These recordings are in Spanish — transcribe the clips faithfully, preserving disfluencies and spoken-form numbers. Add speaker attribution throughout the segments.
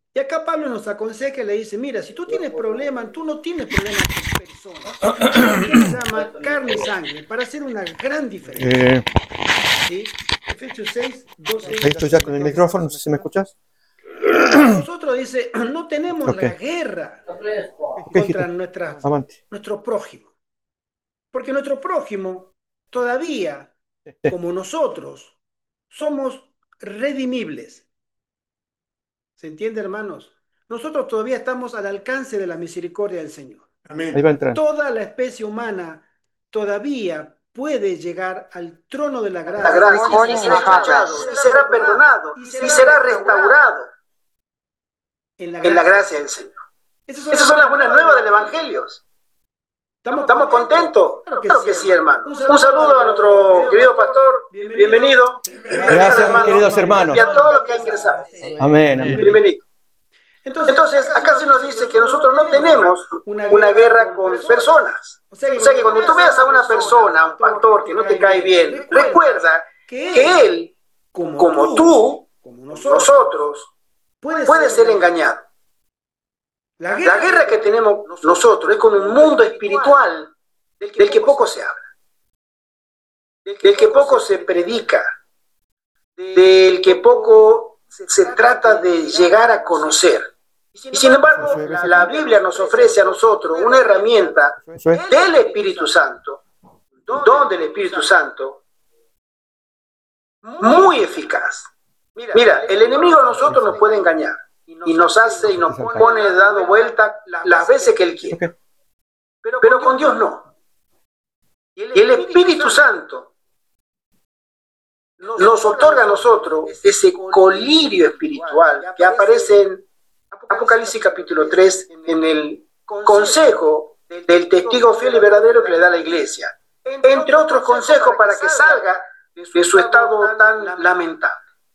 Speaker 1: Y acá Pablo nos aconseja y le dice, mira, si tú tienes problemas, tú no tienes problemas con personas. ¿Qué se llama carne y sangre? Para hacer una gran diferencia.
Speaker 2: Eh,
Speaker 1: ¿Sí? Efesios seis, doce
Speaker 2: ahí estoy ya con el micrófono, no sé si me escuchas.
Speaker 1: Nosotros dice, no tenemos
Speaker 2: Ok,
Speaker 1: la guerra
Speaker 2: ok,
Speaker 1: contra
Speaker 2: hijito,
Speaker 1: nuestra,
Speaker 2: avante.
Speaker 1: nuestro prójimo, porque nuestro prójimo todavía, como nosotros, somos redimibles. ¿Se entiende, hermanos? Nosotros todavía estamos al alcance de la misericordia del Señor.
Speaker 2: Ahí va entrando.
Speaker 1: Toda la especie humana todavía puede llegar al trono de la
Speaker 3: La
Speaker 1: gracia
Speaker 3: gracia y será escuchado, y será perdonado,
Speaker 1: y
Speaker 3: y
Speaker 1: será
Speaker 3: será
Speaker 1: restaurado
Speaker 3: restaurado
Speaker 1: en la
Speaker 3: en la
Speaker 1: gracia del
Speaker 3: gracia del
Speaker 1: Señor.
Speaker 3: Señor.
Speaker 1: Esas son las
Speaker 3: Esas son las
Speaker 1: buenas
Speaker 3: buenas
Speaker 1: nuevas del
Speaker 3: nuevas del
Speaker 1: Evangelio.
Speaker 3: Evangelio.
Speaker 1: ¿Estamos
Speaker 3: ¿Estamos
Speaker 1: contentos?
Speaker 3: contentos?
Speaker 1: Claro que
Speaker 3: Claro
Speaker 1: sí,
Speaker 3: que sí,
Speaker 1: hermano.
Speaker 3: hermano.
Speaker 1: Un
Speaker 3: Un
Speaker 1: saludo
Speaker 3: saludo
Speaker 1: a
Speaker 3: a nuestro querido pastor. Bienvenido.
Speaker 2: Gracias, mis queridos hermanos.
Speaker 3: Y a todos los que han ingresado.
Speaker 2: Amén, amén.
Speaker 3: Bienvenido.
Speaker 1: Entonces,
Speaker 3: Entonces, acá se nos dice que nosotros no tenemos una guerra con personas.
Speaker 1: O sea que
Speaker 3: O sea que
Speaker 1: cuando
Speaker 3: cuando tú veas a una persona, a un pastor que no te cae bien, recuerda que él,
Speaker 1: como
Speaker 3: como
Speaker 1: tú,
Speaker 3: tú,
Speaker 1: como
Speaker 3: como
Speaker 1: nosotros,
Speaker 3: nosotros,
Speaker 1: puede
Speaker 3: puede
Speaker 1: ser
Speaker 3: ser
Speaker 1: engañado.
Speaker 3: engañado.
Speaker 1: La
Speaker 3: La
Speaker 1: guerra,
Speaker 3: guerra que tenemos nosotros es con un mundo espiritual del que poco se habla, del que poco se predica, del que poco se trata de llegar a conocer. Y sin embargo, la Biblia nos ofrece a nosotros una herramienta
Speaker 2: Eso es.
Speaker 3: del Espíritu Santo, don del Espíritu Santo, muy eficaz. Mira, el enemigo a nosotros nos puede engañar y nos hace y nos pone dando vuelta las veces que él quiere.
Speaker 2: Ok.
Speaker 3: Pero con Dios no. Y el Espíritu Santo nos otorga a nosotros ese colirio espiritual que aparece en Apocalipsis capítulo tres, en el consejo del testigo fiel y verdadero que le da a la iglesia, entre otros consejos para que salga de su estado tan lamentable.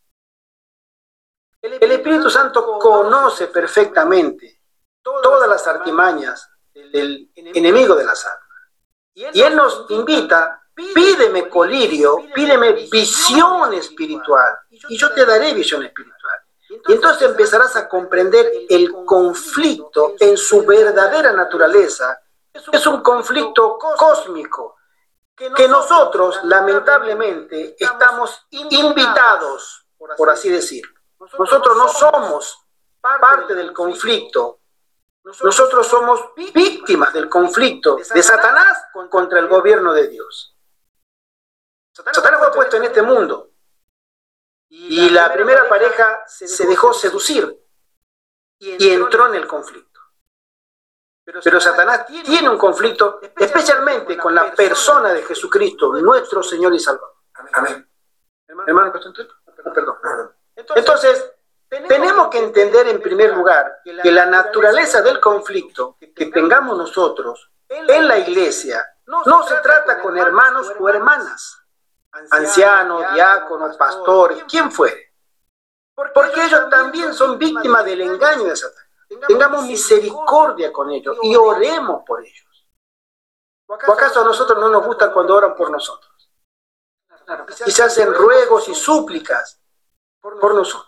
Speaker 3: El Espíritu Santo conoce perfectamente todas las artimañas del enemigo de las almas. Y Él nos invita, pídeme colirio, pídeme visión espiritual, y yo te daré visión espiritual. Y entonces empezarás a comprender el conflicto en su verdadera naturaleza. Es un conflicto cósmico que nosotros, lamentablemente, estamos invitados, por así decirlo. Nosotros no somos parte del conflicto. Nosotros somos víctimas del conflicto de Satanás contra el gobierno de Dios. Satanás fue puesto en este mundo y la primera pareja se dejó seducir y entró en el conflicto. Pero Satanás tiene un conflicto especialmente con la persona de Jesucristo, nuestro Señor y Salvador. Amén. Hermano, perdón. Entonces, tenemos que entender en primer lugar que la naturaleza del conflicto que tengamos nosotros en la iglesia no se trata con hermanos o hermanas, ancianos, diáconos, pastores, quien fuere. Porque ellos también son víctimas del engaño de Satanás. Tengamos misericordia con ellos y oremos por ellos. ¿O acaso a nosotros no nos gusta cuando oran por nosotros? Y se hacen ruegos y súplicas por nosotros.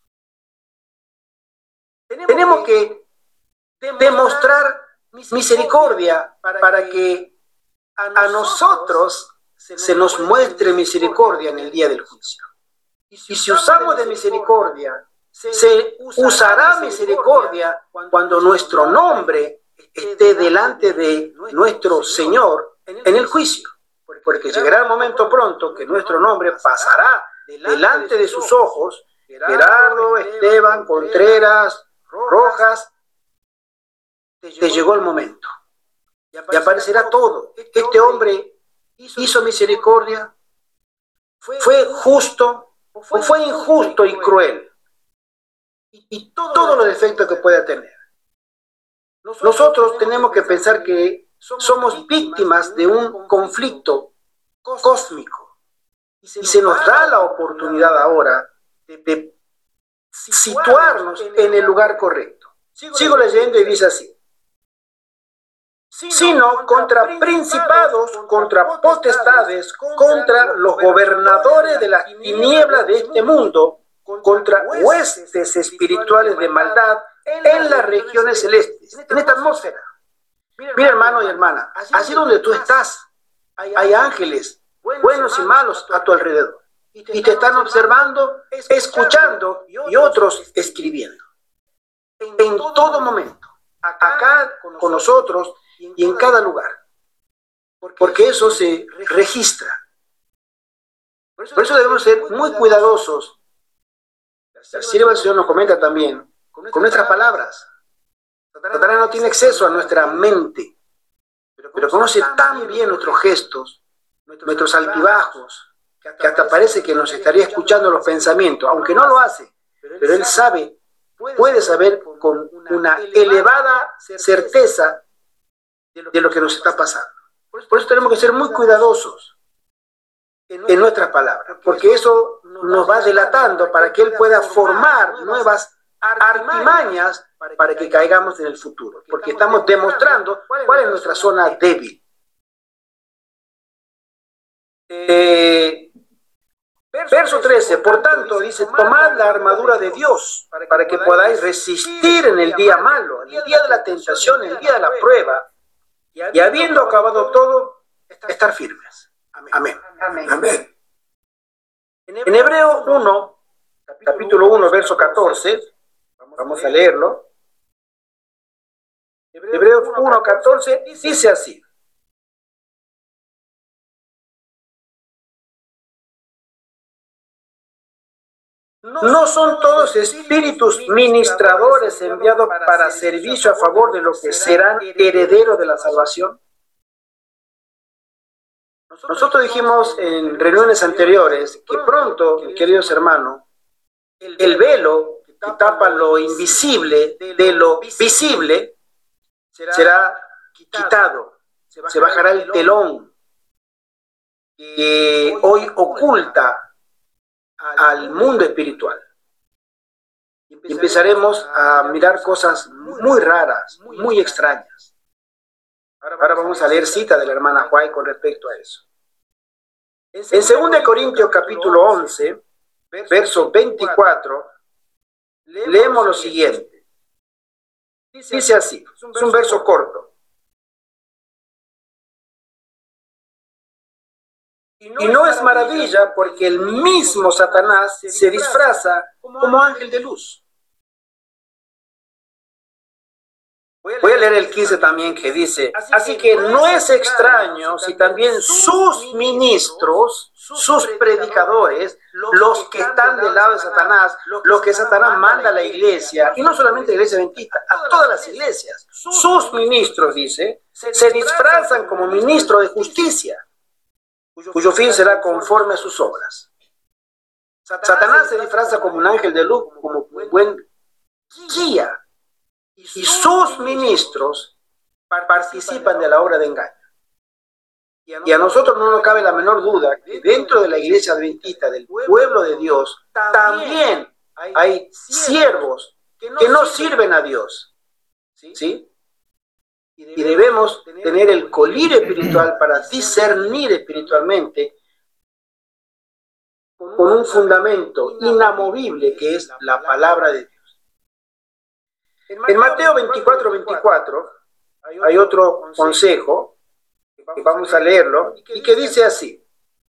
Speaker 3: Tenemos que demostrar misericordia para que a nosotros se nos muestre misericordia en el día del juicio. Y si usamos de misericordia, se usará misericordia cuando nuestro nombre esté delante de nuestro Señor en el juicio. Porque llegará el momento pronto que nuestro nombre pasará delante de sus ojos. Gerardo, Esteban, Contreras, Rojas, te llegó el momento. Y aparecerá todo. Este hombre hizo misericordia, fue justo o fue injusto y cruel. Y todos los defectos que pueda tener. Nosotros tenemos que pensar que somos víctimas de un conflicto cósmico. Y se nos da la oportunidad ahora de situarnos en el lugar correcto. Sigo leyendo y dice así: sino contra principados, contra potestades, contra los gobernadores de las tinieblas de este mundo, contra huestes espirituales de maldad en las regiones celestes, en esta atmósfera. Mira, hermano y hermana, así donde tú estás, hay ángeles buenos y malos a tu alrededor. Y te están observando, escuchando y otros escribiendo. En todo momento, acá con nosotros y en cada lugar. Porque eso se registra. Por eso debemos ser muy cuidadosos. La sierva del Señor nos comenta también, con nuestras palabras. Satanás no tiene acceso a nuestra mente, pero conoce tan bien nuestros gestos, nuestros altibajos, que hasta parece que nos estaría escuchando los pensamientos, aunque no lo hace, pero él sabe, puede saber con una elevada certeza de lo que nos está pasando. Por eso tenemos que ser muy cuidadosos en nuestras palabras, porque eso nos va delatando para que él pueda formar nuevas artimañas para que caigamos en el futuro, porque estamos demostrando cuál es nuestra zona débil. Eh, verso trece, por tanto, dice, tomad la armadura de Dios para que podáis resistir en el día malo, en el día de la tentación, en el día de la prueba, y habiendo acabado todo, estar firmes. Amén. Amén. Amén. En Hebreo uno, capítulo uno, verso catorce, vamos a leerlo. Hebreos uno, catorce dice así. ¿No son todos espíritus ministradores enviados para servicio a favor de los que serán herederos de la salvación? Nosotros dijimos en reuniones anteriores que pronto, mis queridos hermanos, el velo que tapa lo invisible de lo visible será quitado, se bajará el telón que hoy oculta al mundo espiritual. Y empezaremos a mirar cosas muy raras, muy extrañas. Ahora vamos a leer cita de la hermana White con respecto a eso. En segunda de Corintios capítulo once, verso veinticuatro, leemos lo siguiente. Dice así, es un verso corto. Y no es maravilla porque el mismo Satanás se disfraza como ángel de luz. Voy a leer el quince también que dice, así que no es extraño si también sus ministros, sus predicadores, los que están del lado de Satanás, los que Satanás manda a la iglesia, y no solamente a la iglesia adventista, a todas las iglesias, sus ministros, dice, se disfrazan como ministros de justicia, cuyo fin será conforme a sus obras. Satanás se disfraza como un ángel de luz, como un buen guía, y sus ministros participan de la obra de engaño. Y a nosotros no nos cabe la menor duda que dentro de la iglesia adventista, del pueblo de Dios, también hay siervos que no sirven a Dios, ¿sí? Y debemos tener el colirio espiritual para discernir espiritualmente con un fundamento inamovible que es la palabra de Dios. En Mateo veinticuatro, veinticuatro hay otro consejo, que vamos a leerlo, y que dice así.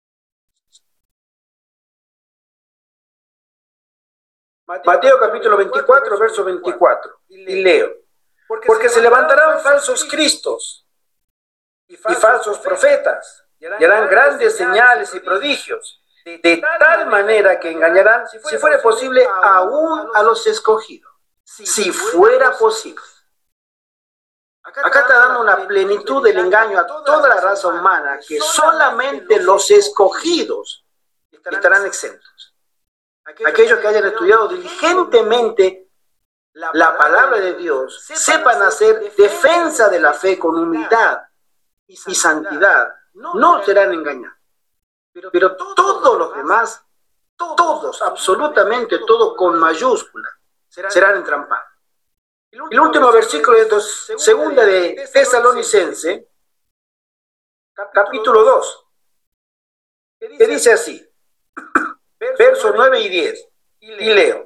Speaker 3: Mateo capítulo veinticuatro, verso veinticuatro, y leo. Porque se levantarán falsos cristos y falsos profetas, y harán grandes señales y prodigios, de tal manera que engañarán, si fuera posible, aún a los escogidos. Si fuera posible. Acá está dando una plenitud del engaño a toda la raza humana, que solamente los escogidos estarán exentos. Aquellos que hayan estudiado diligentemente la palabra de Dios, sepan hacer defensa de la fe con humildad y santidad, no serán engañados. Pero todos los demás, todos, absolutamente todos con mayúsculas, serán entrampados. El último versículo de dos, segunda de Tesalonicense, capítulo dos, que dice así, versos nueve y diez, Y leo.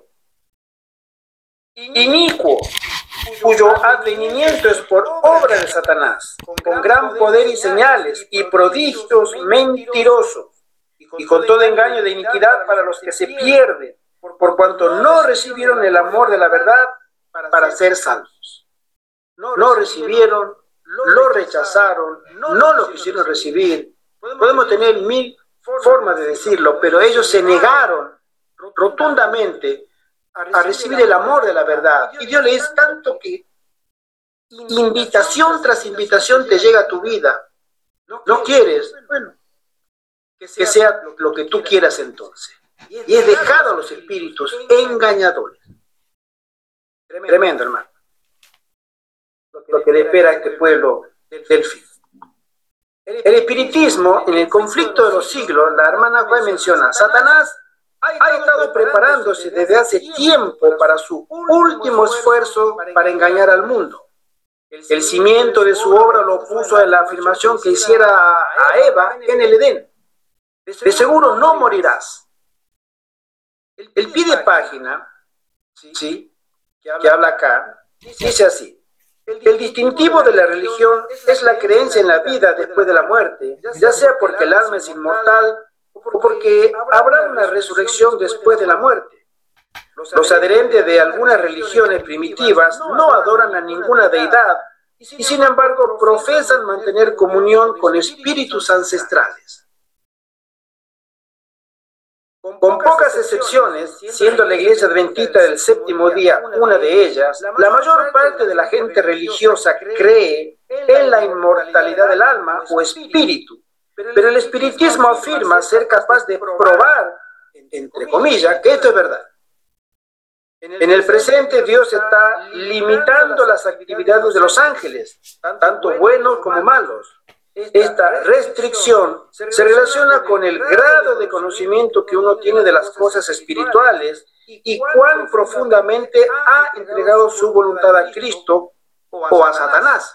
Speaker 3: Inicuo, cuyo advenimiento es por obra de Satanás, con gran poder y señales y prodigios mentirosos, y con todo engaño de iniquidad para los que se pierden, por cuanto no recibieron el amor de la verdad para ser salvos. No recibieron, lo rechazaron, no lo quisieron recibir. Podemos tener mil formas de decirlo, pero ellos se negaron rotundamente a recibir el amor de la verdad. Y Dios le dice tanto que invitación tras invitación te llega a tu vida. ¿No quieres? Bueno, que sea lo que tú quieras entonces. Y es dejado a los espíritus engañadores. Tremendo, hermano. Lo que le espera a este pueblo del fin. El espiritismo, en el conflicto de los siglos, la hermana Juan menciona, Satanás ha estado preparándose desde hace tiempo para su último esfuerzo para engañar al mundo. El cimiento de su obra lo puso en la afirmación que hiciera a Eva en el Edén. De seguro no morirás. El pie de página, ¿sí?, que habla acá, dice así. El distintivo de la religión es la creencia en la vida después de la muerte, ya sea porque el alma es inmortal o porque habrá una resurrección después de la muerte. Los adherentes de algunas religiones primitivas no adoran a ninguna deidad y sin embargo profesan mantener comunión con espíritus ancestrales. Con pocas excepciones, siendo la Iglesia Adventista del Séptimo Día una de ellas, la mayor parte de la gente religiosa cree en la inmortalidad del alma o espíritu, pero el espiritismo afirma ser capaz de probar, entre comillas, que esto es verdad. En el presente, Dios está limitando las actividades de los ángeles, tanto buenos como malos. Esta restricción se relaciona con el grado de conocimiento que uno tiene de las cosas espirituales y cuán profundamente ha entregado su voluntad a Cristo o a Satanás.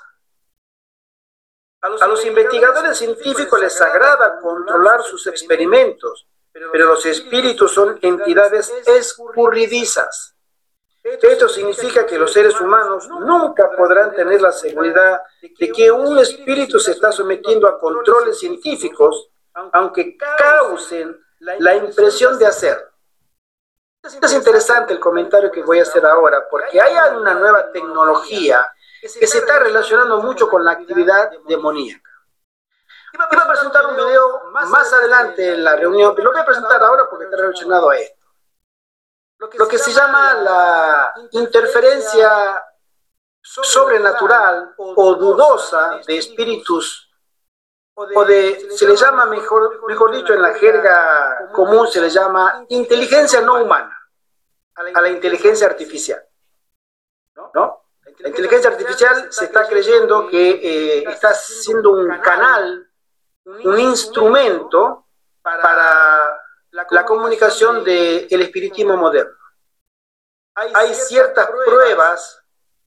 Speaker 3: A los investigadores científicos les agrada controlar sus experimentos, pero los espíritus son entidades escurridizas. Esto significa que los seres humanos nunca podrán tener la seguridad de que un espíritu se está sometiendo a controles científicos, aunque causen la impresión de hacerlo. Es interesante el comentario que voy a hacer ahora, porque hay una nueva tecnología que se está relacionando mucho con la actividad demoníaca. Iba a presentar un video más adelante en la reunión, pero lo voy a presentar ahora porque está relacionado a esto. Lo que se llama la interferencia sobrenatural o dudosa de espíritus, o de, se le llama, mejor, mejor dicho, en la jerga común se le llama inteligencia no humana, a la inteligencia artificial. ¿No? La inteligencia artificial se está creyendo que eh, está siendo un canal, un instrumento para la comunicación del espiritismo moderno. Hay ciertas pruebas,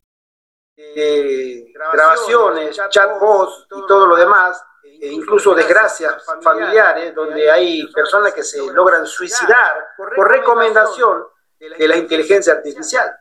Speaker 3: eh, grabaciones, chatbots y todo lo demás, e incluso desgracias familiares, donde hay personas que se logran suicidar por recomendación de la inteligencia artificial.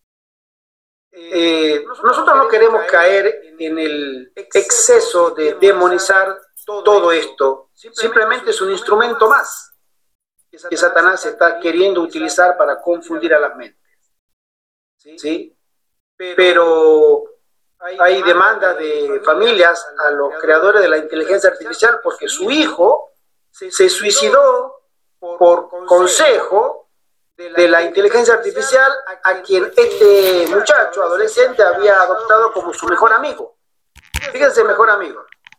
Speaker 3: Eh, nosotros no queremos caer en el exceso de demonizar todo esto. Simplemente es un instrumento más que Satanás está queriendo utilizar para confundir a las mentes. ¿Sí? Pero hay demandas de familias a los creadores de la inteligencia artificial porque su hijo se suicidó por consejo de la inteligencia artificial a quien este muchacho adolescente había adoptado como su mejor amigo. Fíjense, mejor amigo.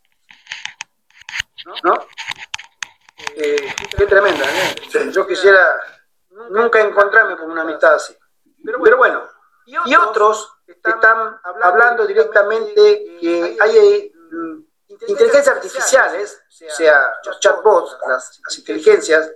Speaker 3: ¿No? Eh, qué tremenda, ¿eh? Yo quisiera nunca encontrarme con una amistad así. Pero bueno, y otros están hablando directamente que hay mm, inteligencias artificiales, o sea, los chatbots, las, las inteligencias,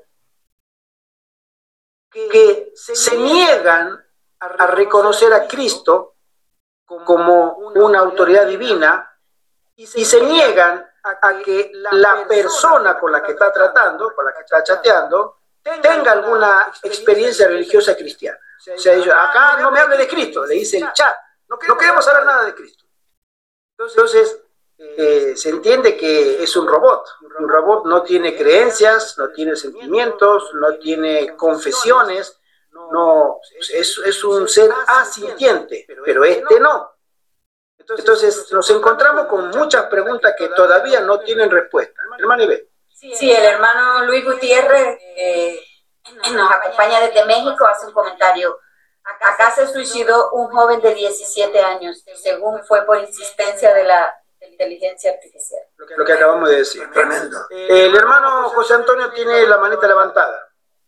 Speaker 3: que se niegan a reconocer a Cristo como una autoridad divina y se niegan a que la persona con la que está tratando, con la que está chateando, tenga alguna experiencia religiosa cristiana. O sea, ellos, acá no me hable de Cristo, le dice el chat, no queremos saber nada de Cristo. Entonces, eh, se entiende que es un robot. Un robot no tiene creencias, no tiene sentimientos, no tiene confesiones, no, es, es un ser asintiente, pero este no. Entonces, nos encontramos con muchas preguntas que todavía no tienen respuesta. Hermano Ibe.
Speaker 4: Sí, el hermano Luis Gutiérrez eh, nos acompaña desde México, hace un comentario. Acá se suicidó un joven de diecisiete años, según fue por insistencia de la inteligencia artificial.
Speaker 3: Lo que acabamos de decir. Tremendo. El hermano José Antonio tiene la manita levantada.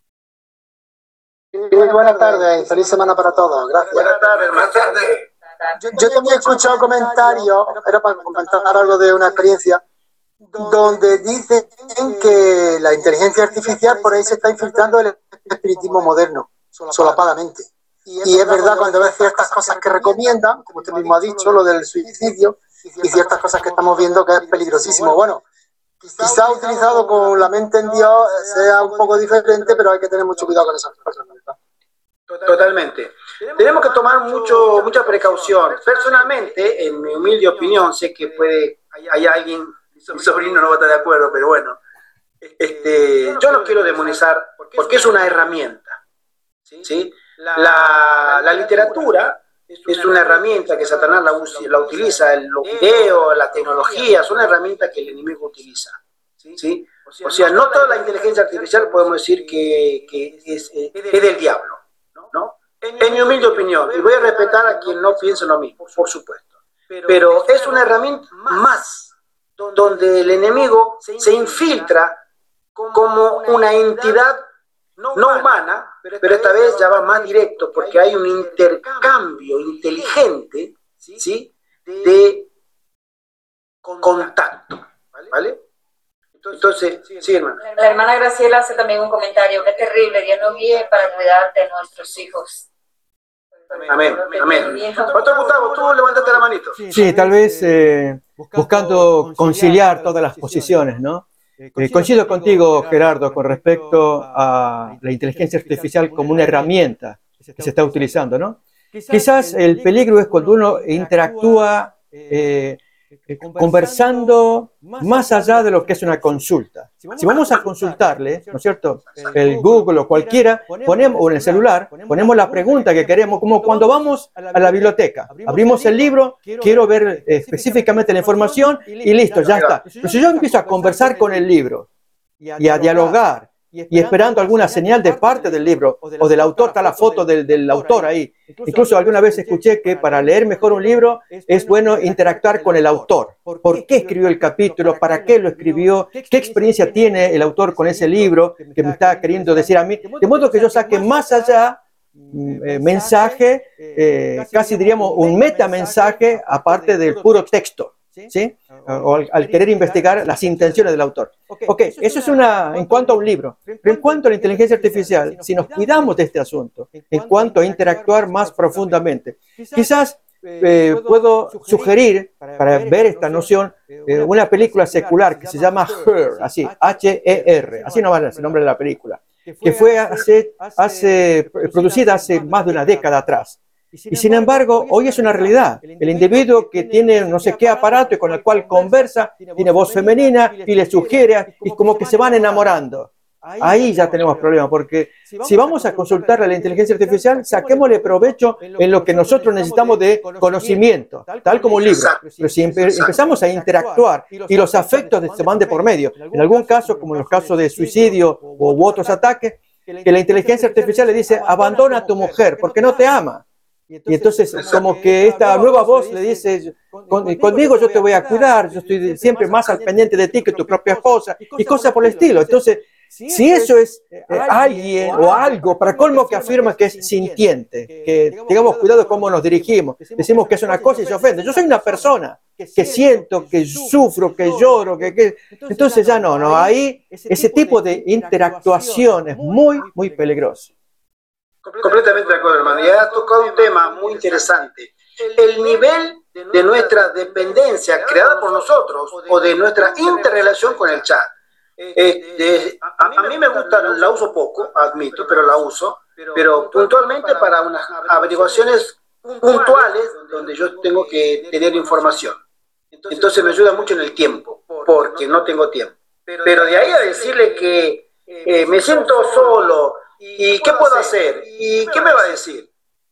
Speaker 5: Muy buenas tardes, feliz semana para todos. Gracias.
Speaker 3: Buenas tardes, hermano.
Speaker 5: Yo, yo también he escuchado comentarios, era para comentar algo de una experiencia, donde dicen que la inteligencia artificial por ahí se está infiltrando el espiritismo moderno, solapadamente. Y es verdad cuando ves ciertas cosas que recomiendan, como usted mismo ha dicho, lo del suicidio, y ciertas cosas que estamos viendo que es peligrosísimo. Bueno, quizá utilizado con la mente en Dios sea un poco diferente, pero hay que tener mucho cuidado con esas cosas.
Speaker 3: Totalmente. Tenemos que tomar mucho, mucha precaución. Personalmente, en mi humilde opinión, sé que puede, hay alguien, mi sobrino no va a estar de acuerdo, pero bueno, este, yo no quiero demonizar porque es una herramienta, ¿sí? La, la literatura es una herramienta que Satanás la, la utiliza, los videos, la tecnología, es una herramienta que el enemigo utiliza, ¿sí? O sea, no toda la inteligencia artificial podemos decir que, que es, es del diablo, ¿no? En mi humilde opinión, y voy a respetar a quien no piense lo mismo, por supuesto, pero es una herramienta más donde el enemigo se infiltra como una entidad no humana, pero esta vez ya va más directo, porque hay un intercambio inteligente, ¿sí?, de contacto, ¿vale? Entonces, sí, hermano.
Speaker 4: La hermana Graciela hace también un comentario, qué terrible, Dios nos guíe para cuidar de nuestros hijos.
Speaker 3: Amén, amén. Pastor Gustavo, tú levantaste la manito.
Speaker 2: Sí, tal vez eh, buscando conciliar todas las posiciones, ¿no? Eh, coincido contigo, Gerardo, con respecto a la inteligencia artificial como una herramienta que se está utilizando, ¿no? Quizás el peligro es cuando uno interactúa eh, conversando más allá de lo que es una consulta. Si vamos a consultarle, ¿no es cierto?, el Google o cualquiera, ponemos, o en el celular, ponemos la pregunta que queremos, como cuando vamos a la biblioteca. Abrimos el libro, quiero ver específicamente la información y listo, ya está. Pero si yo empiezo a conversar con el libro y a dialogar, y esperando alguna señal de parte del libro o del autor, está la foto del, del autor ahí. Incluso alguna vez escuché que para leer mejor un libro es bueno interactuar con el autor. ¿Por qué escribió el capítulo? ¿Para qué lo escribió? ¿Qué experiencia tiene el autor con ese libro que me está queriendo decir a mí? De modo que yo saque más allá eh, mensaje, eh, casi diríamos un metamensaje aparte del puro texto, ¿sí? O al, al querer investigar las intenciones del autor. Ok, eso es una en cuanto a un libro. Pero en cuanto a la inteligencia artificial, si nos cuidamos de este asunto, en cuanto a interactuar más profundamente, quizás eh, puedo sugerir, para ver esta noción, eh, una película secular que se llama Her, así, H E R, así no va el nombre de la película, que fue hace, hace, producida hace más de una década atrás. Y sin embargo, hoy es una realidad. El individuo que tiene no sé qué aparato y con el cual conversa, tiene voz femenina y le sugiere, y como que se van enamorando. Ahí ya tenemos problemas, porque si vamos a consultarle a la inteligencia artificial, saquémosle provecho en lo que nosotros necesitamos de conocimiento, tal como un libro. Pero si empe empezamos a interactuar y los afectos se van de por medio, en algún caso, como en los casos de suicidio u otros ataques, que la inteligencia artificial le dice, abandona a tu mujer porque no te ama. Y entonces, como que esta nueva voz le dice, conmigo yo te voy a cuidar, yo estoy siempre más al pendiente de ti que tu propia esposa, y cosas por el estilo. Entonces, si eso es eh, alguien o algo, para colmo que afirma que es sintiente, que tengamos cuidado cómo nos dirigimos, decimos que es una cosa y se ofende. Yo soy una persona que siento, que sufro, que lloro, que, que... entonces ya no, no, ahí ese tipo de interactuación es muy, muy peligroso.
Speaker 3: Completamente de acuerdo, hermano. Y has tocado un tema muy interesante. El nivel de nuestra dependencia creada por nosotros o de nuestra interrelación con el chat. Este, a, a mí me gusta, la uso poco, admito, pero la uso, pero puntualmente para unas averiguaciones puntuales donde yo tengo que tener información. Entonces me ayuda mucho en el tiempo, porque no tengo tiempo. Pero de ahí a decirle que eh, me siento solo, ¿y qué puedo hacer? ¿Y qué me va a decir?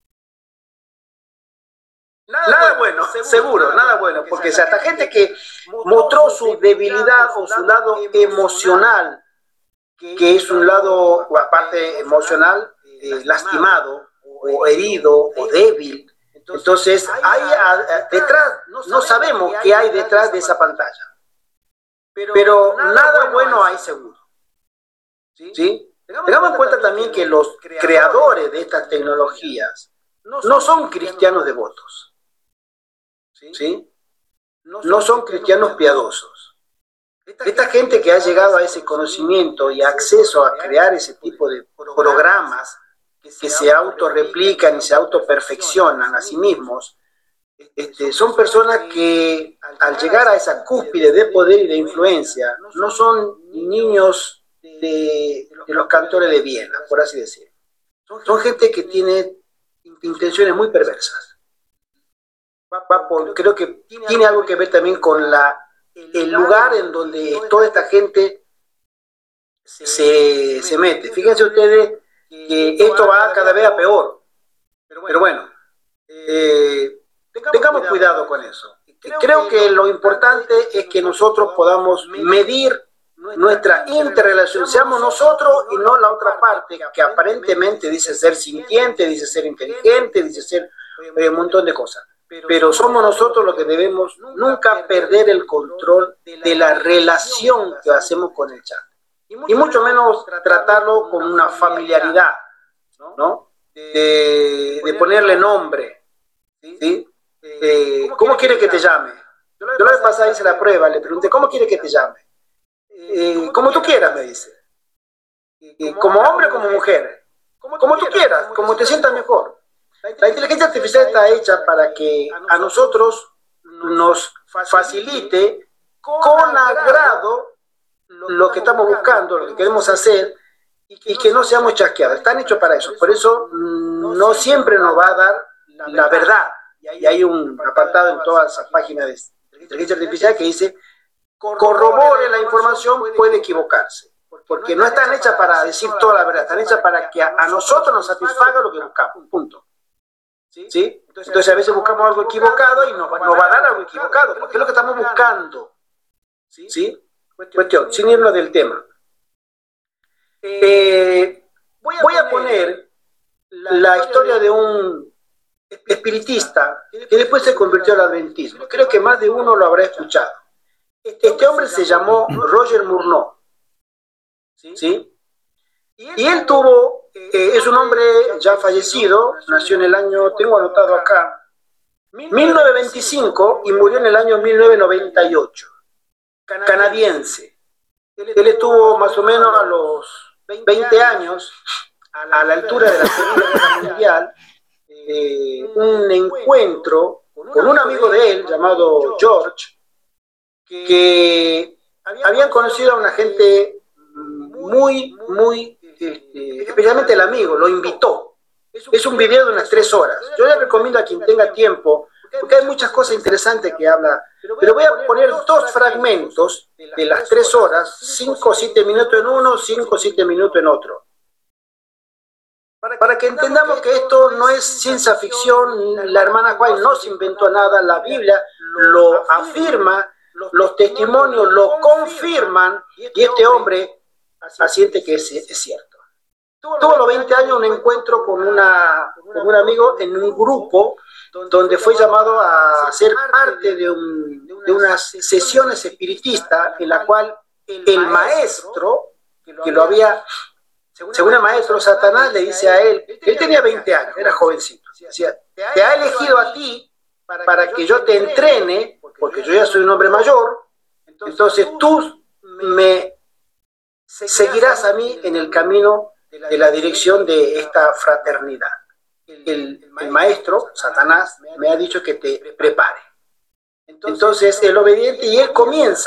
Speaker 3: Nada bueno, seguro, nada bueno, porque si hasta gente que mostró su debilidad o su lado emocional, que es un lado, o aparte emocional, eh, lastimado, o herido, o débil, entonces hay a, detrás, no sabemos qué hay detrás de esa pantalla, pero nada bueno hay seguro, ¿sí? Tengamos en cuenta también que los creadores de estas tecnologías no son cristianos devotos, ¿sí? No son cristianos piadosos. Esta gente que ha llegado a ese conocimiento y acceso a crear ese tipo de programas que se autorreplican y se autoperfeccionan a sí mismos, este, son personas que al llegar a esa cúspide de poder y de influencia no son niños de, de los cantores de Viena, por así decirlo. Son gente que tiene intenciones muy perversas. Creo que tiene algo que ver también con la, el lugar en donde toda esta gente se, se mete. Fíjense ustedes que esto va cada vez a peor. Pero bueno, eh, tengamos cuidado con eso. Creo que lo importante es que nosotros podamos medir nuestra interrelación, seamos nosotros y no la otra parte, que aparentemente dice ser sintiente, dice ser inteligente, dice ser eh, un montón de cosas. Pero somos nosotros los que debemos nunca perder el control de la relación que hacemos con el chat. Y mucho menos tratarlo con una familiaridad, ¿no? De, de ponerle nombre, ¿sí? Eh, ¿Cómo quiere que te llame? Yo la vez pasada hice la prueba, le pregunté, ¿cómo quiere que te llame? Eh, como tú quieras, me dice. Eh, como hombre o como mujer. Como tú quieras, como te sientas mejor. La inteligencia artificial está hecha para que a nosotros nos facilite con agrado lo que estamos buscando, lo que queremos hacer, y que no seamos chasqueados. Están hechos para eso. Por eso no siempre nos va a dar la verdad. Y hay un apartado en todas esas páginas de inteligencia artificial que dice, corrobore la información, puede equivocarse. Porque no están hechas para decir toda la verdad, están hechas para que a, a nosotros nos satisfaga lo que buscamos. Punto. ¿Sí? Entonces a veces buscamos algo equivocado y nos va, nos va a dar algo equivocado, porque es lo que estamos buscando. ¿Sí? Cuestión, sin irnos del tema. Eh, voy a poner la historia de un espiritista que después se convirtió al adventismo. Creo que más de uno lo habrá escuchado. Este hombre se llamó Roger Murnau. ¿Sí? Y él tuvo, eh, es un hombre ya fallecido, nació en el año, tengo anotado acá, mil novecientos veinticinco y murió en el año mil novecientos noventa y ocho, canadiense. Él estuvo más o menos a los veinte años, a la altura de la Segunda Guerra Mundial, eh, un encuentro con un amigo de él llamado George, que habían conocido a una gente muy, muy, este, especialmente el amigo, lo invitó. Es un video de unas tres horas. Yo le recomiendo a quien tenga tiempo, porque hay muchas cosas interesantes que habla, pero voy a poner dos fragmentos de las tres horas, cinco o siete minutos en uno, cinco o siete minutos en otro. Para que entendamos que esto no es ciencia ficción, la hermana White no se inventó nada, la Biblia lo afirma, los testimonios lo confirman, y este hombre asiente que es, es cierto. Tuvo a los veinte años un encuentro con, una, con un amigo en un grupo donde fue llamado a ser parte de, un, de unas sesiones espiritistas en la cual el maestro, que lo había, según el maestro Satanás, le dice a él, él tenía veinte años, era jovencito, decía, te ha elegido a ti para que yo te entrene, porque yo ya soy un hombre mayor, entonces tú me seguirás a mí en el camino de la dirección de esta fraternidad. El, el maestro, Satanás, me ha dicho que te prepare. Entonces, el obediente, y él comienza,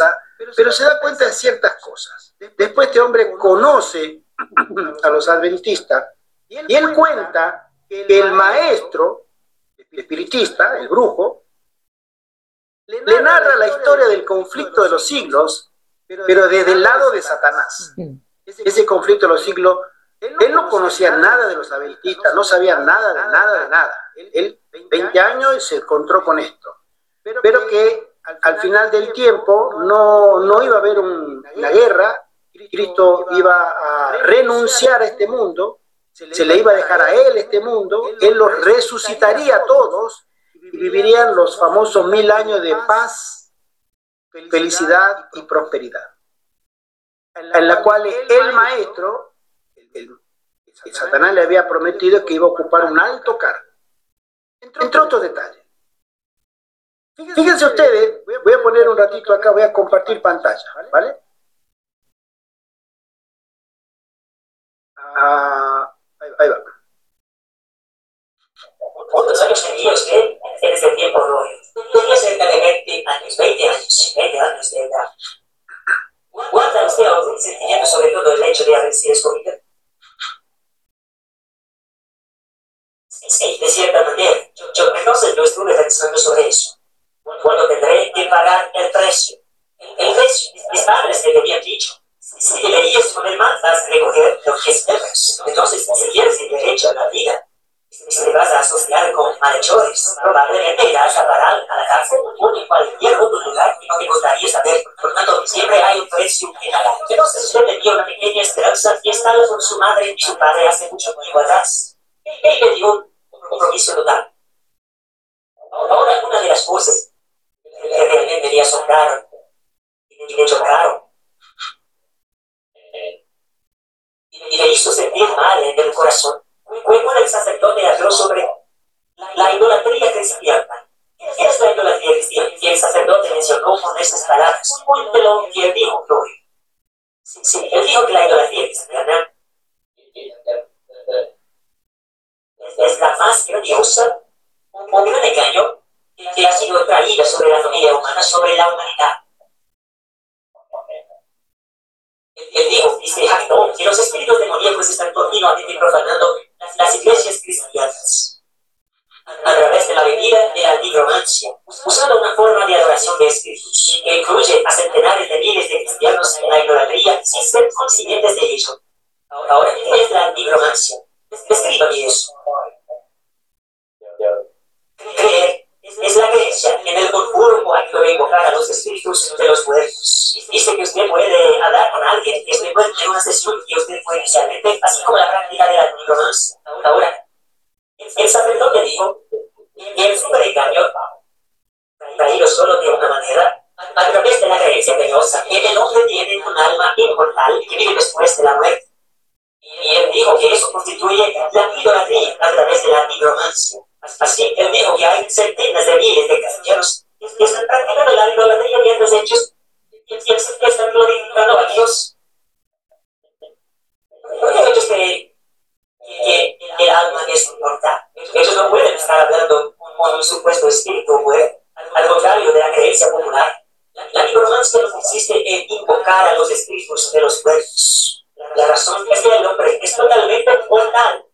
Speaker 3: pero se da cuenta de ciertas cosas. Después este hombre conoce a los adventistas y él cuenta que el maestro, el espiritista, el brujo, le narra la historia del conflicto de los siglos, pero desde el lado de Satanás. Ese conflicto de los siglos, él no conocía nada de los adventistas, no sabía nada de nada de nada. Él, veinte años, se encontró con esto. Pero que al final del tiempo no, no iba a haber un, una guerra, Cristo iba a renunciar a este mundo, se le iba a dejar a él este mundo, él los resucitaría a todos y vivirían los famosos mil años de paz, felicidad y prosperidad, en la cual el maestro, el, el, el Satanás le había prometido que iba a ocupar un alto cargo, entre otros detalles. Fíjense ustedes, voy a poner un ratito acá, voy a compartir pantalla, ¿vale? Ah, ahí, ahí va.
Speaker 6: ¿Cuántos años tenía usted en ese tiempo, Roy? Tenía cerca de veinte años, veinte años, veinte años de edad. ¿Guarda usted algún sentimiento sobre todo el hecho de haber sido escogido? Sí, de cierta manera. Yo, yo entonces yo estuve pensando sobre eso. Cuando tendré que pagar el precio. El precio. Mis padres me habían dicho. Si deberías poner más, vas a recoger los diez euros. Entonces, si quieres el derecho a la vida, si te vas a asociar con malhechores, probablemente irás a parar a la cárcel o en cualquier otro lugar que no te gustaría saber. Por tanto, siempre hay un precio que pagar. Entonces, usted tenía una pequeña esperanza y estaba con su madre y su padre hace mucho tiempo atrás. Él le dio un compromiso total. Ahora, una de las cosas que realmente me asombraron y me chocaron y me hizo sentir mal en el corazón fue cuando el sacerdote habló sobre la idolatría cristiana. ¿Qué es la idolatría cristiana? Y el sacerdote mencionó con estas palabras. Cuéntelo que él dijo, Gloria. Sí, sí, él dijo que la idolatría cristiana es la más grandiosa, un gran engaño que ha sido traída sobre la familia humana, sobre la humanidad. Él dijo, dice Jackson, que los espíritus demoníacos están continuamente profanando las, las iglesias cristianas a través de la bebida de la nigromancia, usando una forma de adoración de espíritus que incluye a centenares de miles de cristianos en la idolatría sin ser conscientes de ello. Ahora, ¿qué es la nigromancia? Descríbame eso. Creer es la creencia en el conjuro o acto de invocar a los espíritus de los muertos. Dice que usted puede hablar con alguien, que usted puede tener una sesión que usted fue inicialmente, así como la práctica de la nigromancia. Ahora, el sacerdote dijo que el superengaño, traído solo de una manera, a través de la creencia penosa, que el hombre tiene un alma inmortal que vive después de la muerte. Y él dijo que eso constituye la idolatría a través de la nigromancia. Así, él dijo que hay centenas de miles de cristianos que están practicando la idolatría de estos hechos y que están glorificando a Dios. Porque ellos creen que el alma es inmortal. Ellos no pueden estar hablando con un supuesto espíritu muerto. Al contrario de la creencia popular, la nigromancia no consiste en invocar a los espíritus de los muertos. La razón es que el hombre es totalmente mortal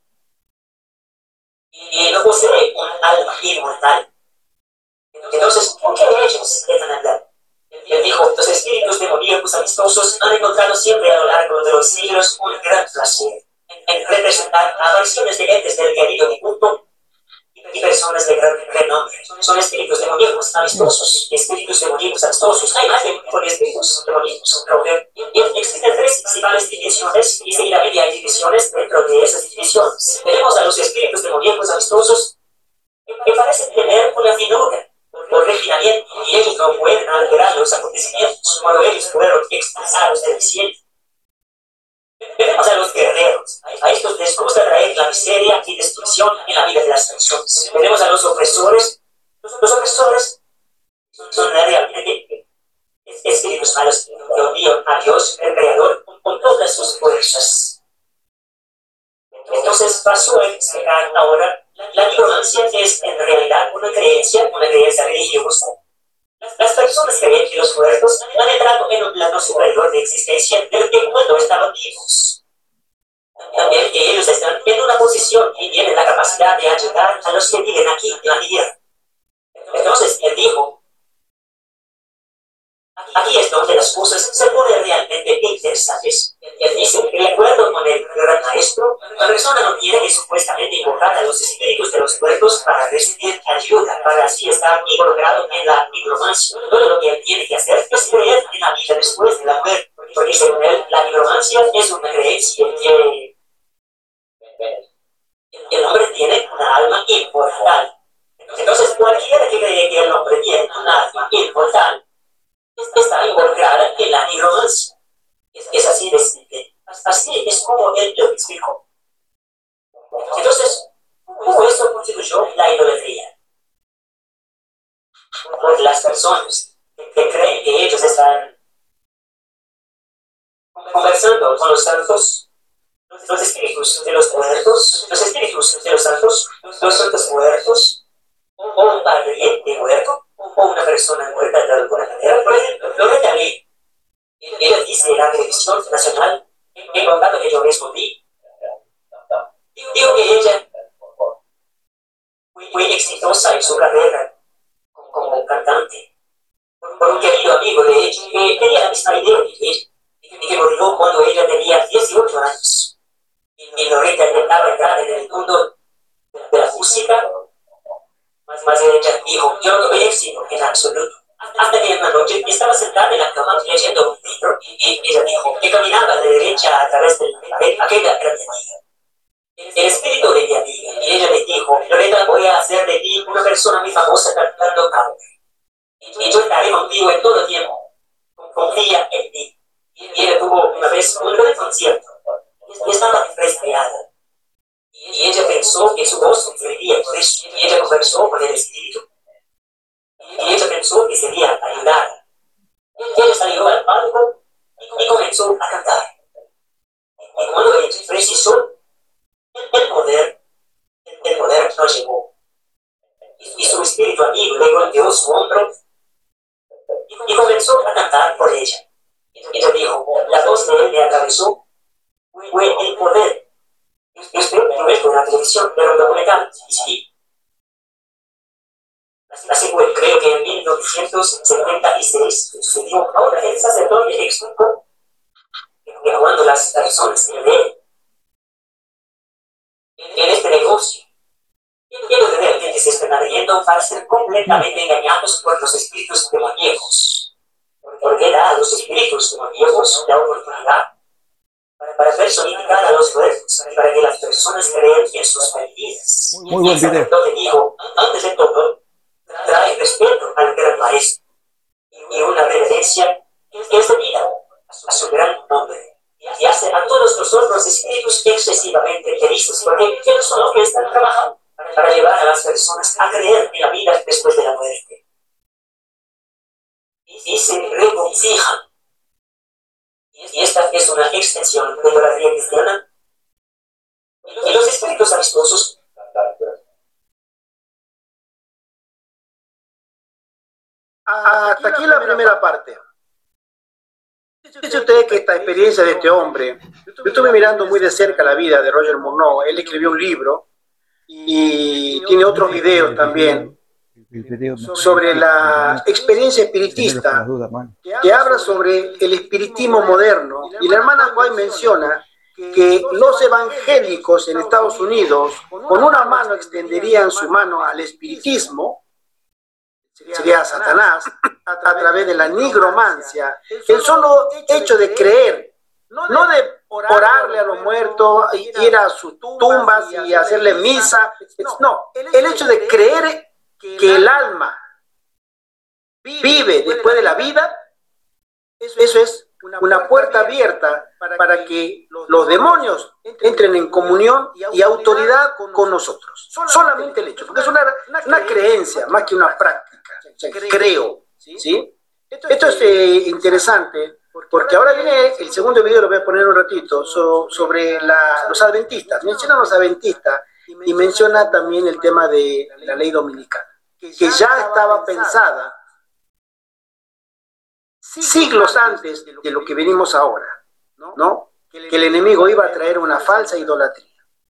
Speaker 6: y no posee un alma inmortal. Entonces, ¿por qué ellos dejan andar? Él dijo, los espíritus demoníacos amistosos han encontrado siempre a lo largo de los siglos un gran placer en representar apariciones de entes del querido difunto y personas de gran renombre. Son espíritus demoníacos amistosos, espíritus demoníacos amistosos. Hay más de un tipo de espíritus demoníacos, Roger. Existen tres principales divisiones y seguidamente hay divisiones dentro de esas divisiones. Tenemos a los espíritus demoníacos amistosos que parecen tener una finura por refinamiento y ellos no pueden alterar los acontecimientos cuando ellos fueron expulsados del cielo. Tenemos a los guerreros. A estos les gusta traer la miseria y destrucción en la vida de las personas. Tenemos a los opresores. Los opresores son realmente espíritus malos que odian a Dios, el Creador, con todas sus fuerzas. Entonces pasó a explicar ahora la nigromancia, que es en realidad una creencia, una creencia religiosa. Las personas creen que los muertos han entrado en plano superior de existencia del que cuando estaban vivos. También que ellos están en una posición y tienen la capacidad de ayudar a los que viven aquí en la tierra. Entonces él dijo, aquí es donde las cosas se ponen realmente interesantes. Él dice que de acuerdo con el gran maestro, la persona no tiene que supuestamente invocar a los espíritus de los muertos para recibir ayuda, para así estar involucrado en la nigromancia. Todo lo que él tiene que hacer es creer en la vida después de la muerte. Porque según él, la nigromancia es una creencia que el hombre tiene una alma inmortal. Entonces cualquiera que cree que el hombre tiene una alma inmortal está involucrada en la nigromancia. Es, es así de simple. Así es como él lo explicó. Entonces, ¿cómo esto constituyó la idolatría? Porque las personas que creen que ellos están conversando con los santos, los espíritus de los muertos, los espíritus de los santos, los santos muertos, o un pariente muerto, o una persona muerta de alguna manera. Por ejemplo, Loretta Lee, ella dice en la televisión nacional, en contacto que yo respondí, digo que ella fue exitosa en su carrera como cantante, por un querido amigo de ella que tenía la misma idea que ella, y que murió cuando ella tenía dieciocho años. Y Loretta intentaba entrar en el mundo de la música, más, más ella dijo, yo no tuve éxito en absoluto. Hasta que una noche estaba sentada en la cama leyendo un libro y ella dijo que caminaba de derecha a través de la pared aquella era mi amiga. El espíritu de mi amiga. Y ella le dijo, Loretta, voy a hacer de ti una persona muy famosa cantando country. Y yo estaré contigo en todo tiempo. Confía en mí. Y ella tuvo una vez un gran concierto. Y estaba resfriada. Y ella pensó que su voz sufriría por eso. Y ella conversó con el espíritu. Y ella pensó que sería ayudar. Y ella salió al palco y comenzó a cantar. Y cuando ella precisó, el poder, el poder no llegó. Y su espíritu amigo le golpeó su hombro y comenzó a cantar por ella. Ella dijo, la voz de él me atravesó, fue el poder. Usted no es por la televisión, pero lo documental, sí. Así fue, creo que en mil novecientos setenta y seis sucedió. Ahora el sacerdote explicó que cuando las personas creen en este negocio, ellos realmente se están abriendo para ser completamente engañados por los espíritus demoníacos. Porque da a los espíritus demoníacos la oportunidad para, para personificar a los muertos, para que las personas crean en sus mentiras.
Speaker 2: Muy buen video.
Speaker 6: Entonces dijo, antes de todo, trae respeto al gran maestro y una reverencia que es debida a su gran nombre. Y hace a todos los otros espíritus excesivamente felices, porque ellos son los que están trabajando para llevar a las personas a creer en la vida después de la muerte. Y se regocijan. Y esta es una extensión de la idolatría cristiana. Y los espíritus amistosos
Speaker 3: hasta aquí la primera parte. Dice usted que esta experiencia de este hombre, yo estuve mirando muy de cerca la vida de Roger Morneau. Él escribió un libro y tiene otros videos también sobre la experiencia espiritista que habla sobre el espiritismo moderno. Y la hermana White menciona que los evangélicos en Estados Unidos con una mano extenderían su mano al espiritismo, sería Satanás, a través de la nigromancia. El solo hecho de creer, no de orarle a los muertos, ir a sus tumbas y hacerle misa, no, el hecho de creer que el alma vive después de la vida, eso es una puerta abierta para que los demonios entren en comunión y autoridad con nosotros. Solamente el hecho, porque es una, una creencia más que una práctica. O sea, creo, ¿sí? Esto es eh, interesante, porque ahora viene el segundo video, lo voy a poner un ratito, so, sobre la, los adventistas. Menciona a los adventistas y menciona también el tema de la ley dominicana, que ya estaba pensada siglos antes de lo que venimos ahora, ¿no? Que el enemigo iba a traer una falsa idolatría.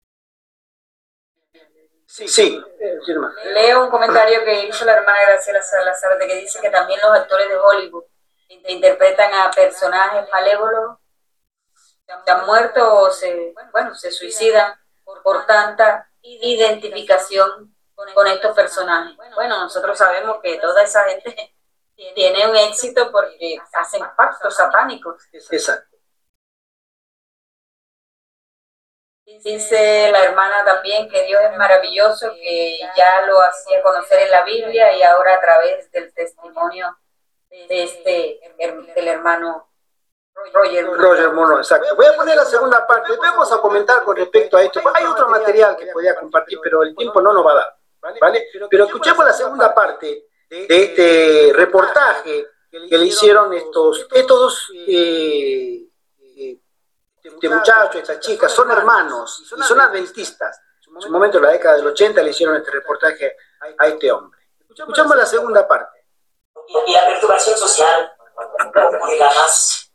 Speaker 3: Sí, sí.
Speaker 4: Leo un comentario que hizo la hermana Graciela Salazar, de que dice que también los actores de Hollywood interpretan a personajes malévolos, se han muerto o se, bueno, se suicidan por, por tanta identificación con, con estos personajes. Bueno, nosotros sabemos que toda esa gente tiene un éxito porque hacen pactos satánicos.
Speaker 3: Exacto.
Speaker 4: Dice la hermana también que Dios es maravilloso, que ya lo hacía conocer en la Biblia y ahora a través del testimonio de este del hermano Roger Moore.
Speaker 3: Roger Moore, exacto. Voy a poner la segunda parte. Después vamos a comentar con respecto a esto. Hay otro material que podía compartir, pero el tiempo no nos va a dar, ¿vale? Pero escuchemos la segunda parte de este reportaje que le hicieron estos, estos dos eh, este muchacho, esta chica, son hermanos y son adventistas. En su momento, en la década del ochenta, le hicieron este reportaje a este hombre. Escuchamos la segunda parte.
Speaker 6: Y la perturbación social ocurrirá más.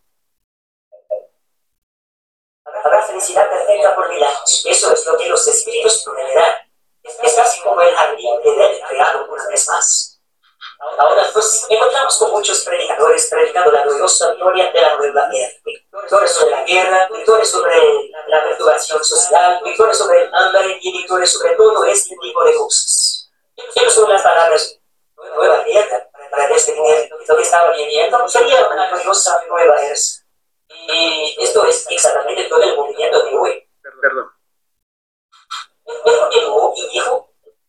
Speaker 6: Habrá felicidad perfecta por milagros. Eso es lo que los espíritus prometerán. Es casi como el jardín de Edén creado una vez más. Ahora pues encontramos con muchos predicadores predicando la gloriosa gloria de la nueva era. Victorias sobre la guerra, victorias sobre la perturbación social, victorias sobre el hambre y victorias sobre todo este tipo de cosas. Esas son las palabras nueva guerra para describir lo que estaba viviendo. Sería una gloriosa nueva era. Y esto es exactamente todo el movimiento de hoy.
Speaker 3: Perdón.
Speaker 6: Él continuó y dijo: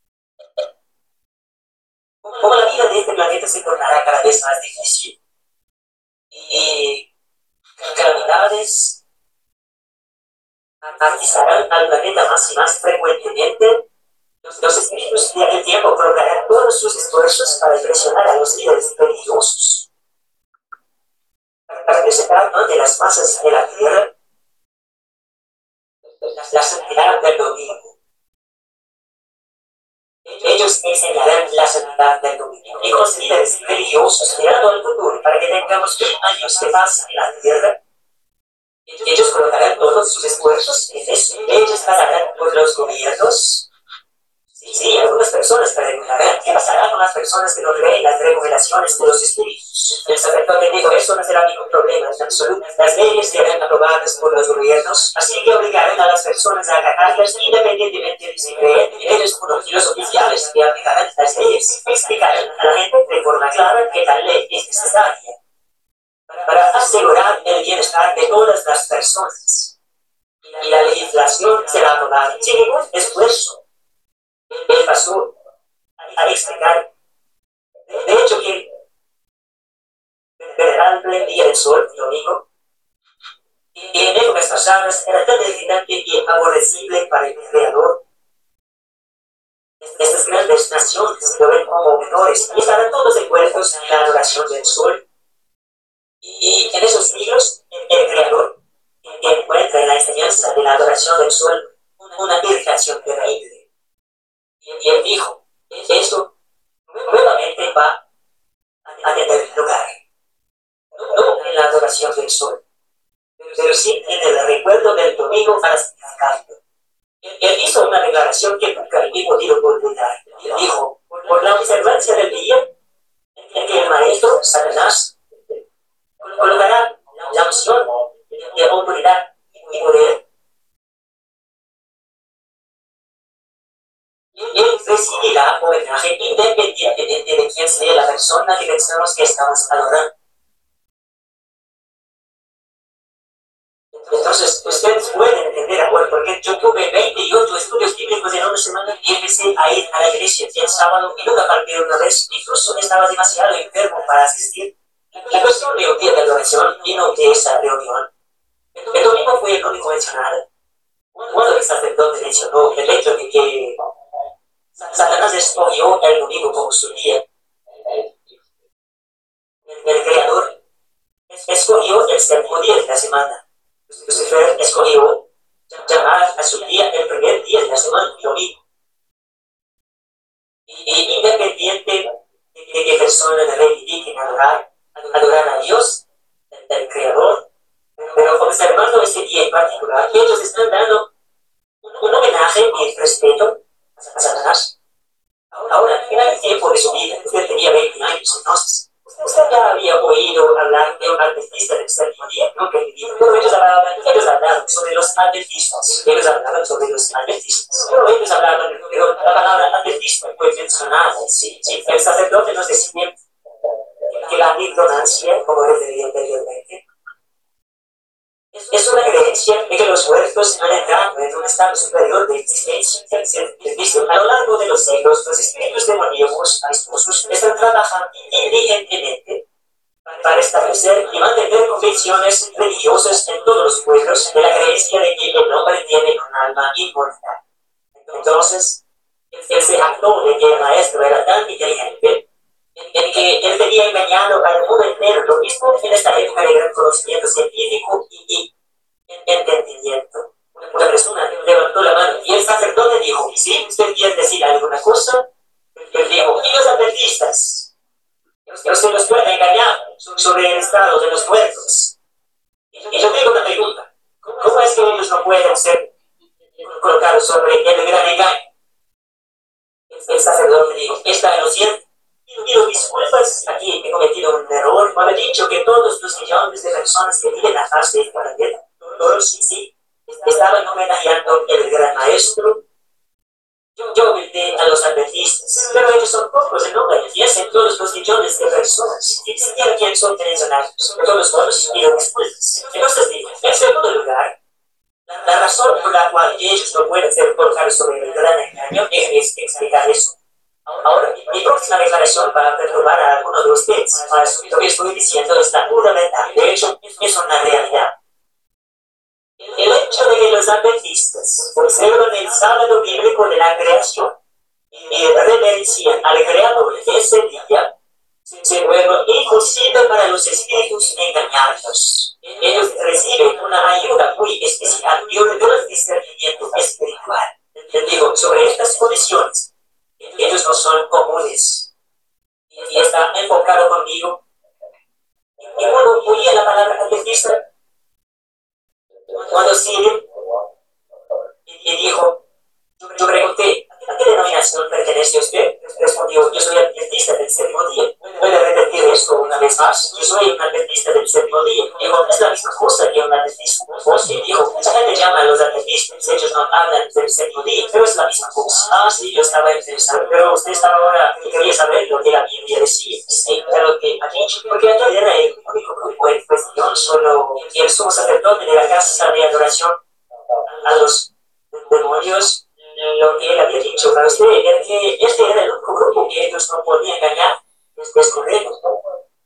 Speaker 6: como la vida de este planeta se tornará cada vez más difícil y calamidades atizarán al planeta más y más frecuentemente, los espíritus de aquel tiempo colocarán todos sus esfuerzos para presionar a los líderes religiosos, para presentar ante las masas de la tierra la santidad del domingo. Ellos enseñarán la santidad del dominio. Y los líderes religiosos mirando al futuro para que tengamos mil años de paz en la tierra. Ellos colocarán todos sus esfuerzos en eso. Ellos pasarán por los gobiernos. Sí, sí, algunas personas preguntarán qué pasará con las personas que no creen las revelaciones de los espíritus. El sacerdote dijo: eso no será ningún problema en absoluto. Las leyes serán aprobadas por los gobiernos, así que obligarán a las personas a acatarlas independientemente de si creen. Ellos, como los oficiales que aplicarán las leyes, explicarán a la gente de forma clara que tal ley es necesaria para asegurar el bienestar de todas las personas. Y la legislación será aprobada sin ningún esfuerzo. Él pasó a explicar, de hecho, que venerable el día del sol, el domingo, y en épocas pasadas era tan irritante y aborrecible para el Creador. Estas grandes naciones lo ven como menores y estarán todos envueltos en la adoración del sol. Y en esos siglos, el Creador encuentra en la enseñanza de la adoración del sol una irritación terrible. Y él dijo: eso nuevamente va a tener lugar, no en la adoración del sol, pero sí en el recuerdo del domingo para santificarlo. Él hizo una declaración que nunca he podido olvidar. Él dijo: por la observancia del día en que el maestro, Satanás, colocará la unción de autoridad y poder, él recibirá homenaje independientemente de quién sea la persona que pensamos que estamos adorando. Entonces, ustedes pueden entender ahora, porque yo tuve veintiocho estudios bíblicos en una semana y empecé a ir a la iglesia el sábado y nunca falté una vez, incluso estaba demasiado enfermo para asistir. La cuestión de un día de adoración vino de esa reunión. El domingo fue el único mencionado. Cuando el sacerdote mencionó el hecho de que Satanás escogió el domingo como su día, el Creador escogió el séptimo día de la semana. Lucifer escogió llamar a su día el primer día de la semana, el domingo. Y, y independiente de que personas reivindiquen adorar, adorar a Dios, observando este día en particular, que ellos están dando un, un homenaje y respeto a Satanás. Ahora, en el tiempo de su vida, usted tenía veinte años, entonces, usted ya había oído hablar de un adventista del séptimo día, ¿no? Pero ellos hablaban, ellos hablaban sobre los adventistas, ellos hablaban sobre los adventistas, pero ellos hablaban, pero la palabra adventista fue mencionada, sí, sí, el sacerdote nos decía que la ignorancia, como refería anteriormente, es una creencia de que los muertos han entrado en un estado superior de existencia. A lo largo de los siglos, los espíritus demoníacos están trabajando diligentemente para establecer y mantener convicciones religiosas en todos los pueblos de la creencia de que el hombre tiene un alma inmortal. Entonces, él se jactó de que el maestro era tan inteligente en que él tenía engañado al mundo entero, lo mismo en esta época de gran conocimiento científico y, y entendimiento. Una persona levantó la mano y el sacerdote dijo, ¿sí? ¿Usted quiere decir alguna cosa? Él dijo, ¿y los adventistas? Usted los puede engañar sobre el estado de los muertos. Y yo tengo una pregunta, ¿cómo es que ellos no pueden ser colocados sobre el gran engaño? El sacerdote dijo, está en lo cierto. Pido disculpas, aquí he cometido un error. Me he dicho que todos los millones de personas que viven a faz de esta planeta, todos sí, sí, estaban homenajeando el gran maestro. Yo, yo invité a los adventistas, pero ellos son pocos en número y hacen todos los millones de personas. Ni siquiera quieren son mencionados. De todos modos, pido disculpas. Entonces digo, en segundo lugar, la razón por la cual ellos no pueden ser colocados sobre el gran engaño es explicar eso. Ahora, mi próxima declaración va a perturbar a algunos de ustedes, mas lo que estoy diciendo está fundamental. De hecho, es una realidad. El hecho de que los adventistas observan el sábado bíblico de la creación y reverencian al creador de ese día, se vuelve imposible para los espíritus engañarlos. Ellos reciben una ayuda muy especial y un gran discernimiento espiritual. Les digo, sobre estas condiciones, ellos no son comunes. Y está enfocado conmigo. Y cuando oí la palabra adventista, cuando Cyril y dijo, yo pregunté, ¿a qué denominación pertenece usted? Respondió, yo soy adventista del séptimo día. ¿Puede repetir esto una vez más? Yo soy un adventista del séptimo día. Dijo, es la misma cosa que un adventista. O sí, dijo, mucha gente llama a los adventistas, ellos no hablan del séptimo día, pero es la misma cosa. Ah, sí, yo estaba interesado, pero usted estaba ahora, y quería saber lo que la Biblia decía. Sí, pero que aquí, porque aquel era el único grupo en cuestión, solo el sumo sacerdote de la casa de adoración a los demonios. Lo que él había dicho para usted era que este era el único grupo que ellos no podían engañar. Es correcto, ¿no?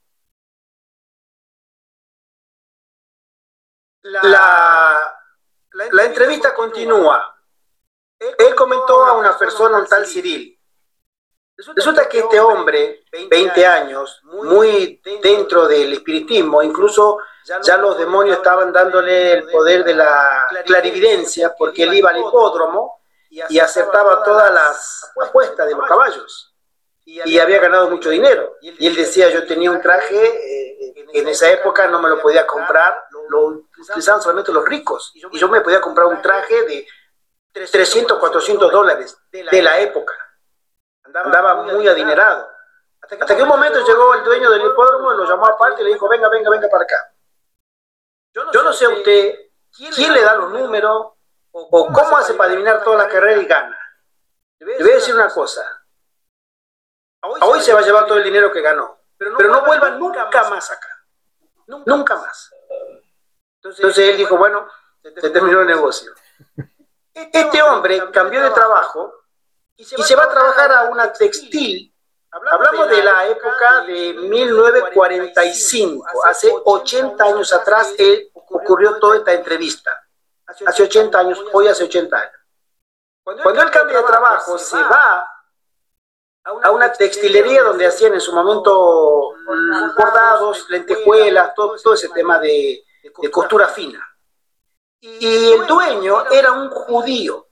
Speaker 3: La, la, la entrevista continúa. Él comentó a una persona, un tal Cyril. Resulta que este hombre, veinte años, muy dentro del espiritismo, incluso ya los demonios estaban dándole el poder de la clarividencia, porque él iba al hipódromo y acertaba todas las apuestas de los caballos. Y había ganado mucho dinero. Y él decía, yo tenía un traje eh, que en esa época no me lo podía comprar, lo utilizaban solamente los ricos. Y yo me podía comprar un traje de trescientos, cuatrocientos dólares de la época. Andaba muy adinerado. Hasta que un momento llegó el dueño del hipódromo, lo llamó aparte y le dijo, venga, venga, venga para acá. Yo no sé a usted quién le da los números o cómo hace para adivinar toda la carrera y gana. Le voy a decir una cosa. Hoy se va a llevar todo el dinero que ganó, pero no vuelva nunca más acá. Nunca más. Entonces él dijo, bueno, se terminó el negocio. Este hombre cambió de trabajo y se va a trabajar a una textil. Hablamos de la época de mil novecientos cuarenta y cinco, hace ochenta años atrás él ocurrió toda esta entrevista. Hace ochenta años, hoy hace ochenta años. Cuando él cambia de trabajo, se va a una textilería donde hacían en su momento bordados, lentejuelas, todo, todo ese tema de, de costura fina. Y el dueño era un judío.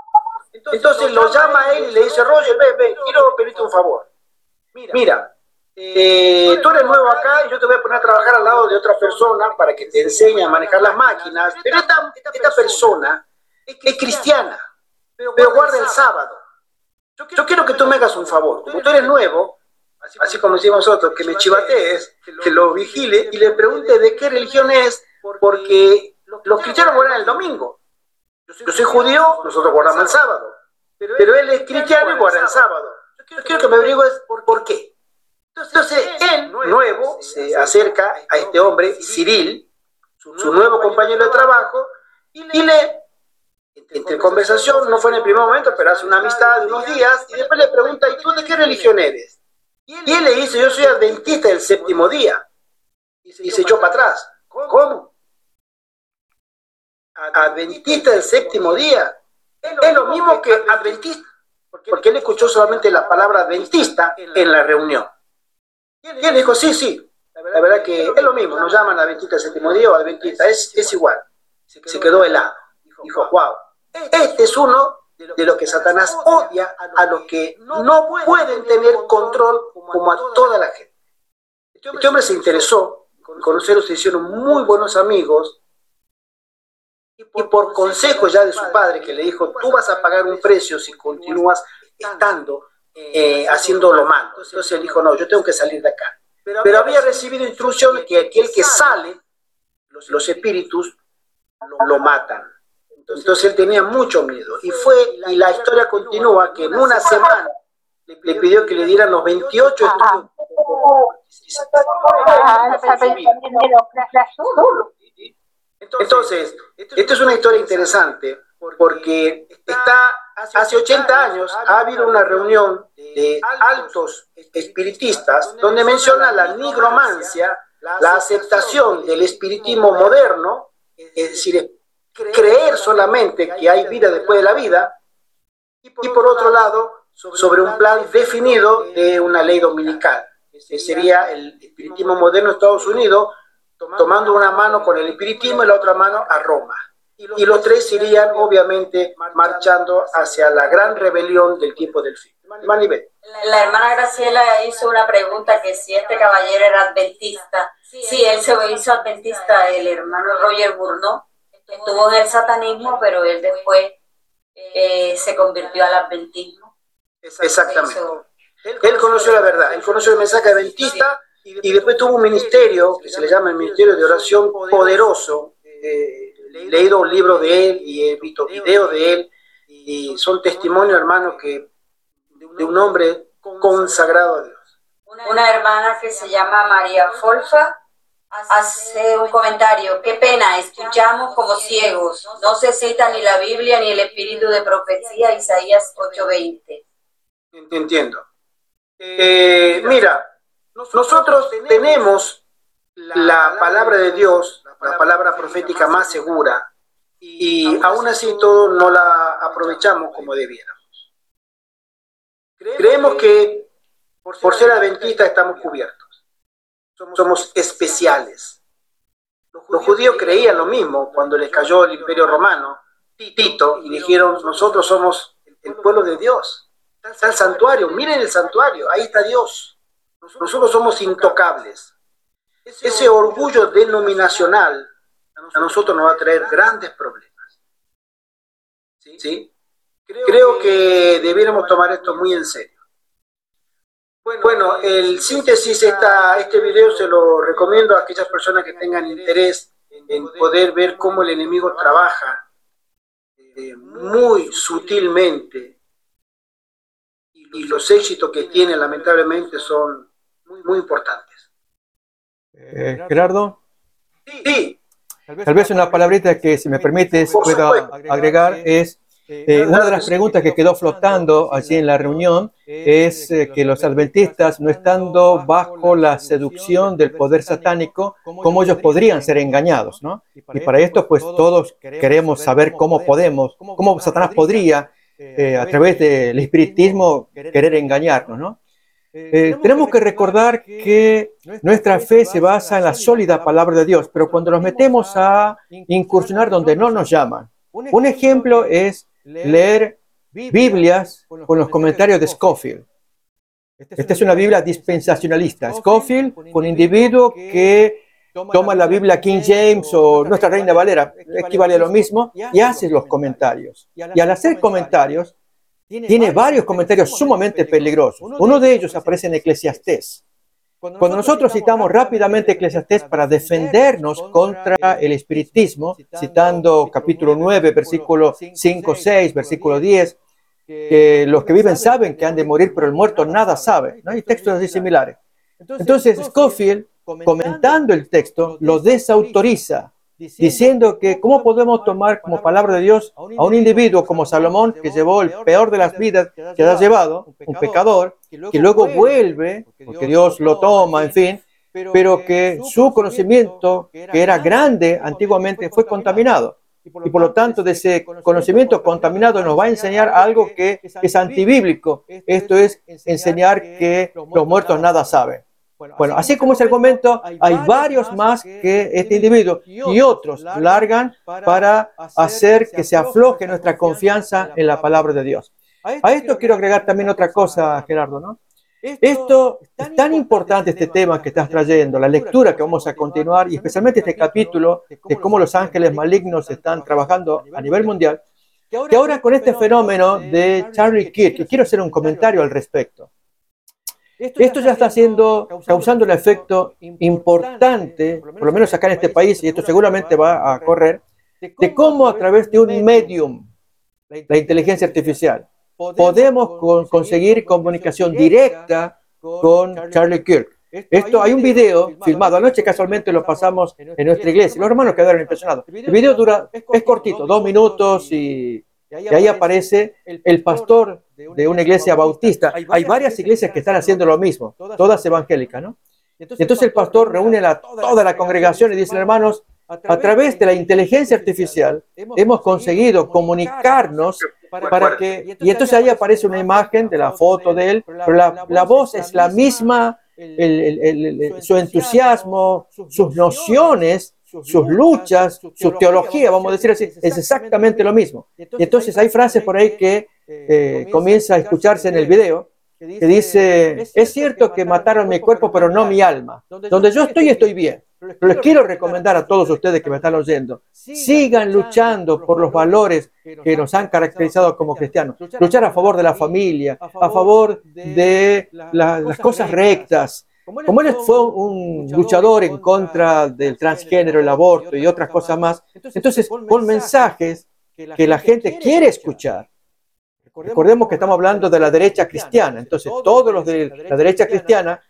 Speaker 3: Entonces lo llama a él y le dice, Roger, ven, ven, quiero pedirte un favor. Mira, eh, tú eres nuevo acá y yo te voy a poner a trabajar al lado de otra persona para que te enseñe a manejar las máquinas, pero esta, esta persona es cristiana, pero guarda el sábado. Yo quiero que tú me hagas un favor, como tú eres nuevo, así como decimos nosotros, que me chivatees, que lo vigile y le pregunte de qué religión es, porque los cristianos guardan el domingo. Yo soy judío, nosotros guardamos el sábado, pero él es cristiano y guarda el sábado. Yo quiero que me averigües por qué. Entonces, él, nuevo, se acerca a este hombre, Cyril, su nuevo compañero de trabajo, y le, entre conversación, no fue en el primer momento, pero hace una amistad de unos días, y después le pregunta, ¿y tú de qué religión eres? Y él le dice, yo soy adventista del séptimo día. Y se echó para atrás. ¿Cómo? Adventista del séptimo día. Es lo mismo que adventista, porque él escuchó solamente la palabra adventista en la reunión. Y él dijo, sí, sí, la verdad que es lo mismo, nos llaman adventista del séptimo día o adventista, es, es igual. Se quedó helado. Dijo, wow, este es uno de los que Satanás odia a los que no pueden tener control como a toda la gente. Este hombre se interesó, conocerlos, se hicieron muy buenos amigos, y por consejo ya de su padre, que le dijo, tú vas a pagar un precio si continúas estando eh, haciendo lo malo. Entonces él dijo, no, yo tengo que salir de acá. Pero había recibido instrucciones que aquel que sale, los, los espíritus lo, lo matan. Entonces él tenía mucho miedo. Y fue, y la historia continúa, que en una semana le pidió que le dieran los veintiocho estudios. Entonces, esta es una historia interesante, porque está, hace ochenta años ha habido una reunión de altos espiritistas donde menciona la nigromancia, la aceptación del espiritismo moderno, es decir, creer solamente que hay vida después de la vida, y por otro lado, sobre un plan definido de una ley dominical, que sería el espiritismo moderno de Estados Unidos, tomando una mano con el espiritismo y la otra mano a Roma. Y los tres irían, obviamente, marchando hacia la gran rebelión del tiempo del fin. Maribel.
Speaker 4: La hermana Graciela hizo una pregunta, que si este caballero era adventista. Sí, él se hizo adventista, el hermano Roger Bourneau. Estuvo en el satanismo, pero él después eh, se convirtió al adventismo.
Speaker 3: Exactamente. Él conoció la verdad, él conoció el mensaje adventista, y después tuvo un ministerio que se le llama el Ministerio de Oración Poderoso. Eh, he leído un libro de él y he visto videos de él, y son testimonios, hermanos, que de un hombre consagrado a Dios.
Speaker 4: Una hermana que se llama María Folfa hace un comentario: qué pena, escuchamos como ciegos, no se cita ni la Biblia ni el espíritu de profecía, Isaías ocho veinte.
Speaker 3: Entiendo. Eh, mira, nosotros tenemos la palabra de Dios, la palabra profética más segura, y aún así todos no la aprovechamos como debiéramos. Creemos que por ser adventistas estamos cubiertos, somos especiales. Los judíos creían lo mismo cuando les cayó el Imperio Romano, Tito, y dijeron, nosotros somos el pueblo de Dios. Está el santuario, miren el santuario, ahí está Dios. Nosotros somos intocables. Ese orgullo denominacional a nosotros nos va a traer grandes problemas. ¿Sí? Creo que debiéramos tomar esto muy en serio. Bueno, el síntesis, esta, este video se lo recomiendo a aquellas personas que tengan interés en poder ver cómo el enemigo trabaja eh, muy sutilmente, y los éxitos que tiene lamentablemente son muy, muy importantes.
Speaker 2: Eh, Gerardo.
Speaker 3: Sí.
Speaker 2: Tal vez una palabrita que, si me permites, pueda agregar es, eh, una de las preguntas que quedó flotando allí en la reunión es eh, que los adventistas, no estando bajo la seducción del poder satánico, cómo ellos podrían ser engañados, ¿no? Y para esto, pues todos queremos saber cómo podemos, cómo Satanás podría, eh, a través del espiritismo, querer engañarnos, ¿no? Eh, tenemos que recordar que nuestra fe se basa en la sólida palabra de Dios, pero cuando nos metemos a incursionar donde no nos llaman, un ejemplo es leer Biblias con los comentarios de Scofield. Esta es una Biblia dispensacionalista. Scofield, un individuo que toma la Biblia King James o Nuestra Reina Valera, equivale a lo mismo, y hace los comentarios. Y al hacer comentarios, tiene varios comentarios sumamente peligrosos. Uno de ellos aparece en Eclesiastés. Cuando nosotros citamos rápidamente Eclesiastés para defendernos contra el espiritismo, citando capítulo nueve, versículo cinco, seis, versículo diez, que los que viven saben que han de morir, pero el muerto nada sabe, ¿no? Hay textos así similares. Entonces, Scofield, comentando el texto, lo desautoriza, diciendo que cómo podemos tomar como palabra de Dios a un individuo como Salomón, que llevó el peor de las vidas que ha llevado, un pecador, que luego vuelve, porque Dios lo toma, en fin, pero que su conocimiento, que era grande antiguamente, fue contaminado. Y por lo tanto, de ese conocimiento contaminado nos va a enseñar algo que es antibíblico. Esto es enseñar que los muertos nada saben. Bueno, así como ese argumento, hay varios más que este individuo y otros largan para hacer que se afloje nuestra confianza en la palabra de Dios. A esto quiero agregar también otra cosa, Gerardo, ¿no? Esto es tan importante, este tema que estás trayendo, la lectura que vamos a continuar y especialmente este capítulo de cómo los ángeles malignos están trabajando a nivel mundial, que ahora con este fenómeno de Charlie Kirk, y quiero hacer un comentario al respecto. Esto ya está haciendo, causando un efecto importante, por lo menos acá en este país, y esto seguramente va a correr, de cómo a través de un medium, la inteligencia artificial, podemos con, conseguir comunicación directa con Charlie Kirk. Esto, hay un video filmado, anoche casualmente lo pasamos en nuestra iglesia, los hermanos quedaron impresionados. El video dura, es cortito, dos minutos y... Y ahí aparece el pastor de una iglesia bautista. Hay varias iglesias que están haciendo lo mismo, todas evangélicas, ¿no? Entonces el pastor reúne a toda la congregación y dice, hermanos, a través de la inteligencia artificial hemos conseguido comunicarnos para que... Y entonces ahí aparece una imagen de la foto de él, pero la, la voz es la misma, el, el, el, el, su entusiasmo, sus nociones, sus luchas, su teología, vamos a decir así, es exactamente lo mismo. Y entonces hay frases por ahí que eh, comienza a escucharse en el video, que dice, es cierto que mataron mi cuerpo, pero no mi alma. Donde yo estoy, estoy bien. Pero les quiero recomendar a todos ustedes que me están oyendo, sigan luchando por los valores que nos han caracterizado como cristianos. Luchar a favor de la familia, a favor de la, las cosas rectas. Como él fue un luchador en contra del transgénero, el aborto y otras cosas más, entonces con mensajes que la gente quiere escuchar. Recordemos que estamos hablando de la derecha cristiana, entonces todos los de la derecha cristiana,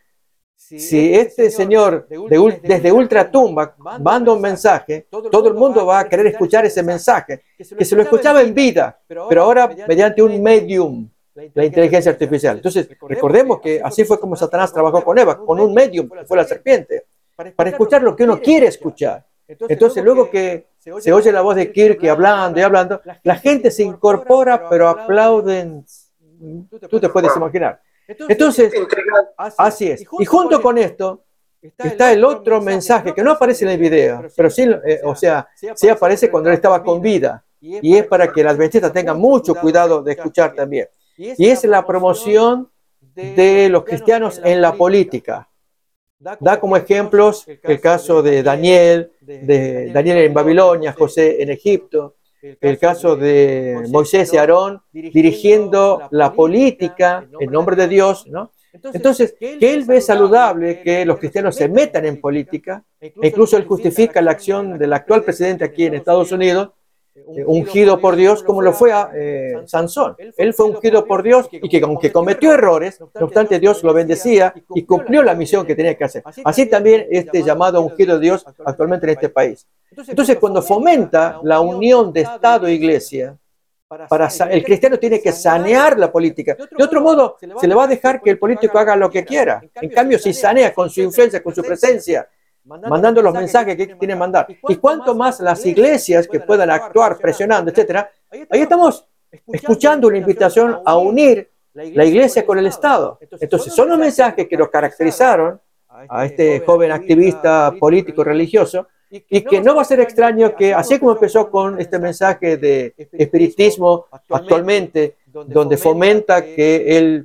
Speaker 2: si este señor de, desde ultratumba manda un mensaje, todo el mundo va a querer escuchar ese mensaje, que se lo escuchaba en vida, pero ahora mediante un medium, la inteligencia artificial. Entonces, recordemos que así fue como Satanás trabajó con Eva, con un medium, que fue la serpiente, para escuchar lo que uno quiere escuchar. Entonces, luego que se oye la voz de Kirk hablando y hablando, la gente se incorpora, pero aplauden. Tú te puedes imaginar. Entonces, así es. Y junto con esto, está el otro mensaje que no aparece en el video, pero sí, eh, o sea, sí aparece cuando él estaba con vida. Y es para que las adventistas tengan mucho cuidado de escuchar también. Y es la promoción de los cristianos en la política. Da como ejemplos el caso de Daniel, de Daniel en Babilonia, José en Egipto, el caso de Moisés y Aarón dirigiendo la política en nombre de Dios, ¿no? Entonces, que él ve saludable que los cristianos se metan en política, e incluso él justifica la acción del actual presidente aquí en Estados Unidos, ungido por Dios, como lo fue a eh, Sansón. Él fue ungido por Dios y que aunque cometió errores, no obstante Dios lo bendecía y cumplió la misión que tenía que hacer. Así también este llamado ungido de Dios actualmente en este país. Entonces, cuando fomenta la unión de Estado e Iglesia, para, el cristiano tiene que sanear la política. De otro modo, se le va a dejar que el político haga lo que quiera. En cambio, si sanea con su influencia, con su presencia, mandando los mensajes que quieren mandar. Y cuanto más las iglesias que puedan actuar presionando, etcétera, ahí estamos escuchando una invitación a unir la iglesia con el Estado. Entonces, son los mensajes que lo caracterizaron a este joven activista político religioso y que no va a ser extraño que, así como empezó con este mensaje de espiritismo actualmente, donde fomenta que el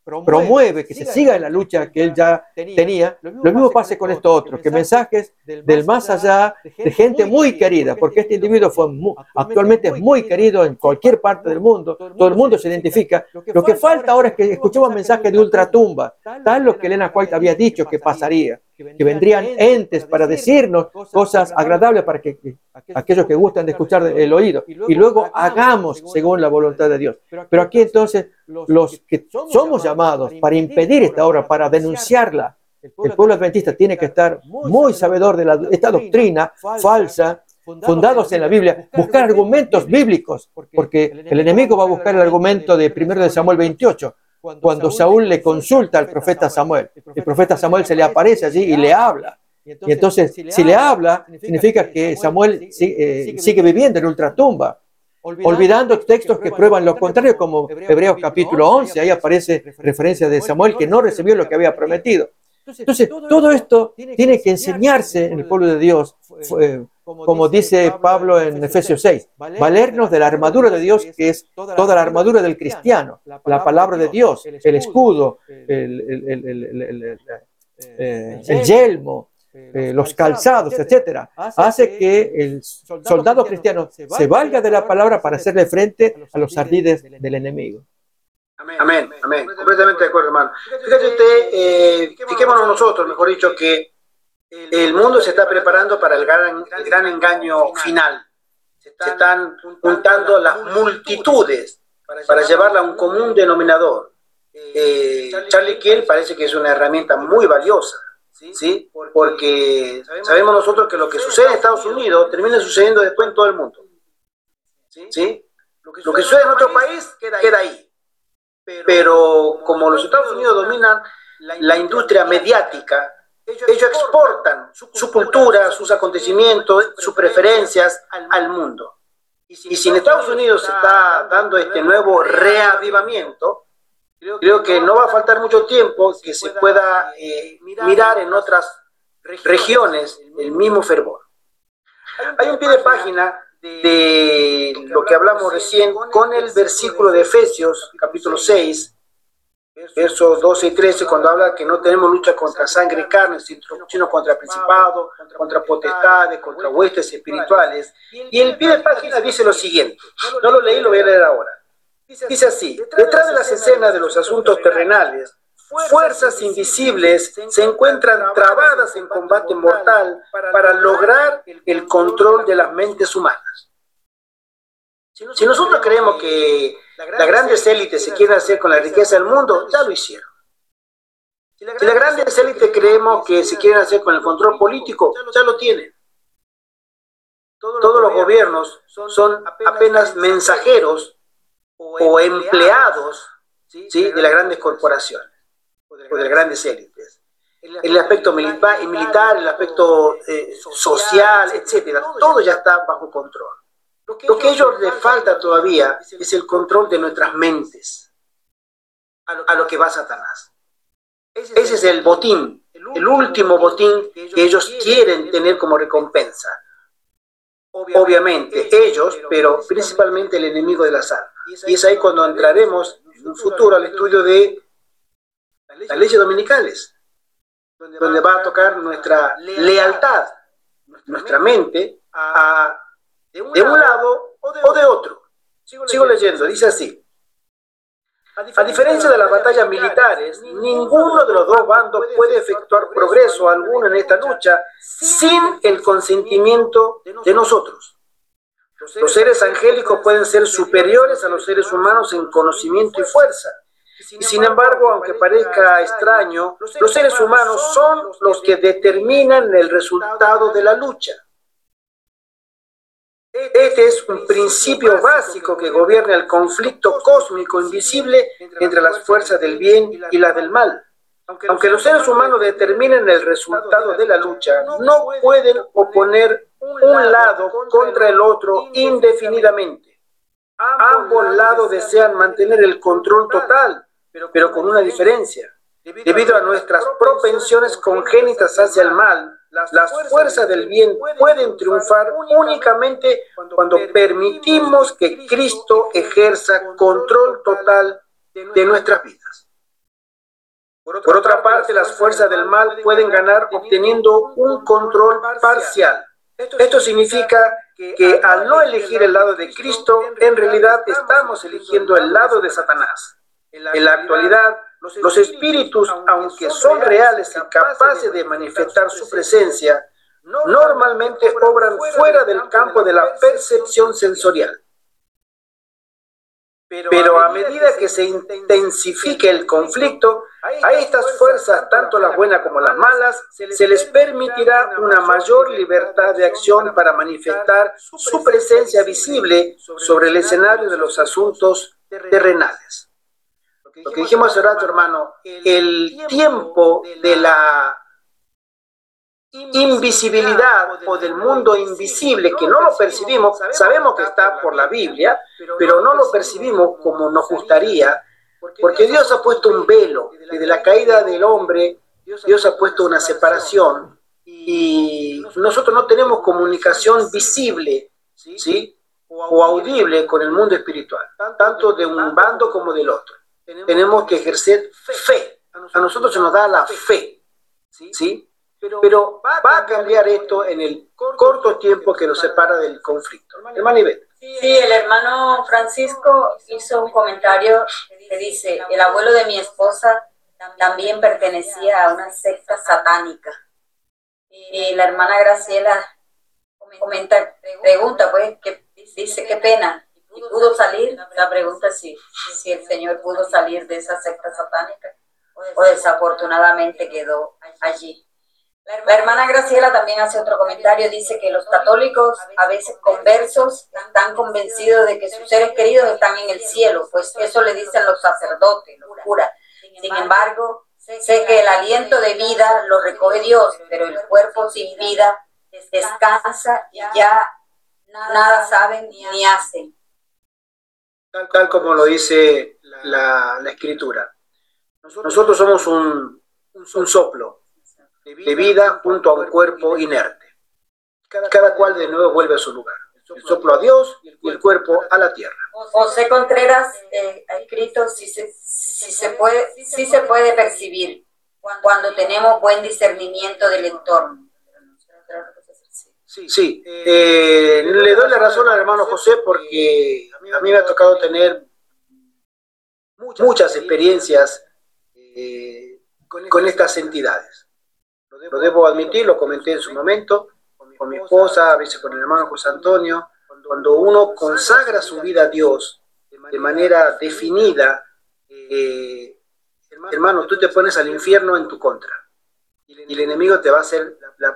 Speaker 2: promueve que se siga en la lucha que él ya tenía, lo mismo pasa con esto otro, que mensajes del más allá de gente muy querida, porque este individuo fue muy, actualmente es muy querido en cualquier parte del mundo, todo el mundo se identifica. Lo que falta ahora es que escuchemos mensajes de ultratumba, tal lo que Elena White había dicho que pasaría, que vendrían entes para decirnos cosas agradables para que, que aquellos que gustan de escuchar el oído, y luego hagamos según la voluntad de Dios. Pero aquí entonces los que somos llamados para impedir esta obra, para denunciarla, el pueblo adventista tiene que estar muy sabedor de la, esta doctrina falsa, fundados en la Biblia, buscar argumentos bíblicos, porque el enemigo va a buscar el argumento de primero de Samuel veintiocho, cuando Saúl le consulta al profeta Samuel. El profeta Samuel se le aparece allí y le habla. Y entonces, si le habla, significa que Samuel sigue, eh, sigue viviendo en ultratumba, olvidando textos que prueban lo contrario, como Hebreos capítulo once, ahí aparece referencia de Samuel que no recibió lo que había prometido. Entonces, todo esto tiene que enseñarse en el pueblo de Dios, como dice Pablo en Efesios seis, valernos de la armadura de Dios, que es toda la armadura del cristiano, la palabra de Dios, el escudo, el, el, el, el, el, el, eh, el yelmo, Eh, los calzados, etcétera, hace que el soldado cristiano se valga de la palabra para hacerle frente a los ardides del enemigo.
Speaker 3: Amén, amén, amén. Completamente de acuerdo, hermano. Fíjate usted, eh, fijémonos nosotros, mejor dicho, que el mundo se está preparando para el gran, el gran engaño final. Se están juntando las multitudes para llevarla a un común denominador. Eh, Charlie Kiel parece que es una herramienta muy valiosa. ¿Sí? Porque sabemos nosotros que lo que sucede en Estados Unidos termina sucediendo después en todo el mundo. ¿Sí? Lo que sucede en otro país queda ahí. Pero como los Estados Unidos dominan la industria mediática, ellos exportan su cultura, sus acontecimientos, sus preferencias al mundo. Y si en Estados Unidos se está dando este nuevo reavivamiento, creo que no va a faltar mucho tiempo que se pueda eh, mirar en otras regiones el mismo fervor. Hay un pie de página de lo que hablamos recién con el versículo de Efesios, capítulo seis, versos doce y trece, cuando habla que no tenemos lucha contra sangre y carne, sino contra principados, contra potestades, contra huestes espirituales. Y el pie de página dice lo siguiente, no lo leí, lo voy a leer ahora. Dice así, detrás de las escenas de los asuntos terrenales, fuerzas invisibles se encuentran trabadas en combate mortal para lograr el control de las mentes humanas. Si nosotros creemos que las grandes élites se quieren hacer con la riqueza del mundo, ya lo hicieron. Si las grandes élites creemos que se quieren hacer con el control político, ya lo tienen. Todos los gobiernos son apenas mensajeros o empleados, ¿sí? de las grandes corporaciones o de las grandes élites. El aspecto militar, el, militar, el aspecto eh, social, etcétera, todo ya está bajo control. Lo que, lo que a ellos les falta todavía es el control de nuestras mentes, a lo, a lo que va Satanás. Ese es el botín, el último botín que ellos quieren tener como recompensa. Obviamente ellos, pero principalmente el enemigo de las almas. Y es ahí cuando entraremos en un futuro al estudio de las leyes dominicales, donde va a tocar nuestra lealtad, nuestra mente, a, de un lado o de otro. Sigo leyendo, dice así. A diferencia de las batallas militares, ninguno de los dos bandos puede efectuar progreso alguno en esta lucha sin el consentimiento de nosotros. Los seres angélicos pueden ser superiores a los seres humanos en conocimiento y fuerza. Y sin embargo, aunque parezca extraño, los seres humanos son los que determinan el resultado de la lucha. Este es un principio básico que gobierna el conflicto cósmico invisible entre las fuerzas del bien y las del mal. Aunque los seres humanos determinen el resultado de la lucha, no pueden oponer un lado contra el otro indefinidamente. Ambos lados desean mantener el control total, pero con una diferencia. Debido a nuestras propensiones congénitas hacia el mal, las fuerzas del bien pueden triunfar únicamente cuando permitimos que Cristo ejerza control total de nuestras vidas. Por otra parte, las fuerzas del mal pueden ganar obteniendo un control parcial. Esto significa que al no elegir el lado de Cristo, en realidad estamos eligiendo el lado de Satanás. En la actualidad, los espíritus, aunque son reales y capaces de manifestar su presencia, normalmente obran fuera del campo de la percepción sensorial. Pero a medida que se intensifique el conflicto, a estas fuerzas, tanto las buenas como las malas, se les permitirá una mayor libertad de acción para manifestar su presencia visible sobre el escenario de los asuntos terrenales. Lo que dijimos hace rato, hermano, el tiempo de la invisibilidad o del mundo invisible, que no lo percibimos, sabemos que está por la Biblia, pero no lo percibimos como nos gustaría, porque Dios ha puesto un velo. Desde la caída del hombre, Dios ha puesto una separación y nosotros no tenemos comunicación visible, ¿sí?, o audible con el mundo espiritual, tanto de un bando como del otro. Tenemos que ejercer fe. A nosotros se nos da la fe, ¿sí? Pero va a cambiar esto en el corto tiempo que nos separa del conflicto. Hermano Ivette.
Speaker 4: Sí, el hermano Francisco hizo un comentario que dice: el abuelo de mi esposa también pertenecía a una secta satánica. Y la hermana Graciela comenta, pregunta, pues, que dice, qué pena. ¿Y pudo salir? La pregunta es si, si el Señor pudo salir de esa secta satánica o desafortunadamente quedó allí. La hermana Graciela también hace otro comentario, dice que los católicos, a veces conversos, están convencidos de que sus seres queridos están en el cielo, pues eso le dicen los sacerdotes, los curas. Sin embargo, sé que el aliento de vida lo recoge Dios, pero el cuerpo sin vida descansa y ya nada saben ni hacen.
Speaker 3: Tal, tal como lo dice la, la Escritura. Nosotros somos un, un soplo de vida junto a un cuerpo inerte. Cada cual de nuevo vuelve a su lugar. El soplo a Dios y el cuerpo a la tierra.
Speaker 4: José Contreras eh, ha escrito si se, si, se puede, si se puede percibir cuando tenemos buen discernimiento del entorno.
Speaker 3: Sí, eh, le doy la razón al hermano José porque a mí me ha tocado tener muchas experiencias eh, con estas entidades. Lo debo admitir, lo comenté en su momento, con mi esposa, a veces con el hermano José Antonio. Cuando uno consagra su vida a Dios de manera definida, eh, hermano, tú te pones al infierno en tu contra. Y el enemigo te va a hacer la,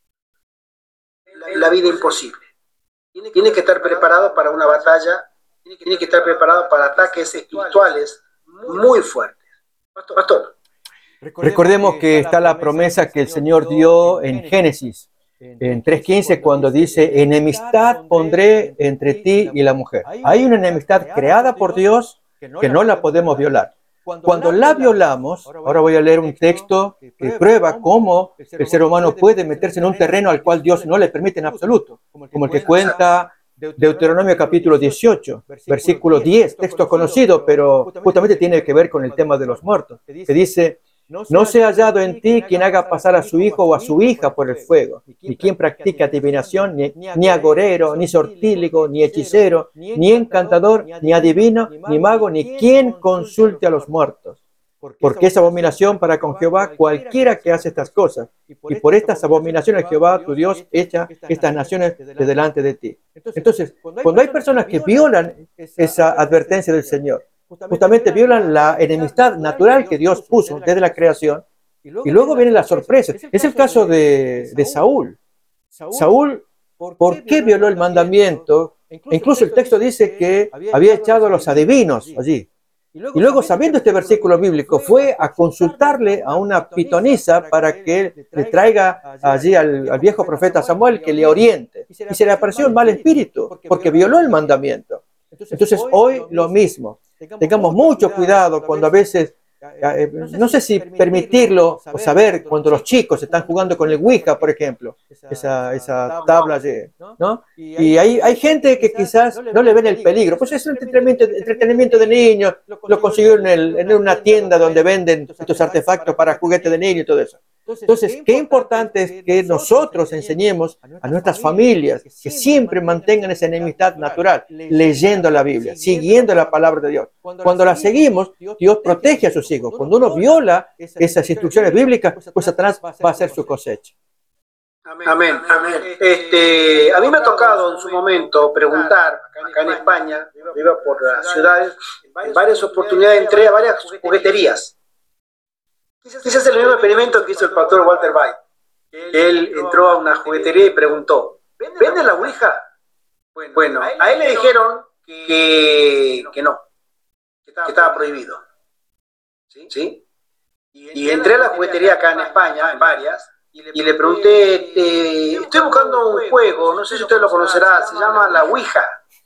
Speaker 3: la, la vida imposible. Tienes que estar preparado para una batalla, tienes que estar preparado para ataques espirituales muy fuertes. Pastor, pastor.
Speaker 2: Recordemos que está la promesa que el Señor dio en Génesis, en tres quince, cuando dice: enemistad pondré entre ti y la mujer. Hay una enemistad creada por Dios que no la podemos violar. Cuando la violamos, ahora voy a leer un texto que prueba cómo el ser humano puede meterse en un terreno al cual Dios no le permite en absoluto, como el que cuenta Deuteronomio capítulo dieciocho, versículo diez, texto conocido, pero justamente tiene que ver con el tema de los muertos, que dice: no sea hallado en ti quien haga pasar a su hijo o a su hija por el fuego, ni quien practique adivinación, ni, ni agorero, ni sortíligo, ni hechicero, ni encantador, ni adivino, ni mago, ni quien consulte a los muertos. Porque es abominación para con Jehová cualquiera que hace estas cosas. Y por estas abominaciones Jehová, tu Dios, echa estas naciones de delante de ti. Entonces, cuando hay personas que violan esa advertencia del Señor, justamente violan la enemistad natural que Dios puso desde la creación, y luego vienen las sorpresas. Es el caso de, de Saúl. Saúl, ¿por qué violó el mandamiento? Incluso el texto dice que había echado a los adivinos allí. Y luego, sabiendo este versículo bíblico, fue a consultarle a una pitonisa para que le traiga allí al, al viejo profeta Samuel que le oriente. Y se le apareció un mal espíritu, porque violó el mandamiento. Entonces, hoy lo mismo. Tengamos mucho cuidado cuando a veces eh, no sé si permitirlo o saber cuando los chicos están jugando con el Ouija, por ejemplo, esa, esa tabla, de, ¿no? Y hay, hay gente que quizás no le ven el peligro, pues es un entretenimiento, entretenimiento de niños, lo consiguieron en, el, en una tienda donde venden estos artefactos para juguetes de niños y todo eso. Entonces, qué importante es que nosotros enseñemos a nuestras familias que siempre mantengan esa enemistad natural, leyendo la Biblia, siguiendo la palabra de Dios. Cuando la seguimos, Dios protege a sus hijos. Cuando uno viola esas instrucciones bíblicas, pues Satanás va a hacer su cosecha.
Speaker 3: Amén, amén. Este, a mí me ha tocado en su momento preguntar, acá en España, vivo por las ciudades, en varias oportunidades entré a varias jugueterías. Quizás el mismo experimento que hizo el pastor Walter White. Él entró a una juguetería y preguntó, ¿vende la Ouija? Bueno, a él le dijeron que, que no, que estaba prohibido. ¿Sí? Y entré a la juguetería acá en España, en varias, y le pregunté, este, estoy buscando un juego, no sé si usted lo conocerá, se llama la Ouija.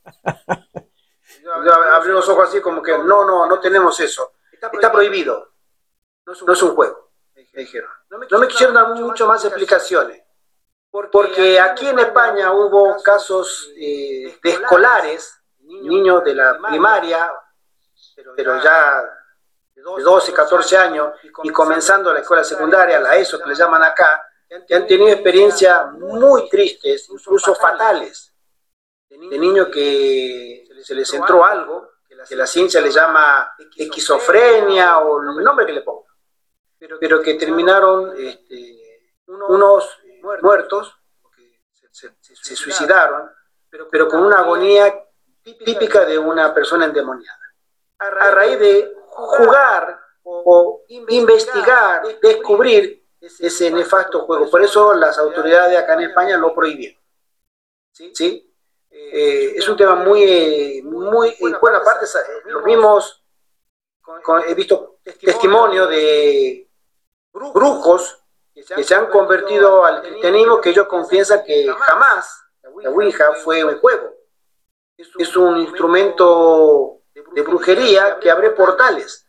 Speaker 3: Abrió los ojos así como que, no, no, no tenemos eso, está prohibido. No es, un, no es un juego, me dijeron. No me quisieron dar mucho más explicaciones, porque aquí en España hubo casos eh, de escolares, niños de la primaria, pero ya de doce, catorce años, y comenzando la escuela secundaria, la ESO que le llaman acá, que han tenido experiencias muy tristes, incluso fatales, de niños que se les entró algo, que la ciencia le llama esquizofrenia o el nombre que le ponga. Pero, pero que terminaron este, unos muertos, se, se, se suicidaron, pero, pero con una agonía típica de una persona endemoniada. A raíz de jugar o investigar, descubrir ese nefasto juego. Por eso las autoridades acá en España lo prohibieron. ¿Sí? ¿Sí? Eh, es un tema muy, muy, muy bueno. Aparte, los mismos, he visto testimonio de brujos que se han convertido al cristianismo, que ellos confiesan que jamás la Ouija fue un juego. Es un instrumento de brujería que abre portales.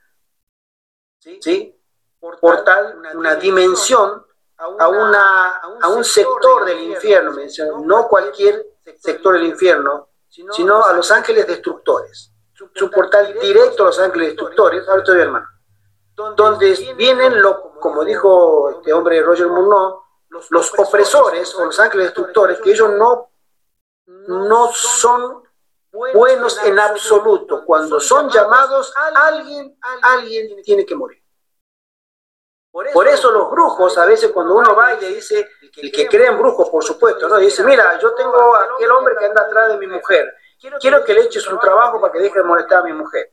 Speaker 3: ¿Sí? Portal, una dimensión a, una, a un sector del infierno, no cualquier sector del infierno, sino a los ángeles destructores. Es un portal directo a los ángeles destructores. Ahora estoy, hermano. Donde vienen, lo, como dijo este hombre Roger Murnau, los, los opresores o los ángeles destructores, que ellos no, no son buenos en absoluto. Cuando son llamados, alguien, alguien tiene que morir. Por eso los brujos, a veces cuando uno va y le dice, el que cree en brujos, por supuesto, ¿no? Dice, mira, yo tengo a aquel hombre que anda atrás de mi mujer, quiero que le eches un trabajo para que deje de molestar a mi mujer.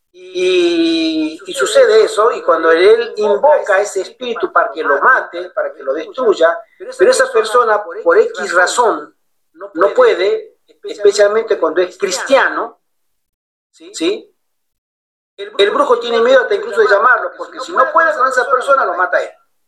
Speaker 3: Y, y sucede eso, y cuando él invoca a ese espíritu para que lo mate, para que lo destruya, pero esa persona por X razón no puede, especialmente cuando es cristiano, ¿sí? El, el brujo tiene miedo hasta incluso de llamarlo, porque si no puede con esa persona, lo mata a él.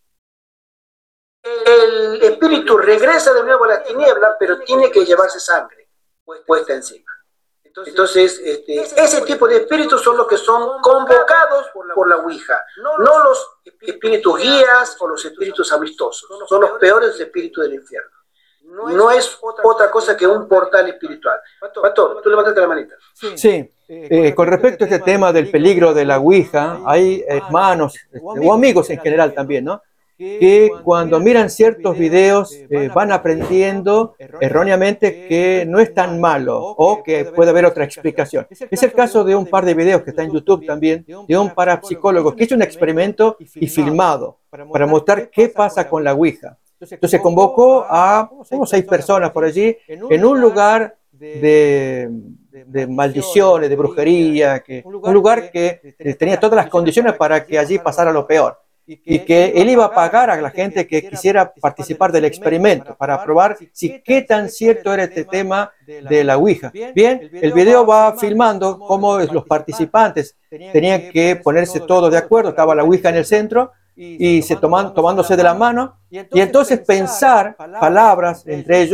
Speaker 3: El espíritu regresa de nuevo a las tinieblas, pero tiene que llevarse sangre puesta encima. Entonces, este, ese tipo de espíritus son los que son convocados por la Ouija, no los espíritus guías o los espíritus amistosos, son los peores espíritus del infierno. No es otra cosa que un portal espiritual. Pastor, tú levantaste la manita.
Speaker 2: Sí, eh, con respecto a este tema del peligro de la Ouija, hay hermanos este, o amigos en general también, ¿no? Que cuando miran ciertos videos eh, van aprendiendo erróneamente que no es tan malo o que puede haber otra explicación. Es el caso de un par de videos que está en YouTube también, de un parapsicólogo que hizo un experimento y filmado para mostrar qué pasa con la Ouija. Entonces convocó a como seis personas por allí en un lugar de, de maldiciones, de brujería, que, un lugar que tenía todas las condiciones para que allí pasara lo peor. Y que él iba a pagar a la gente que quisiera participar del experimento para probar si qué tan cierto era este tema de la Ouija. Bien, el video va filmando cómo los participantes tenían que ponerse todos de acuerdo, estaba la Ouija en el centro, y se toman, tomándose de la mano, y entonces pensar palabras entre ellos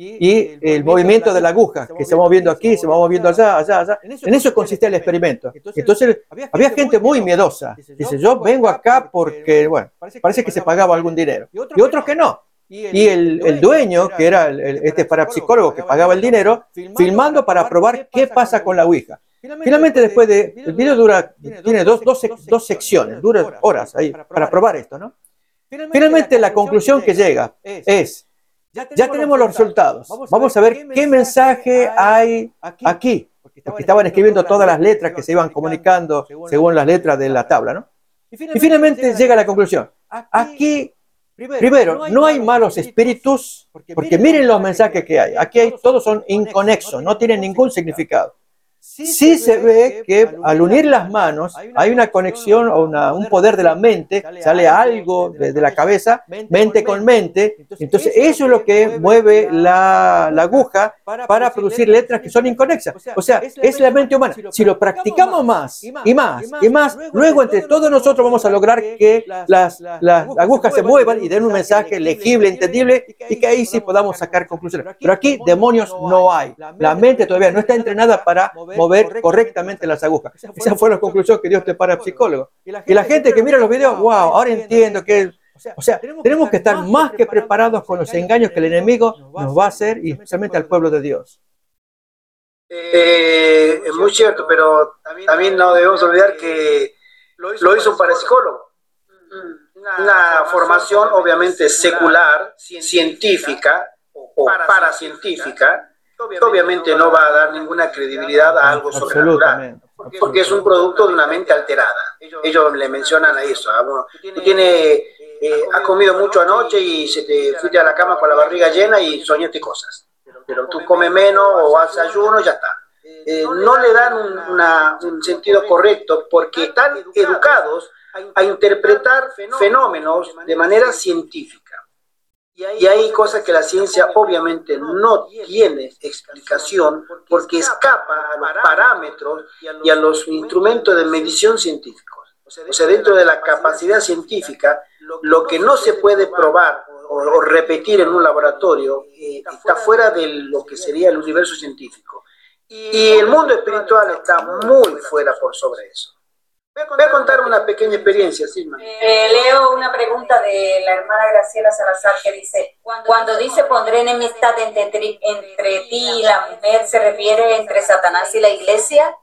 Speaker 2: y el movimiento de la aguja, que se va moviendo aquí, se va moviendo allá, allá, allá. En eso consistía el experimento. Entonces había gente muy miedosa. Dice, yo vengo acá porque, bueno, parece que se pagaba algún dinero. Y otros que no. Y el, el dueño, que era el, el, este parapsicólogo que pagaba el dinero, filmando para probar qué pasa con la ouija. Finalmente, después de... El video dura, tiene dos, dos, dos secciones, dura horas ahí para probar esto, ¿no? Finalmente, la conclusión que llega es, ya tenemos los resultados, vamos a ver qué mensaje hay aquí, porque estaban escribiendo todas las letras que se iban comunicando según las letras de la tabla, ¿no? Y finalmente llega la conclusión, aquí, primero, no hay malos espíritus, porque miren los mensajes que hay, aquí hay, todos son inconexos, no tienen ningún significado. Sí se ve que al unir las manos hay una conexión o una, un poder de la mente, sale algo de, de la cabeza, mente con mente, entonces eso es lo que mueve la, la aguja para producir letras que son inconexas. O sea, es la mente humana. Si lo practicamos más y más y más, luego entre todos nosotros vamos a lograr que las, las agujas se muevan y den un mensaje legible, entendible y que ahí sí podamos sacar conclusiones. Pero aquí demonios no hay. La mente todavía no está entrenada para mover correctamente las agujas. Esa fue la conclusión que dio este parapsicólogo. Y la gente que mira los videos, wow, ahora entiendo que... O sea, tenemos que estar más que preparados con los engaños que el enemigo nos va a hacer, y especialmente al pueblo de Dios.
Speaker 3: Eh, es muy cierto, pero también no debemos olvidar que lo hizo un parapsicólogo. Una formación obviamente secular, científica o paracientífica, obviamente no va a dar ninguna credibilidad a algo sobrenatural, porque es un producto de una mente alterada. Ellos le mencionan a eso. Tú tienes, eh, has comido mucho anoche y se te fuiste a la cama con la barriga llena y soñaste cosas. Pero tú comes menos o haces ayuno, ya está. Eh, no le dan un, una, un sentido correcto porque están educados a interpretar fenómenos de manera científica. Y hay cosas que la ciencia obviamente no tiene explicación porque escapa a los parámetros y a los instrumentos de medición científicos. O sea, dentro de la capacidad científica, lo que no se puede probar o, o repetir en un laboratorio eh, está fuera de lo que sería el universo científico. Y el mundo espiritual está muy fuera por sobre eso. Voy a contar una pequeña experiencia, Silma.
Speaker 4: Eh, leo una pregunta de la hermana Graciela Salazar que dice, cuando dice pondré enemistad entre, entre ti y la mujer, ¿se refiere entre Satanás y la iglesia?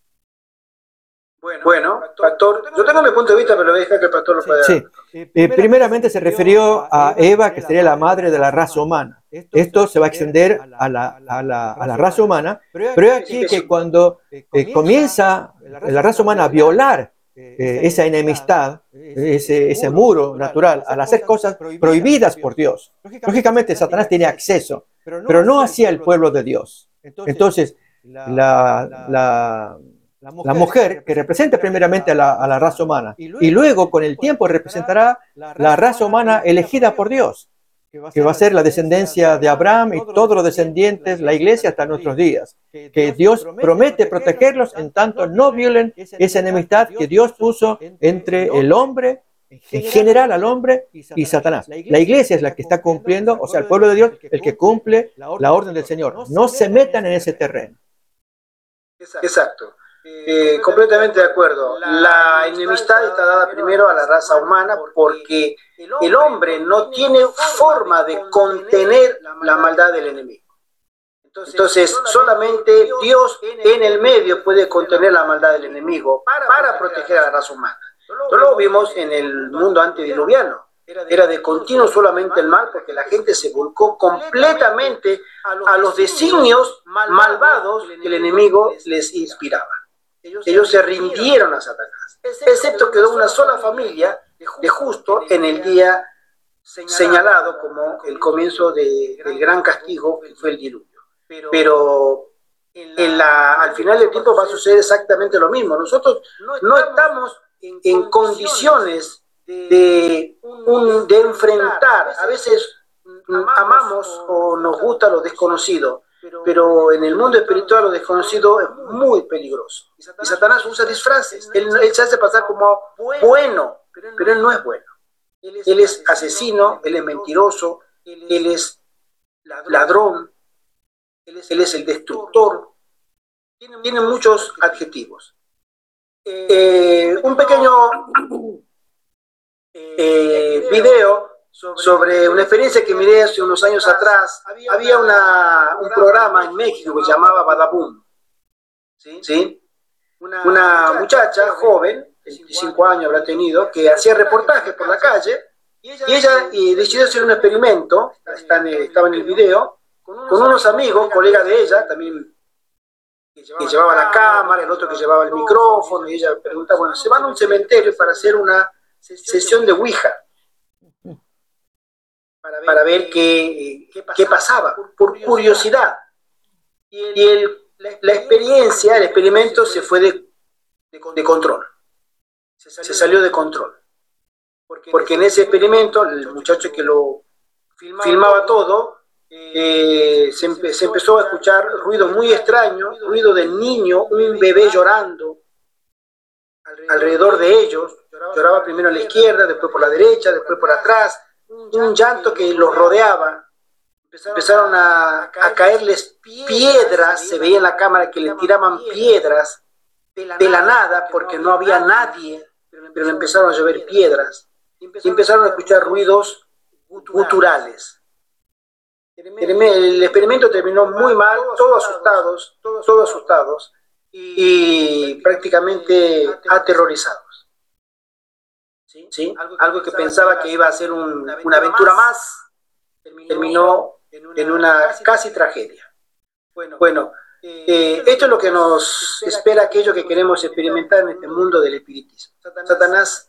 Speaker 3: Bueno, pastor, yo tengo mi punto de vista, pero voy a dejar que el pastor lo pueda.
Speaker 2: Sí, sí. Eh, primeramente se refirió a Eva, que sería la madre de la raza humana. Esto se va a extender a la, a la, a la raza humana, pero es aquí que cuando eh, comienza la raza humana a violar eh, esa enemistad, ese, ese muro natural, al hacer cosas prohibidas por Dios, lógicamente Satanás tiene acceso, pero no hacia el pueblo de Dios. Entonces, la... la La mujer, que representa primeramente a la, a la raza humana, y luego con el tiempo representará la raza humana elegida por Dios, que va a ser la descendencia de Abraham y todos los descendientes, la iglesia hasta nuestros días, que Dios promete protegerlos en tanto no violen esa enemistad que Dios puso entre el hombre, en general al hombre, y Satanás. La iglesia es la que está cumpliendo, o sea, el pueblo de Dios, el que cumple la orden del Señor. No se metan en ese terreno.
Speaker 3: Exacto. Eh, completamente de acuerdo. La enemistad está dada primero a la raza humana porque el hombre no tiene forma de contener la maldad del enemigo. Entonces, solamente Dios en el medio puede contener la maldad del enemigo para proteger a la raza humana. Esto lo vimos en el mundo antediluviano. Era de continuo solamente el mal porque la gente se volcó completamente a los designios malvados que el enemigo les inspiraba. Ellos se rindieron a Satanás, excepto quedó una sola familia de justo en el día señalado como el comienzo de, del gran castigo que fue el diluvio. Pero en la, al final del tiempo va a suceder exactamente lo mismo. Nosotros no estamos en condiciones de, un, de enfrentar. A veces amamos o nos gusta lo desconocido, pero en el mundo espiritual lo desconocido es muy peligroso. Y Satanás usa disfraces. Él, él se hace pasar como bueno, pero él no es bueno. Él es asesino, él es mentiroso, él es ladrón, Él es, él es el destructor. Tiene, tiene muchos adjetivos. Eh, un pequeño eh, video sobre una experiencia que miré hace unos años atrás. Había una, un programa en México que se llamaba Badaboom. ¿Sí? Una muchacha joven, veinticinco años habrá tenido, que hacía reportajes por la calle, y ella eh, decidió hacer un experimento, está en, estaba en el video, con unos amigos, colegas de ella, también que llevaba la cámara, el otro que llevaba el micrófono, y ella preguntaba, bueno, se van a un cementerio para hacer una sesión de Ouija, para ver qué, qué pasaba, por curiosidad. Y el la experiencia, el experimento se fue de, de, de control, se salió, se salió de control, porque, porque en ese experimento el muchacho que lo filmaba, filmaba todo, eh, se, empe, se empezó a escuchar ruido muy extraño, ruido de niño, un bebé llorando alrededor de ellos, lloraba primero a la izquierda, después por la derecha, después por atrás, un llanto que los rodeaba. Empezaron a, a caerles piedras, se veía en la cámara que le tiraban piedras de la nada porque no había nadie, pero le empezaron a llover piedras y empezaron a escuchar ruidos guturales. El experimento terminó muy mal, todos asustados, todos asustados y prácticamente aterrorizados. ¿Sí? Algo que pensaba que iba a ser un, una aventura más, terminó en una casi tragedia. Bueno, eh, esto es lo que nos espera aquello que queremos experimentar en este mundo del espiritismo. Satanás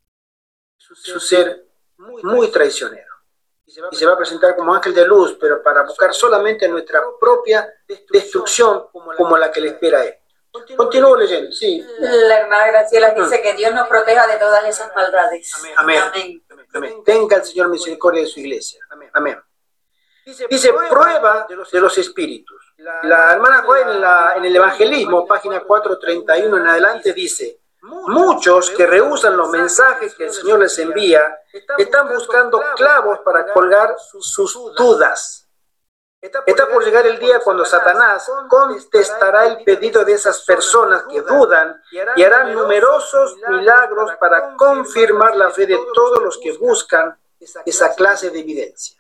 Speaker 3: es un ser muy traicionero y se va a presentar como ángel de luz, pero para buscar solamente nuestra propia destrucción como la que le espera a él. Continúo leyendo, sí.
Speaker 4: La hermana Graciela dice que Dios nos proteja de todas esas maldades.
Speaker 3: Amén. Amén. Amén. Tenga el Señor misericordia de su iglesia. Amén. Dice, Dice prueba de los, de los espíritus. La hermana Joel en, la, en el Evangelismo, página cuatrocientos treinta y uno en adelante, dice: muchos que rehúsan los mensajes que el Señor les envía están buscando clavos para colgar sus dudas. Está por llegar el día cuando Satanás contestará el pedido de esas personas que dudan y harán numerosos milagros para confirmar la fe de todos los que buscan esa clase de evidencia.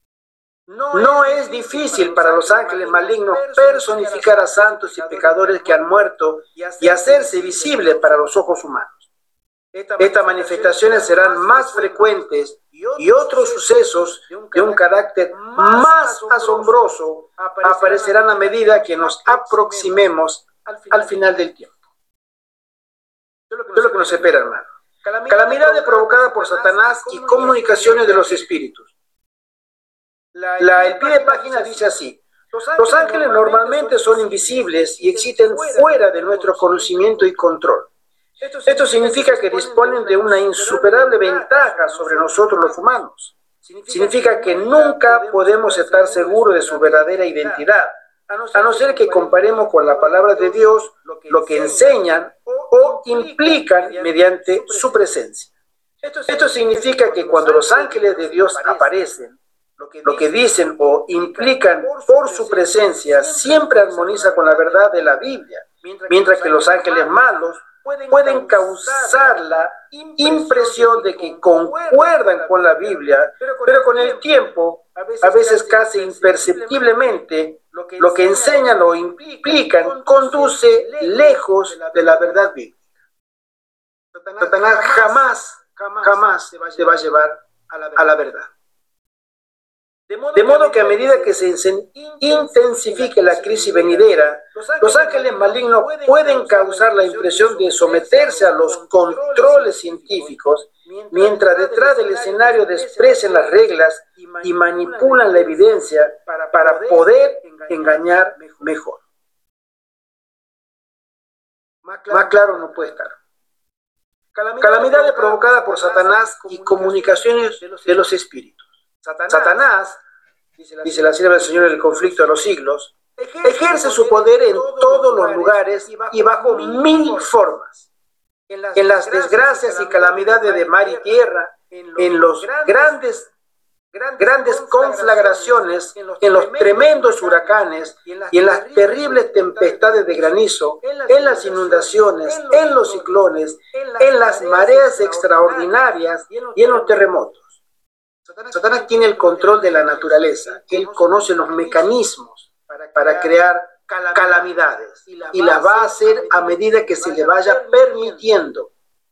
Speaker 3: No es difícil para los ángeles malignos personificar a santos y pecadores que han muerto y hacerse visibles para los ojos humanos. Estas manifestaciones serán más frecuentes y otros sucesos de un carácter más asombroso aparecerán a medida que nos aproximemos al final del tiempo. Esto es lo que nos espera, hermano. Calamidades provocadas por Satanás y comunicaciones de los espíritus. La, el pie de página dice así: los ángeles normalmente son invisibles y existen fuera de nuestro conocimiento y control. Esto significa que disponen de una insuperable ventaja sobre nosotros los humanos. Significa que nunca podemos estar seguros de su verdadera identidad, a no ser que comparemos con la palabra de Dios lo que enseñan o implican mediante su presencia. Esto significa que cuando los ángeles de Dios aparecen, lo que dicen o implican por su presencia siempre armoniza con la verdad de la Biblia, mientras que los ángeles malos pueden causar la impresión de que concuerdan con la Biblia, pero con el tiempo, a veces casi imperceptiblemente, lo que enseñan o implican conduce lejos de la verdad bíblica. Satanás jamás, jamás se va a llevar a la verdad. De modo que a medida que se intensifique la crisis venidera, los ángeles malignos pueden causar la impresión de someterse a los controles científicos, mientras detrás del escenario desprecian las reglas y manipulan la evidencia para poder engañar mejor. Más claro no puede estar. Calamidades provocadas por Satanás y comunicaciones de los espíritus. Satanás, dice la sierva del Señor en el conflicto de los siglos, ejerce su poder en todos los lugares y bajo mil formas. En las desgracias y calamidades de mar y tierra, en los grandes grandes conflagraciones, en los tremendos huracanes y en las terribles tempestades de granizo, en las inundaciones, en los ciclones, en las mareas extraordinarias y en los terremotos. Satanás tiene el control de la naturaleza. Él conoce los mecanismos para crear calamidades y las va a hacer a medida que se le vaya permitiendo.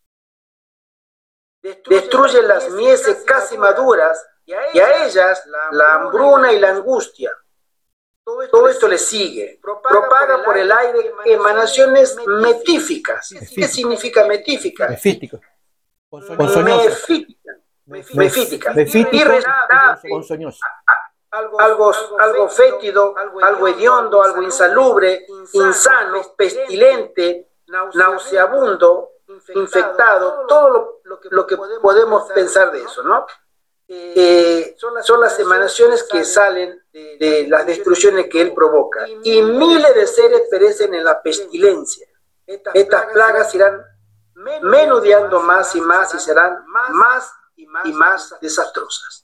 Speaker 3: Destruye las mieses casi maduras y a ellas la hambruna y la angustia. Todo esto le sigue. Propaga por el aire emanaciones metíficas. ¿Qué significa metífica?
Speaker 2: Mefítico.
Speaker 3: Mefítica. Mefítica.
Speaker 2: Mefítico. Ponzoñoso.
Speaker 3: Algo, algo fétido, algo hediondo, algo insalubre, insano, pestilente, nauseabundo, infectado, todo lo, lo que podemos pensar de eso, ¿no? Eh, son las emanaciones que salen de las destrucciones que él provoca. Y miles de seres perecen en la pestilencia. Estas plagas irán menudeando más y más y serán más y más desastrosas.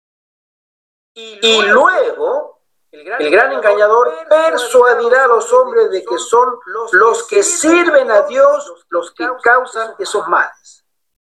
Speaker 3: Y luego, el gran engañador persuadirá a los hombres de que son los que sirven a Dios los que causan esos males.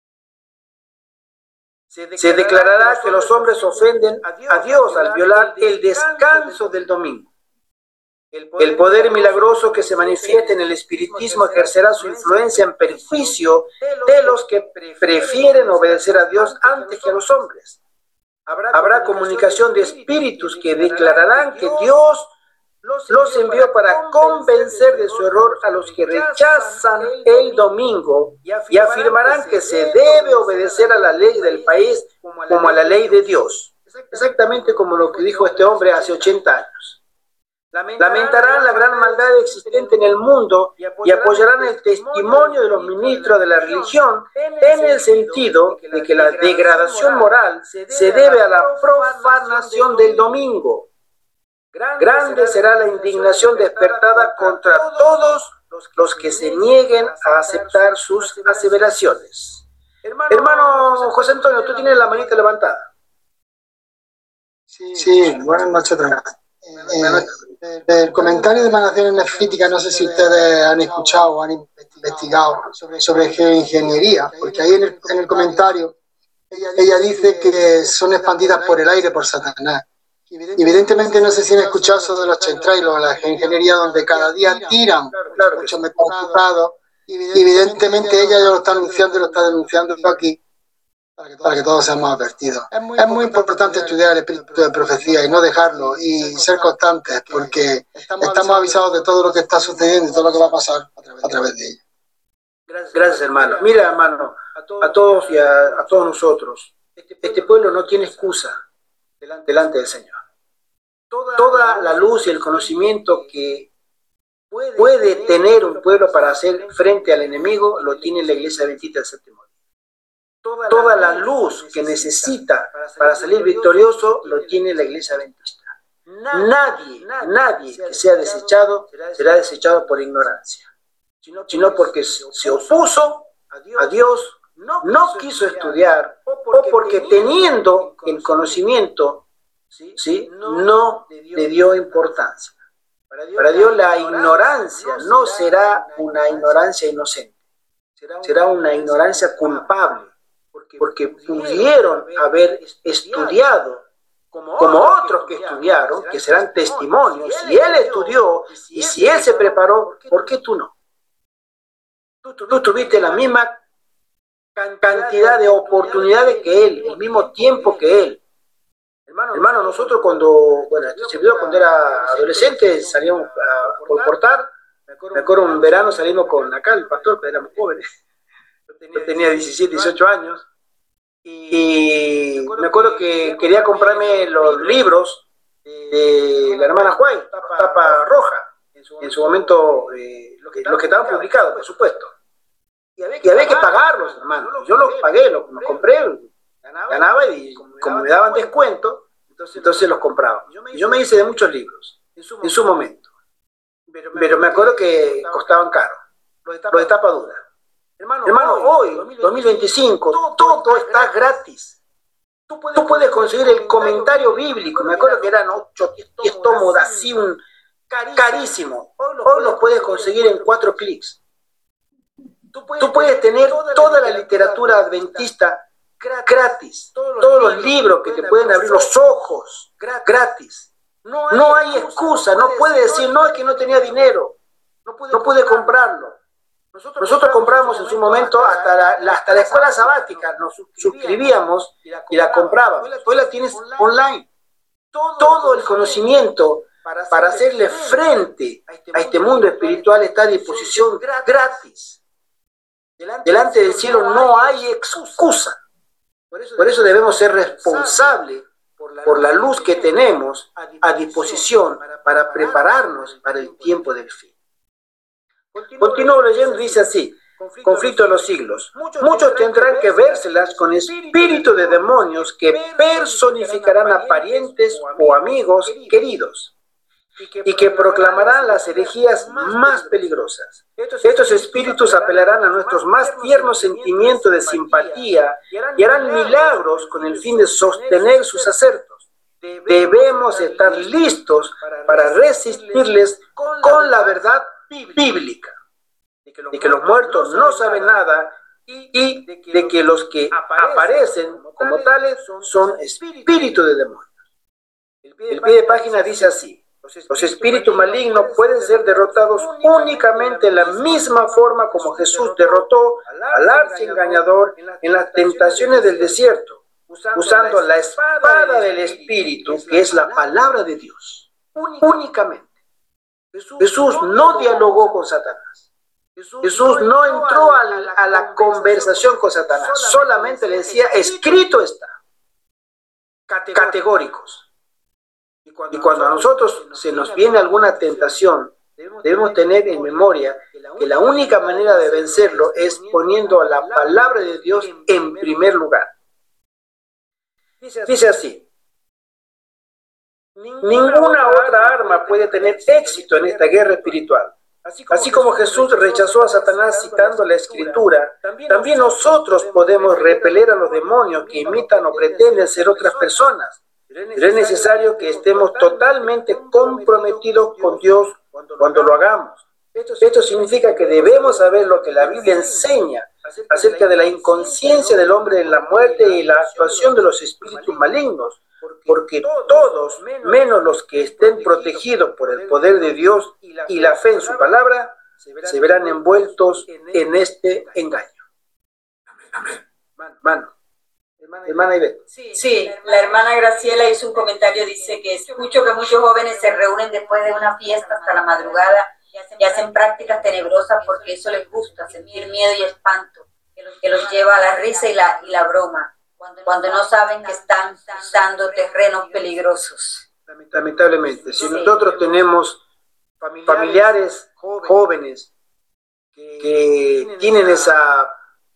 Speaker 3: Se declarará que los hombres ofenden a Dios al violar el descanso del domingo. El poder milagroso que se manifiesta en el espiritismo ejercerá su influencia en perjuicio de los que prefieren obedecer a Dios antes que a los hombres. Habrá comunicación de espíritus que declararán que Dios los envió para convencer de su error a los que rechazan el domingo y afirmarán que se debe obedecer a la ley del país como a la ley de Dios. Exactamente como lo que dijo este hombre hace ochenta años. Lamentarán la gran maldad existente en el mundo y apoyarán el testimonio de los ministros de la religión en el sentido de que la degradación moral se debe a la profanación del domingo. Grande será la indignación despertada contra todos los que se nieguen a aceptar sus aseveraciones. Hermano José Antonio, tú tienes la manita levantada.
Speaker 5: Sí, buenas noches otra vez. Eh, el comentario de emanaciones nefríticas, no sé si ustedes han escuchado o han investigado sobre, sobre geoingeniería, porque ahí en el, en el comentario ella dice que son expandidas por el aire por Satanás. Evidentemente no sé si han escuchado eso de los chemtrails o la geoingeniería, donde cada día tiran muchos metales pesados. Evidentemente ella ya lo está anunciando y lo está denunciando aquí para que, para que todos seamos advertidos. Es muy, es muy importante estudiar el espíritu de profecía y no dejarlo y ser constantes, porque estamos avisados de todo lo que está sucediendo y todo lo que va a pasar a través, a través de ella.
Speaker 3: Gracias, gracias, hermano. Mira, hermano, a todos y a, a todos nosotros, este pueblo no tiene excusa delante del Señor. Toda la luz y el conocimiento que puede tener un pueblo para hacer frente al enemigo lo tiene la Iglesia Bendita del Séptimo Día. Toda la luz que necesita para salir victorioso lo tiene la Iglesia Adventista. Nadie, nadie que sea desechado será desechado por ignorancia, sino porque se opuso a Dios, no quiso estudiar o porque teniendo el conocimiento, ¿sí? no le dio importancia. Para Dios la ignorancia no será una ignorancia inocente, será una ignorancia culpable, porque pudieron haber estudiado como otros que estudiaron, que serán testimonios. Si él estudió y si él se preparó, ¿por qué tú no? Tú tuviste la misma cantidad de oportunidades que él, el mismo tiempo que él. Hermano, hermano, nosotros cuando, bueno, este servidor cuando era adolescente salíamos a, por portar, me acuerdo un verano salimos con acá el pastor, que éramos jóvenes, yo tenía diecisiete, dieciocho años, y me acuerdo que quería comprarme los libros de la hermana White, tapa, tapa roja, en su momento, eh, los, que, los que estaban publicados, por supuesto, y había que, y había que pagarlos, hermano, yo los pagué, los, los compré, ganaba y como me daban descuento, entonces, entonces los compraba. Yo me hice de muchos libros en su momento, pero me acuerdo que costaban caro, los de tapa dura. Hermano, hoy, dos mil veinticinco, todo está gratis. Tú puedes conseguir el comentario bíblico, me acuerdo que eran ocho, diez tomos así, un carísimo. Hoy lo puedes conseguir en cuatro clics. Tú puedes tener toda la literatura adventista gratis, todos los libros que te pueden abrir los ojos gratis. No hay excusa, no puedes decir, no, es que no tenía dinero, no pude comprarlo. Nosotros compramos en su momento hasta la, la, hasta la escuela sabática, nos suscribíamos y la comprábamos. Hoy la tienes online. Todo el conocimiento para hacerle frente a este mundo espiritual está a disposición gratis. Delante del cielo no hay excusa. Por eso debemos ser responsables por la luz que tenemos a disposición para prepararnos para el tiempo del fin. Continúo leyendo, dice así: conflicto de los siglos. Muchos tendrán que vérselas con espíritu de demonios que personificarán a parientes o amigos queridos y que proclamarán las herejías más peligrosas. Estos espíritus apelarán a nuestros más tiernos sentimientos de simpatía y harán milagros con el fin de sostener sus acertos. Debemos estar listos para resistirles con la verdad bíblica, de que, los, de que los muertos no saben nada y de que los que aparecen como tales son espíritus de demonios. El pie de página dice así: los espíritus malignos pueden ser derrotados únicamente en la misma forma como Jesús derrotó al archiengañador en las tentaciones del desierto, usando la espada del Espíritu, que es la palabra de Dios. Únicamente. Jesús no dialogó con Satanás. Jesús no entró a la, a la conversación con Satanás. Solamente le decía, escrito está. Categóricos. Y cuando a nosotros se nos viene alguna tentación, debemos tener en memoria que la única manera de vencerlo es poniendo a la palabra de Dios en primer lugar. Dice así: ninguna otra arma puede tener éxito en esta guerra espiritual. Así como Jesús rechazó a Satanás citando la Escritura, también nosotros podemos repeler a los demonios que imitan o pretenden ser otras personas. Pero es necesario que estemos totalmente comprometidos con Dios cuando lo hagamos. Esto significa que debemos saber lo que la Biblia enseña acerca de la inconsciencia del hombre en la muerte y la actuación de los espíritus malignos, porque todos, menos los que estén protegidos por el poder de Dios y la fe en su palabra, se verán envueltos en este engaño. Amén. Mano. Hermana Ivette.
Speaker 4: Sí, sí, la hermana Graciela hizo un comentario, dice que escucho que muchos jóvenes se reúnen después de una fiesta hasta la madrugada y hacen prácticas tenebrosas porque eso les gusta, sentir miedo y espanto, que los lleva a la risa y la, y la broma, cuando no saben que están usando terrenos peligrosos.
Speaker 3: Lamentablemente, si nosotros tenemos familiares jóvenes que tienen esa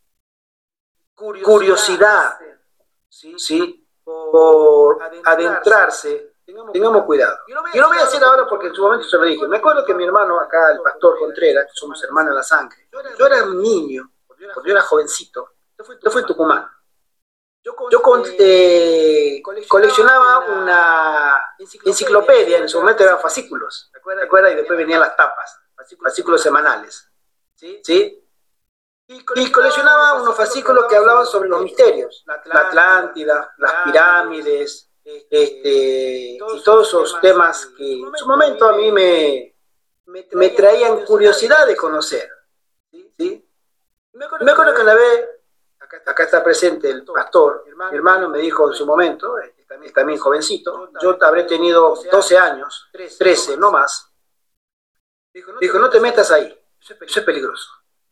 Speaker 3: curiosidad, ¿sí?, por adentrarse, tengamos cuidado. Y lo voy a decir ahora porque en su momento se lo dije. Me acuerdo que mi hermano acá, el pastor Contreras, que somos hermanos de la sangre, yo era un niño, cuando yo era jovencito, yo fui en Tucumán. Yo eh, coleccionaba una enciclopedia, en su momento eran fascículos, ¿te acuerdas? Y después venían las tapas, fascículos semanales, ¿sí? Y coleccionaba unos fascículos que hablaban sobre los misterios, la Atlántida, las pirámides, este, y todos esos temas que en su momento a mí me, me traían curiosidad de conocer, ¿sí? Me acuerdo que una vez, acá está presente el pastor, mi hermano me dijo en su momento, también, también jovencito, yo habré tenido doce años, trece, no más, dijo, no te metas ahí, eso es peligroso.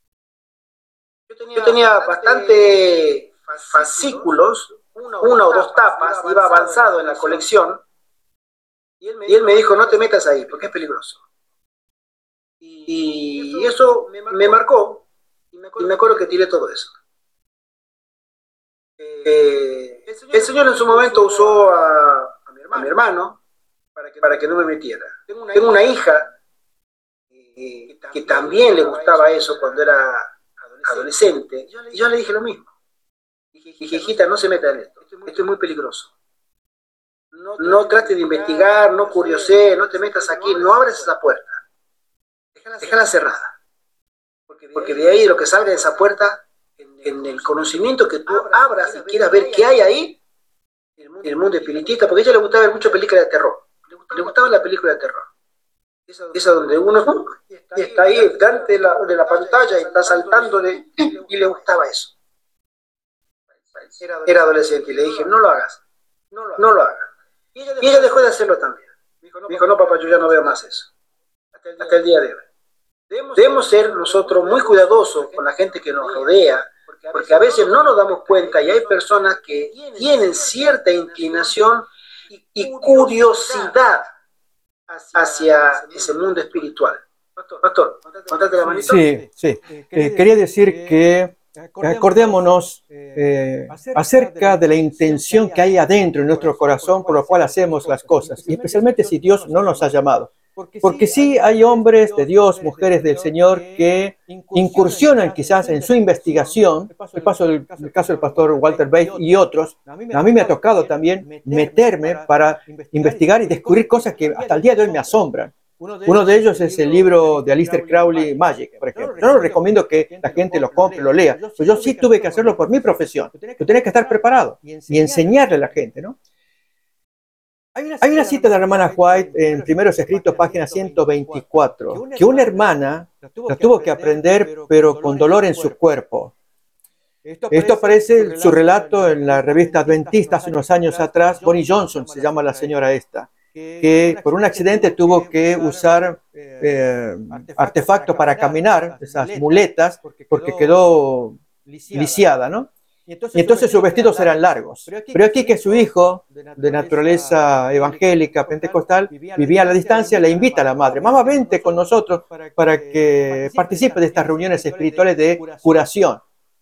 Speaker 3: Yo tenía bastante fascículos, una o dos tapas, iba avanzado en la colección, y él me dijo, no te metas ahí, porque es peligroso. Y eso me marcó, y me acuerdo que tiré todo eso. Eh, el Señor en su momento usó a, a, mi, hermano, a mi hermano para que, para que no me metiera. Tengo una, Tengo una hija eh, que también le gustaba eso cuando era adolescente, y yo le dije lo mismo. Dije, hijita, no se meta en esto. esto es muy peligroso. No, no trates de investigar, no curiosees, no te metas aquí, no abres esa puerta. Déjala cerrada. Porque de ahí lo que salga de esa puerta, en el conocimiento que tú abras y quieras ver qué hay ahí, en el mundo espiritista, porque a ella le gustaba ver muchas películas de terror. Le gustaba la película de terror. Esa donde uno uh, está ahí delante de la, de la pantalla y está saltando de, y le gustaba eso. Era adolescente y le dije, no lo hagas, no lo hagas. Y ella dejó de hacerlo también. Dijo, no papá, yo ya no veo más eso. Hasta el día de hoy. Debemos ser nosotros muy cuidadosos con la gente que nos rodea, porque a veces no nos damos cuenta y hay personas que tienen cierta inclinación y curiosidad hacia ese mundo espiritual. Pastor, contate la manita.
Speaker 2: Sí, sí. Eh, quería decir que acordémonos eh, acerca de la intención que hay adentro en nuestro corazón por lo cual hacemos las cosas, y especialmente si Dios no nos ha llamado. Porque sí hay hombres de Dios, mujeres del Señor que incursionan quizás en su investigación. El caso del, el caso del pastor Walter Bates y otros. A mí me ha tocado también meterme para investigar y descubrir cosas que hasta el día de hoy me asombran. Uno de ellos es el libro de Aleister Crowley, Magic, por ejemplo. Yo no recomiendo que la gente lo compre, lo lea, pero yo sí tuve que hacerlo por mi profesión. Yo tenía que estar preparado y enseñarle a la gente, ¿no? Hay una cita de la hermana White en Primeros Escritos, página ciento veinticuatro, que una hermana la tuvo que aprender, pero con dolor en su cuerpo. Esto aparece en su relato en la revista Adventista hace unos años atrás. Bonnie Johnson se llama la señora esta, que por un accidente tuvo que usar eh, artefactos para caminar, esas muletas, porque quedó lisiada, ¿no? Y entonces, y entonces sus vestidos eran largos. Pero aquí que su hijo, de naturaleza evangélica, pentecostal, vivía a la distancia, le invita a la madre, mamá, vente con nosotros para que participe de estas reuniones espirituales de curación.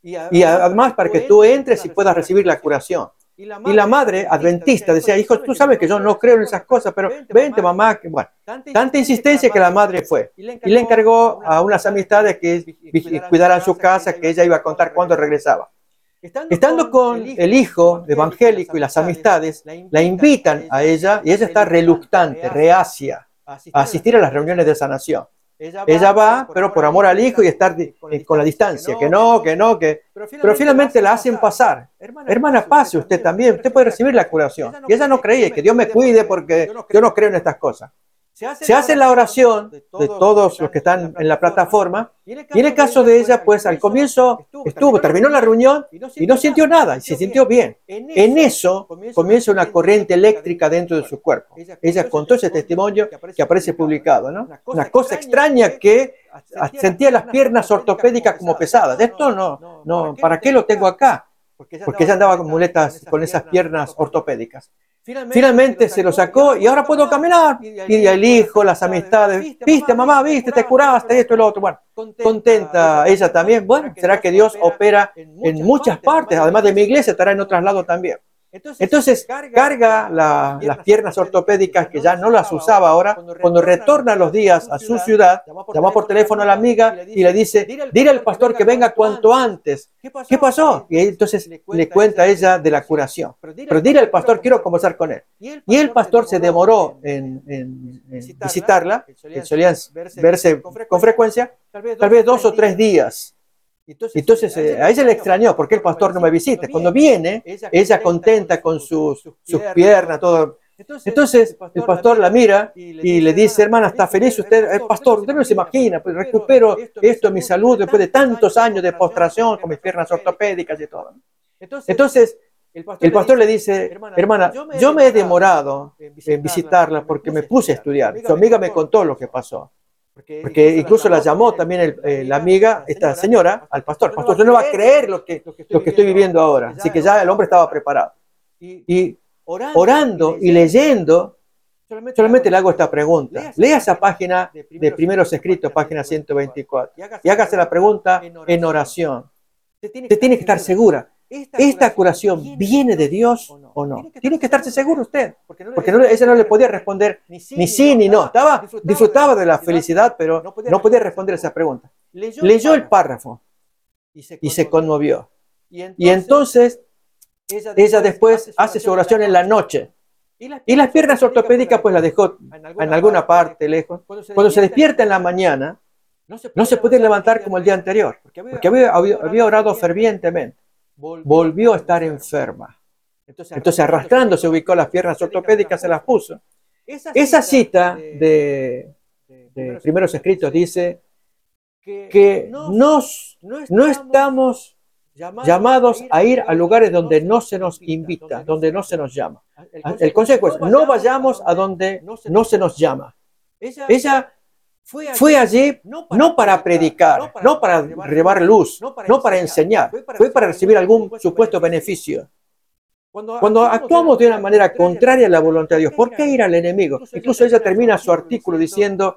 Speaker 2: Y además para que tú entres y puedas recibir la curación. Y la madre adventista decía, hijo, tú sabes que yo no creo en esas cosas, pero vente mamá. Bueno, tanta insistencia que la madre fue. Y le encargó a unas amistades que cuidaran su casa, que ella iba a contar cuándo regresaba. Estando con el hijo evangélico y las amistades, la invitan a ella y ella está reluctante, reacia a asistir a las reuniones de sanación. Ella va, pero por amor al hijo y estar con la distancia, que no, que no, que... Pero finalmente la hacen pasar. Hermana, pase usted también, usted puede recibir la curación. Y ella no creía, que Dios me cuide porque yo no creo en estas cosas. Se hace la oración de todos los que están en la plataforma y en el caso de ella, pues al comienzo estuvo, terminó la reunión y no sintió nada y se sintió bien. En eso comienza una corriente eléctrica dentro de su cuerpo. Ella contó ese testimonio que aparece publicado, ¿no? Una cosa extraña que sentía las piernas ortopédicas como pesadas. Esto no, no, ¿para qué lo tengo acá? Porque ella andaba con muletas, con esas piernas ortopédicas. Finalmente se lo sacó y ahora puedo caminar. Y el hijo, las amistades, viste mamá, viste, te curaste, esto y lo otro. Bueno, contenta ella también. Bueno, será que Dios opera en muchas partes, además de mi iglesia, estará en otros lados también. Entonces carga la, las piernas ortopédicas que ya no las usaba ahora. Cuando retorna los días a su ciudad, llama por teléfono a la amiga y le dice, dile al pastor que venga cuanto antes. ¿Qué pasó? Y entonces le cuenta a ella de la curación. Pero dile al pastor, quiero conversar con él. Y el pastor se demoró en, en, en visitarla, que solían verse con frecuencia, tal vez dos o tres días. Entonces eh, a ella le extrañó, ¿por qué el pastor no me visita? Cuando viene, ella contenta con sus, sus piernas, todo. Entonces el pastor la mira y le dice, hermana, ¿está feliz usted? Eh, pastor, usted no se imagina, pues recupero esto en mi salud después de tantos años de postración con mis piernas ortopédicas y todo. Entonces el pastor le dice, hermana, yo me he demorado en visitarla porque me puse a estudiar. Su amiga me contó lo que pasó. Porque incluso la llamó también el, eh, la amiga, esta señora, al pastor. Pastor, usted no va a creer lo que, lo que estoy viviendo ahora. Así que ya el hombre estaba preparado. Y orando y leyendo, solamente le hago esta pregunta. Lea esa página de Primeros Escritos, página ciento veinticuatro. Y hágase la pregunta en oración. Usted tiene que estar segura. ¿Esta curación viene de Dios o no? Tiene que estarse seguro usted, porque no, ella no le podía responder ni sí ni no. Estaba, disfrutaba de la felicidad, pero no podía responder esa pregunta. Leyó el párrafo y se conmovió. Y entonces ella después hace su oración en la noche. Y las piernas ortopédicas pues las dejó en alguna parte lejos. Cuando se despierta en la mañana, no se puede levantar como el día anterior, porque había, había, había orado fervientemente. Volvió a estar enferma. Entonces, arrastrando, se ubicó las piernas ortopédicas, se las puso. Esa cita de, de Primeros Escritos dice que nos, no estamos llamados a ir a lugares donde no se nos invita, donde no se nos llama. El consejo es, no vayamos a donde no se nos llama. Ella fue allí no para predicar, no para llevar luz, no para enseñar, fue para recibir algún supuesto beneficio. Cuando actuamos de una manera contraria a la voluntad de Dios, ¿por qué ir al enemigo? Incluso ella termina su artículo diciendo,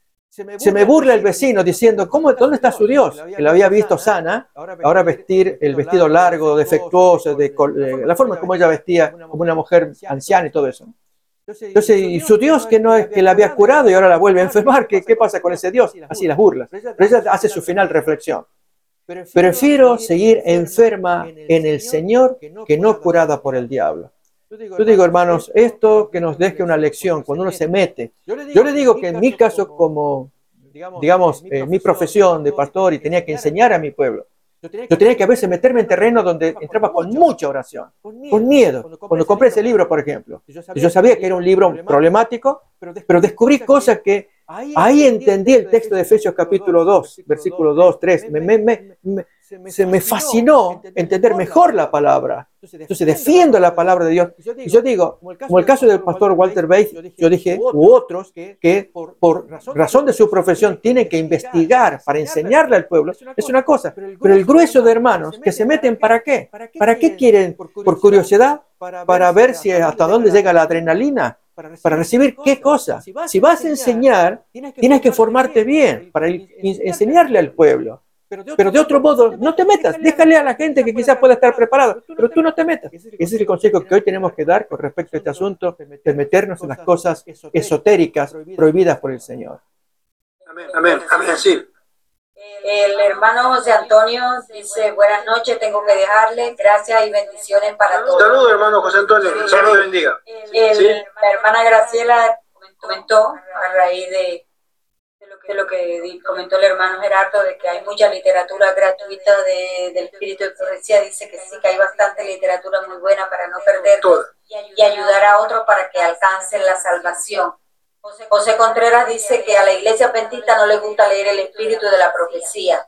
Speaker 2: se me burla el vecino diciendo, ¿cómo, ¿dónde está su Dios? Que la había visto sana, ahora vestir el vestido largo, defectuoso, de, de la forma como ella vestía como una mujer anciana y todo eso. Entonces, y su Dios que no es que la había curado y ahora la vuelve a enfermar, ¿qué, qué pasa con ese Dios? Así las burlas. Pero ella hace su final reflexión. Prefiero seguir enferma en el Señor que no curada por el diablo. Yo digo, hermanos, esto que nos deje una lección cuando uno se mete. Yo le digo que en mi caso, como, digamos, eh, mi profesión de pastor y tenía que enseñar a mi pueblo, yo tenía que a veces meterme en terreno donde entraba con mucha oración, con miedo. Cuando compré ese libro, por ejemplo, yo sabía que era un libro problemático, pero descubrí cosas que ahí entendí el texto de Efesios capítulo dos, versículo dos, tres. Me, me, me, me, se me fascinó entender mejor la palabra. Entonces defiendo la palabra de Dios. Y yo digo, como el caso del pastor Walter Bates, yo dije, u otros que por razón de su profesión tienen que investigar para enseñarle al pueblo, es una cosa. Pero el grueso de hermanos que se meten, ¿para qué? ¿Para qué quieren? ¿Por curiosidad? ¿Para ver si hasta dónde llega la adrenalina? ¿Para recibir qué cosa? Si vas a enseñar, tienes que formarte bien para enseñarle al pueblo. Pero de otro modo, no te metas. Déjale a la gente que quizás pueda estar preparado, pero tú no te metas. Ese es el consejo que hoy tenemos que dar con respecto a este asunto de meternos en las cosas esotéricas prohibidas por el Señor.
Speaker 3: Amén, amén, amén, sí.
Speaker 4: El hermano José Antonio dice, buenas noches, tengo que dejarle, gracias y bendiciones para todos.
Speaker 3: Saludos, hermano José Antonio, que Dios lo bendiga.
Speaker 4: El, ¿Sí? La hermana Graciela comentó a raíz de, de, lo que, de lo que comentó el hermano Gerardo, de que hay mucha literatura gratuita de, del Espíritu de Profecía. Dice que sí, que hay bastante literatura muy buena para no perder y ayudar a otros para que alcancen la salvación. José, José Contreras dice que a la iglesia adventista no le gusta leer el espíritu de la profecía.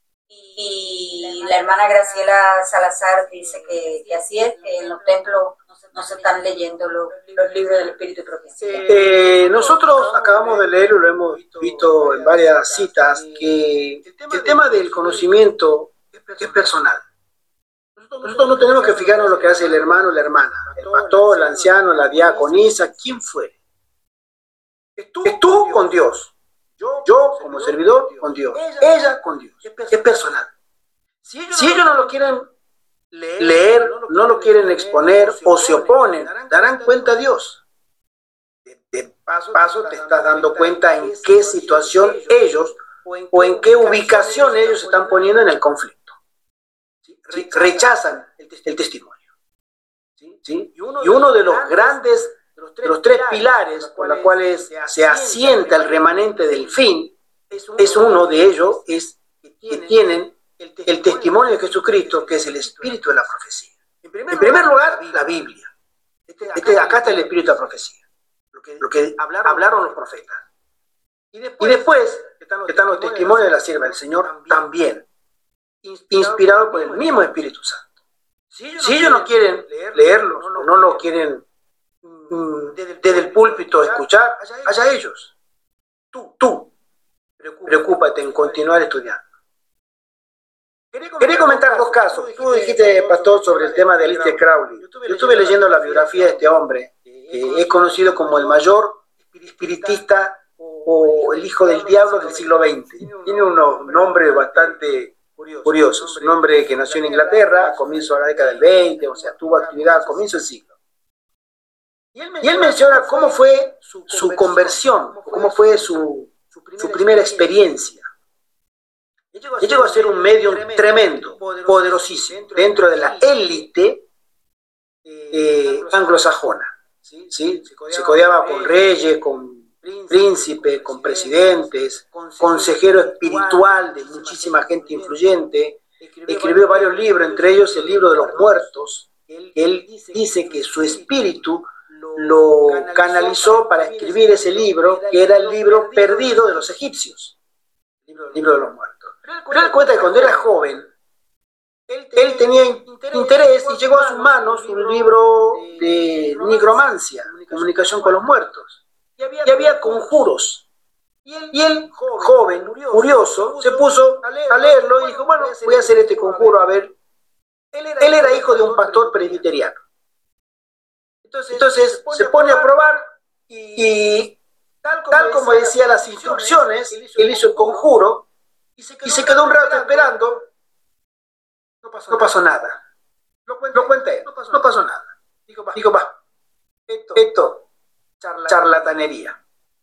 Speaker 4: Y la hermana Graciela Salazar dice que, que así es, que en los templos no se, no se están leyendo los, los libros del espíritu de profecía.
Speaker 3: Eh, nosotros acabamos de leerlo, lo hemos visto en varias citas, que el tema del conocimiento es personal. Nosotros no tenemos que fijarnos en lo que hace el hermano o la hermana, el pastor, el anciano, la diaconisa, quien fuere. Es tú, es tú con Dios. Yo, yo como servidor con Dios. Ella con Dios. Es personal. Si ellos, si ellos no lo quieren leer, no lo quieren exponer o se oponen, darán cuenta a Dios. De, de paso, paso te estás dando cuenta en qué situación ellos o en qué ubicación ellos se están poniendo en el conflicto. Rechazan el testimonio. ¿Sí? Y uno de los grandes de los tres pilares por los cuales se asienta el remanente del fin, es uno de ellos, es que tienen el testimonio de Jesucristo, que es el espíritu de la profecía. En primer lugar, la Biblia. Este, acá está el espíritu de la profecía, lo que, lo que hablaron los profetas. Y después, y después están los testimonios de la sierva del Señor también, inspirados por el mismo Espíritu Santo. Si ellos no quieren leerlos, no lo quieren desde el púlpito escuchar, allá ellos. Tú, tú, preocúpate en continuar estudiando. Quería comentar dos casos. Tú dijiste, pastor, sobre el tema de Aleister Crowley. Yo estuve leyendo la biografía de este hombre, que es conocido como el mayor espiritista o el hijo del diablo del siglo veinte. Tiene unos nombres bastante curiosos. Un hombre que nació en Inglaterra a comienzos de la década del veinte, o sea, tuvo actividad a comienzos del siglo. Y él, y él menciona cómo fue su, su conversión, cómo fue su, su primera experiencia. Él llegó a ser un medium tremendo, poderosísimo, dentro de la élite eh, anglosajona, ¿sí? ¿Sí? Se codeaba con reyes, con príncipes, con presidentes, consejero espiritual de muchísima gente influyente. Escribió varios libros, entre ellos el libro de los muertos. Él dice que su espíritu lo canalizó para escribir ese libro, que era el libro perdido de los egipcios, el libro de los muertos. Pero él cuenta que cuando era joven, él tenía interés y llegó a sus manos un libro de nigromancia, comunicación con los muertos, y había conjuros. Y él, joven, curioso, se puso a leerlo y dijo, bueno, voy a hacer este conjuro, a ver. Él era hijo de un pastor presbiteriano. Entonces se pone a probar y, tal como decía las instrucciones, él hizo el conjuro y se quedó un rato esperando. No pasó, no pasó nada. Lo cuenta él, no pasó, no pasó nada. Digo, va, digo, va. Esto, esto charlatanería.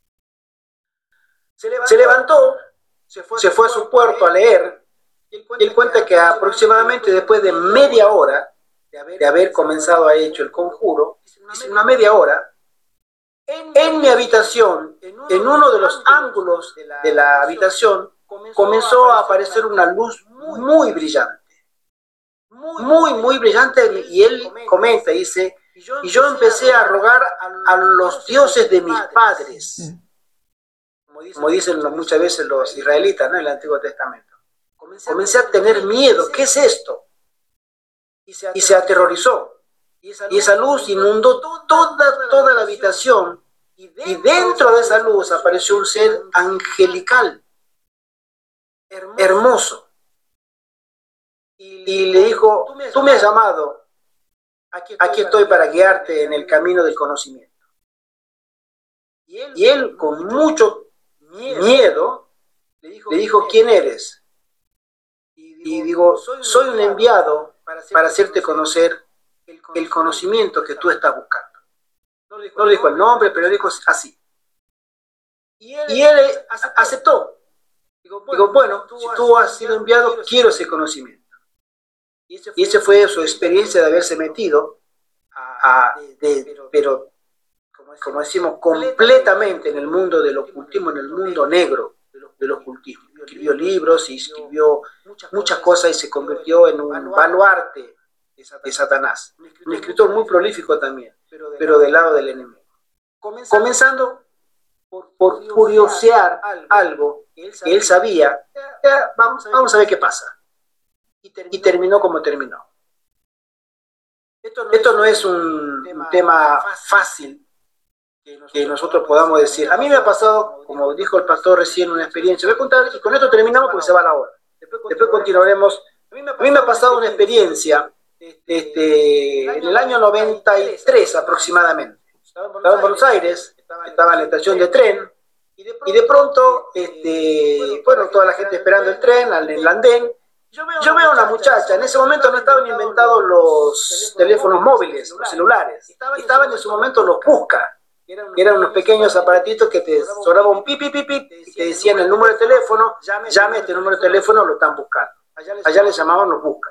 Speaker 3: Se levantó, se, levantó se, fue, se fue a su puerto a leer, y él cuenta, él cuenta que aproximadamente después de media hora de haber, de haber comenzado a hecho el conjuro, dice una media hora, en, en mi habitación, en uno de los ángulos de la, de la habitación, comenzó a aparecer una luz muy brillante. Muy, muy brillante, y él comenta, dice, y yo empecé a rogar a los dioses de mis padres, como dicen muchas veces los israelitas, ¿no?, en el Antiguo Testamento. Comencé a tener miedo, ¿qué es esto? Y se aterrorizó, y esa luz inundó toda, toda la habitación, y dentro de esa luz apareció un ser angelical, hermoso. Y le dijo, tú me has llamado, aquí estoy para guiarte en el camino del conocimiento. Y él, con mucho miedo, le dijo, ¿quién eres? Y digo, soy un enviado para hacerte conocer el conocimiento que tú estás buscando. No le dijo el nombre, pero le dijo así. Y él aceptó. Digo, bueno, si tú has sido enviado, quiero ese conocimiento. Y esa fue su experiencia de haberse metido, a, de, pero, como decimos, completamente en el mundo del ocultismo, en el mundo negro del ocultismo. Escribió libros y escribió muchas cosas y se convirtió en un baluarte de Satanás. Un escritor muy prolífico también, pero del lado del enemigo. Comenzando por, por curiosear algo que él sabía, ya, vamos, vamos a ver qué pasa. Y terminó, y terminó como terminó. Esto no, Esto no es un, un tema fácil que nosotros, que nosotros podamos decir. A mí me ha pasado, como dijo el pastor recién, una experiencia. Voy a contar, y con esto terminamos porque se va la hora. Después continuaremos. A mí me ha pasado una experiencia este, en el año noventa y tres aproximadamente. Estaba en Buenos Aires, estaba en la estación de tren, y de pronto, este, bueno, toda la gente esperando el tren, en el andén. Yo veo, Yo veo a una muchacha, en ese momento no estaban inventados los teléfonos móviles, los celulares, estaban en su momento los busca, que eran unos pequeños aparatitos que te sonaban un pip, pip, pip, pip, y te decían el número de teléfono, llame a este número de teléfono, lo están buscando. Allá les llamaban los busca.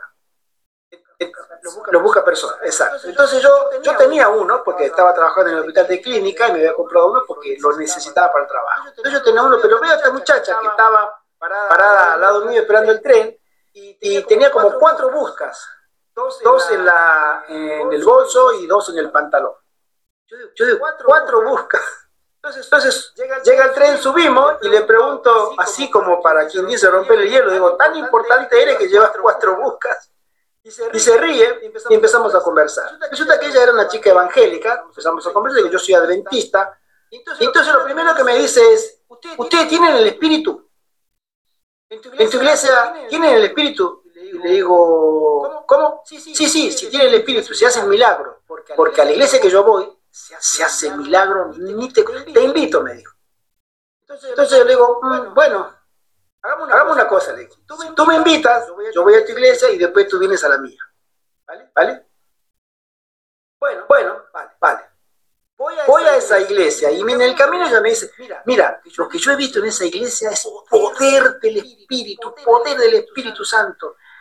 Speaker 3: Los busca personas, exacto. Entonces yo, yo tenía uno, porque estaba trabajando en el hospital de clínica y me había comprado uno porque lo necesitaba para el trabajo. Entonces yo tenía uno, pero veo a esta muchacha que estaba parada al lado mío esperando el tren, y tenía, y tenía como cuatro buscas, dos en, dos en, la, en el bolso y dos en el pantalón. Yo digo, yo digo cuatro, cuatro buscas. Entonces, entonces llega, el llega el tren, subimos y le pregunto, así como para quien dice romper el hielo, digo, ¿tan importante eres que llevas cuatro buscas? Y se ríe, y, se ríe, y empezamos a conversar. Resulta que ella era una chica evangélica, empezamos a conversar, digo, yo soy adventista. Y entonces lo primero que me dice es, ¿ustedes tienen el espíritu? En tu iglesia, en tu iglesia ¿tienen el espíritu? Y le digo, ¿cómo? ¿Cómo? Sí, sí, sí, sí, si tienen el espíritu, se hacen milagros. Porque a la iglesia que yo voy, se hace milagros, ni te, te invito, me dijo. Entonces yo le digo, mm, bueno, hagamos una, hagamos una cosa, le digo. Tú, tú me invitas, yo voy a tu iglesia y después tú vienes a la mía. ¿Vale? ¿Vale? Bueno, bueno, vale, vale. Voy a, voy a esa iglesia y en el camino ella me dice, mira, lo que yo he visto en esa iglesia es poder del Espíritu, poder del Espíritu Santo.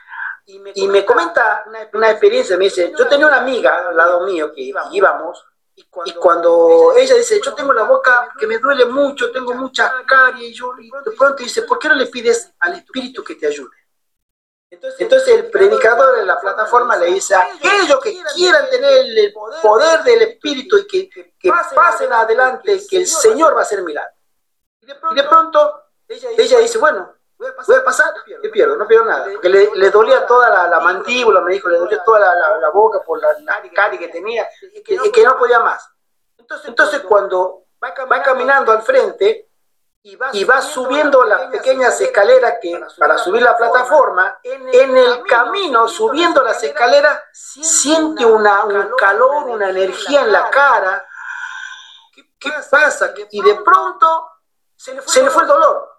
Speaker 3: y me comenta una experiencia, me dice, yo tenía una amiga al lado mío que íbamos, y cuando ella dice, yo tengo la boca que me duele mucho, tengo mucha caries, y yo y de pronto dice, ¿por qué no le pides al Espíritu que te ayude? Entonces el predicador de la plataforma le dice, aquellos que quieran tener el poder del Espíritu y que, que pasen adelante, que el Señor va a hacer milagros. Y de pronto ella dice, bueno, voy a pasar, ¿qué pierdo? No pierdo nada. Porque le, le dolía toda la, la mandíbula, me dijo, le dolía toda la, la, la boca por la, la carie que tenía, y que, que no podía más. Entonces cuando va caminando al frente, y va subiendo las pequeñas escaleras que para subir la plataforma, en el camino subiendo las escaleras siente una, un calor, una energía en la cara. ¿Qué pasa? Y de pronto se le fue, se le fue el dolor.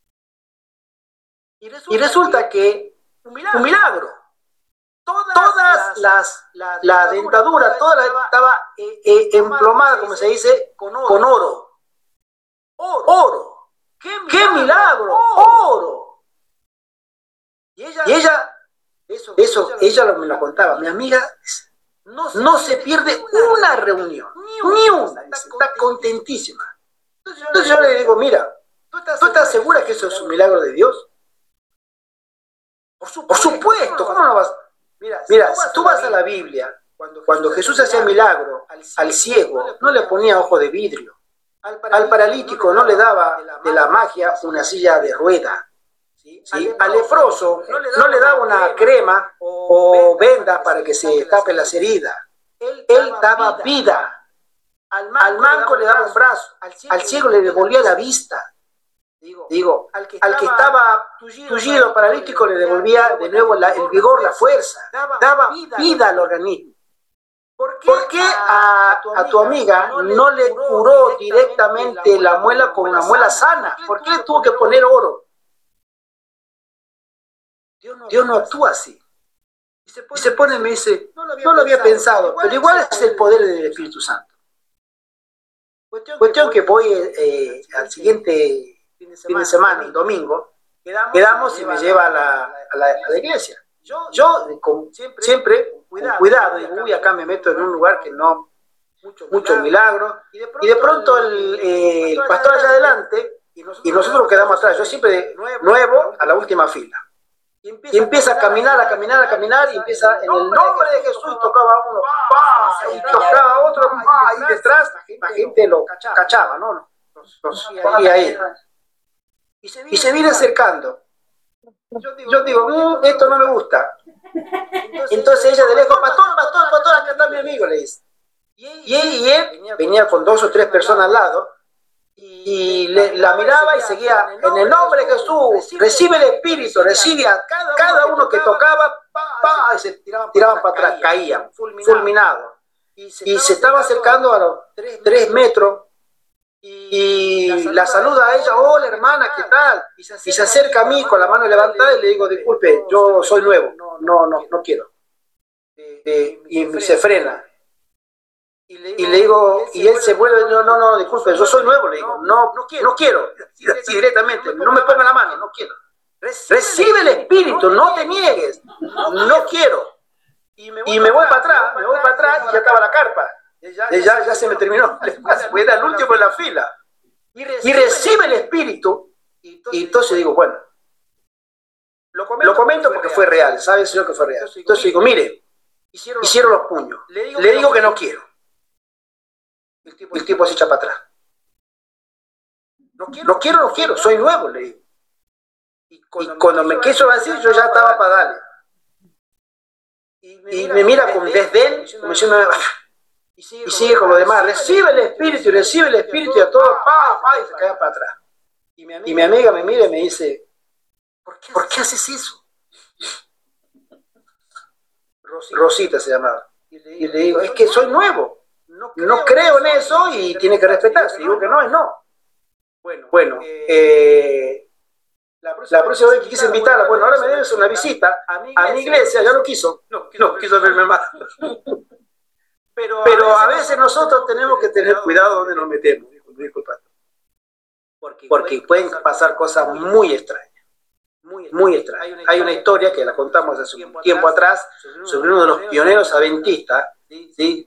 Speaker 3: Y resulta que un milagro. Todas las, la, la dentadura, toda la, estaba eh, eh, emplomada, como se dice, con oro. Oro. Oro. ¡Qué milagro! ¡Qué milagro! ¡Oro! Y ella, y ella eso, eso ella lo, me lo contaba. Mi amiga no se, no se pierde una reunión, ni una. Está contentísima. Entonces yo le digo, mira, ¿tú estás segura que eso es un milagro de Dios? Por supuesto, Por supuesto ¿cómo no vas? Mira, mira, si tú vas a la Biblia, cuando, cuando Jesús hacía milagro al ciego, no le ponía ojo de vidrio. Al paralítico no le daba de la magia una silla de rueda. ¿Sí? Al leproso no le daba una crema o venda para que se tapen las heridas. Él daba vida. Al manco le daba un brazo. Al ciego le devolvía la vista. Digo, al que estaba tullido, paralítico, le devolvía de nuevo la, el vigor, la fuerza. Daba vida al organismo. ¿Por qué, ¿Por qué a, a, tu a tu amiga no le curó directamente la muela con una muela sana? ¿Por qué le tuvo que poner oro? Dios no actúa así. Y se pone y me dice, no lo había pensado, pero igual es el poder del Espíritu Santo. Cuestión que voy eh, al siguiente fin de semana, el domingo, quedamos y me lleva a la, a la, a la iglesia. Yo, con, siempre, con cuidado, digo, uy, acá me meto en un lugar que no, muchos milagros, y de pronto el, eh, el pastor allá adelante, y nosotros quedamos atrás, yo siempre nuevo a la última fila. Y empieza a caminar, a caminar, a caminar, y empieza, en el nombre de Jesús, tocaba uno, ¡pah! Y tocaba otro, ¡pah! Y detrás la gente lo cachaba, ¿no? Los, los, y ahí. Y se viene acercando. Yo digo, yo digo mmm, esto no me gusta. Entonces ella de lejos, pastor, pastor, pastor, acá está mi amigo, le dice. Y él, y él venía con dos o tres personas al lado, y le, la miraba y seguía, en el nombre de Jesús, recibe el Espíritu, recibe a cada uno que tocaba, pa, y se tiraban, tiraban para atrás, caían, fulminados. Y se estaba acercando a los tres metros, y la saluda a ella, hola hermana, ¿qué tal? Y se acerca a mí con la mano levantada y le digo, disculpe, yo soy nuevo, no, no, no quiero. Eh, y se frena. Y le digo, y él se vuelve, no, no, no, disculpe, yo soy nuevo, le digo, no, no quiero, no quiero, directamente, no me ponga la mano, no quiero. Recibe el Espíritu, no te niegues, no quiero. Y me voy para atrás, me voy para atrás y ya estaba la carpa. Ya, ya, ya se me terminó, fue el último en la fila. Y recibe el Espíritu, y entonces digo, bueno, lo comento porque fue real, sabe el Señor que fue real. Entonces digo, mire, hicieron los puños, le digo que no quiero. El tipo, el tipo se echa para atrás. No quiero, no quiero, no quiero, soy nuevo, le digo. Y cuando, y cuando me quiso decir, yo ya estaba para darle. Y me, y me mira con desdén, como diciendo, y sigue, y sigue con lo demás, recibe el Espíritu, recibe el Espíritu, y a todo, pa, pa, y se cae para atrás. Y mi amiga, y mi amiga me mira y me dice, ¿por qué, ¿por qué haces eso? Rosita, Rosita se llamaba. Y le digo, es que soy nuevo. No creo, no creo en eso y tiene que respetarse. Digo que no es no. Bueno, bueno eh, la, próxima la próxima vez que quise invitarla, bueno, ahora me debes una visita a mi iglesia, a mi iglesia ya no quiso, no, no quiso verme más. Pero, Pero a veces nosotros tenemos que tener cuidado donde nos metemos, disculpa, porque, porque pueden pasar cosas muy extrañas. muy extraño. Hay una historia que la contamos hace un tiempo atrás sobre uno de los pioneros adventistas, ¿sí?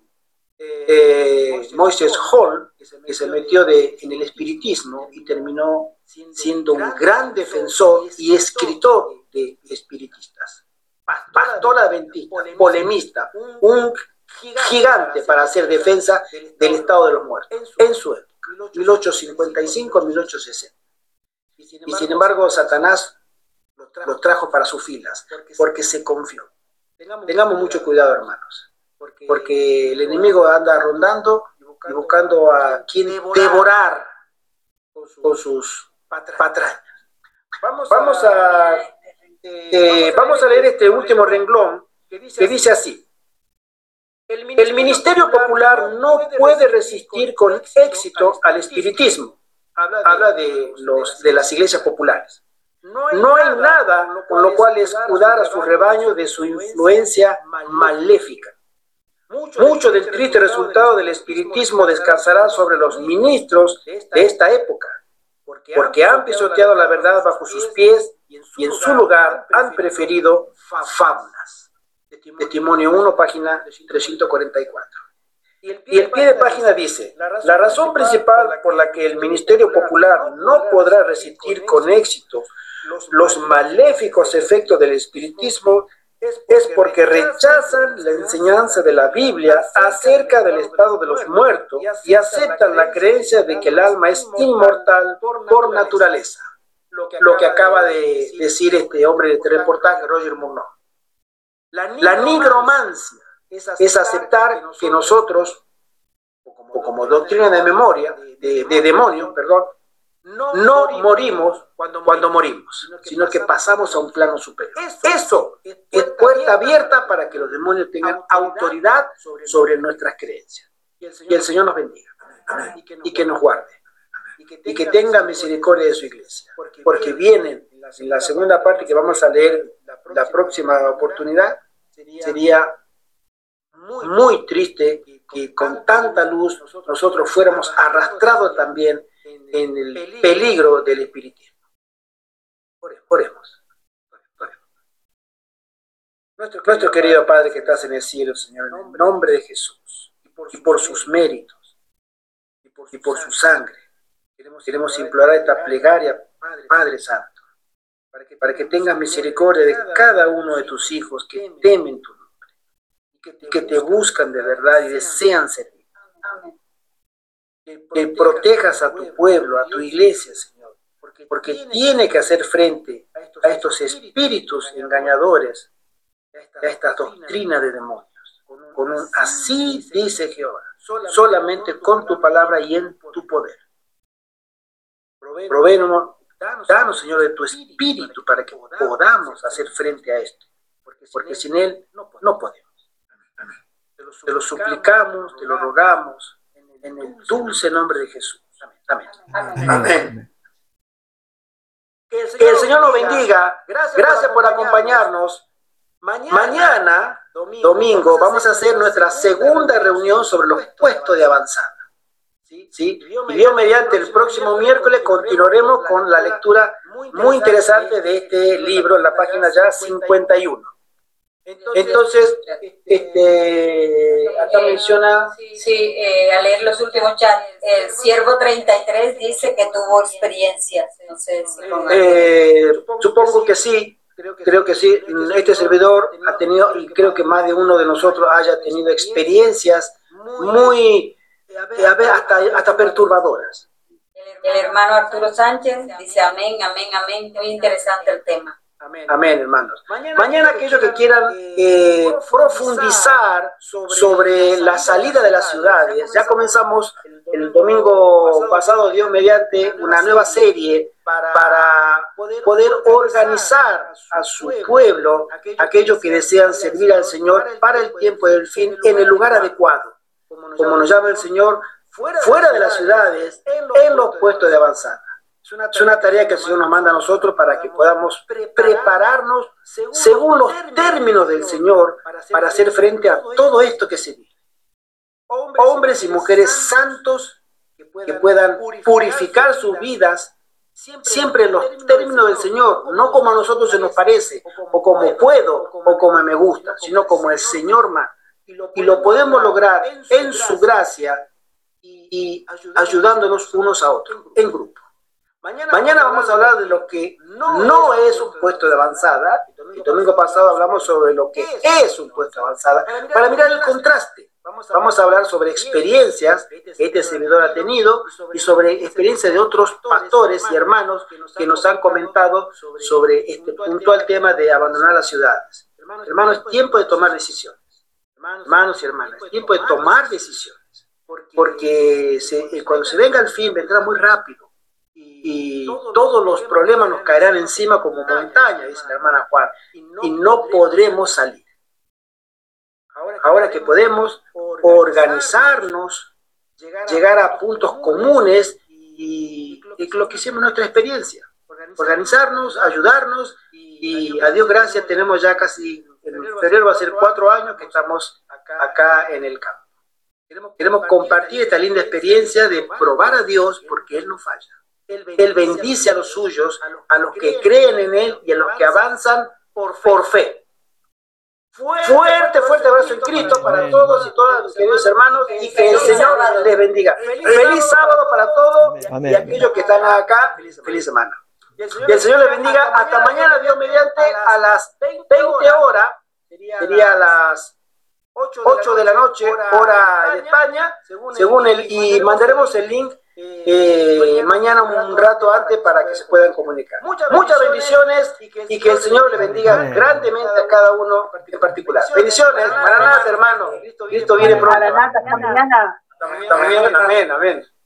Speaker 3: Eh, Moises Hall, que se metió de, en el espiritismo y terminó siendo un gran defensor y escritor de espiritistas, pastor adventista, polemista, un gigante para hacer defensa del estado de los muertos en su época, mil ochocientos cincuenta y cinco a mil ochocientos sesenta. Y sin embargo Satanás los trajo para sus filas porque se confió. Tengamos mucho cuidado, hermanos, porque el enemigo anda rondando y buscando a quien devorar con sus patrañas. Vamos a, eh, vamos a leer este último renglón que dice así: el ministerio popular no puede resistir con éxito al espiritismo. Habla de, los, de las iglesias populares. No hay nada con lo cual escudar a su rebaño de su influencia maléfica. Mucho del triste resultado del espiritismo descansará sobre los ministros de esta época, porque han pisoteado la verdad bajo sus pies y en su lugar han preferido fábulas. Testimonio uno, página trescientos cuarenta y cuatro. Y el pie de página dice: la razón principal por la que el ministerio popular no podrá resistir con éxito los maléficos efectos del espiritismo es porque rechazan la enseñanza de la Biblia acerca del estado de los muertos y aceptan la creencia de que el alma es inmortal por naturaleza. Lo que acaba de decir este hombre de este reportaje, Roger Murnau. La nigromancia es aceptar que nosotros, o como doctrina de memoria, de, de demonio, perdón, no morimos cuando morimos, sino que pasamos a un plano superior. Eso es puerta abierta para que los demonios tengan autoridad sobre nuestras creencias. Que el Señor nos bendiga y que nos guarde y que tenga misericordia de su iglesia, porque vienen en la segunda parte que vamos a leer la próxima oportunidad. Sería muy triste que con tanta luz nosotros fuéramos arrastrados también en el peligro del espiritismo. Oremos. Oremos. Nuestro, nuestro querido Padre que estás en el cielo, Señor, en el nombre de Jesús, y por sus méritos, y por, y por su sangre, queremos, queremos implorar esta plegaria, Padre, Padre Santo, para que, para que tengas misericordia de cada uno de tus hijos que temen tu nombre, y que te buscan de verdad y desean servir. Que protejas a tu pueblo, a tu iglesia, Señor, porque, porque tiene que hacer frente a estos espíritus engañadores, a estas doctrinas de demonios. Con un así dice Jehová, solamente con tu palabra y en tu poder. Provéenos, danos, Señor, de tu espíritu para que podamos hacer frente a esto, porque sin él no podemos. Te lo suplicamos, te lo rogamos, en el dulce nombre de Jesús. Amén. Amén. Amén. Que el Señor, que el Señor nos bendiga. Gracias, Gracias por acompañarnos. Mañana, Mañana, domingo, vamos a hacer nuestra segunda reunión sobre los puestos de avanzada. ¿Sí? Y Dios mediante el próximo miércoles continuaremos con la lectura muy interesante de este libro en la página ya cincuenta y uno. Entonces, este, acá menciona...
Speaker 4: Sí, sí eh, al leer los últimos chats, el Siervo treinta y tres dice que tuvo experiencias. No sé si
Speaker 3: eh, supongo que sí, creo que sí. Este servidor ha tenido, y creo que más de uno de nosotros haya tenido experiencias muy, a ver, hasta, hasta perturbadoras.
Speaker 4: El hermano Arturo Sánchez dice amén, amén, amén. Muy interesante el tema.
Speaker 3: Amén, Amén, hermanos. Mañana, Mañana aquellos que quieran eh, profundizar sobre la salida de las ciudades, ya comenzamos el domingo pasado, Dios mediante, una nueva serie para poder organizar a su pueblo, aquellos que desean servir al Señor para el tiempo del fin, en el lugar adecuado, como nos llama el Señor, fuera de las ciudades, en los puestos de avanzada. Es una tarea que el Señor nos manda a nosotros para que podamos prepararnos según los términos del Señor para hacer frente a todo esto que se vive. Hombres y mujeres santos que puedan purificar sus vidas siempre en los términos del Señor, no como a nosotros se nos parece, o como puedo, o como me gusta, sino como el Señor manda. Y lo podemos lograr en su gracia y ayudándonos unos a otros, en grupo. Mañana vamos a hablar de lo que no es un puesto de avanzada. El domingo pasado hablamos sobre lo que es un puesto de avanzada, para mirar el contraste. Vamos a hablar sobre experiencias que este servidor ha tenido y sobre experiencias de otros pastores y hermanos que nos han comentado sobre este puntual tema de abandonar las ciudades. Hermanos, es tiempo de tomar decisiones. Hermanos y hermanas, es tiempo de tomar decisiones. Porque se, cuando se venga el fin vendrá muy rápido. Y todos los problemas nos caerán encima como montaña, dice la hermana Juan, y no podremos salir. Ahora que podemos organizarnos, llegar a puntos comunes y, y lo que hicimos en nuestra experiencia. Organizarnos, ayudarnos y a Dios gracias tenemos ya casi, en febrero va a ser cuatro años que estamos acá en el campo. Queremos compartir esta linda experiencia de probar a Dios porque Él no falla. Él bendice a los suyos, a los que creen en Él y a los que avanzan por fe. Fuerte, fuerte abrazo en Cristo para todos y todas mis queridos hermanos y que el Señor les bendiga. Feliz sábado para todos y aquellos que están acá, feliz semana. Y el Señor les bendiga hasta mañana, Dios mediante, a las veinte horas, sería a las ocho de la noche, hora de España, según el, y mandaremos el link Eh, mañana un rato antes para que se puedan comunicar. Muchas bendiciones y que el Señor le bendiga grandemente a cada uno en particular. Bendiciones, Maranata, hermano. Cristo viene pronto.
Speaker 4: Maranata, hasta mañana.
Speaker 3: Hasta mañana, amén, amén.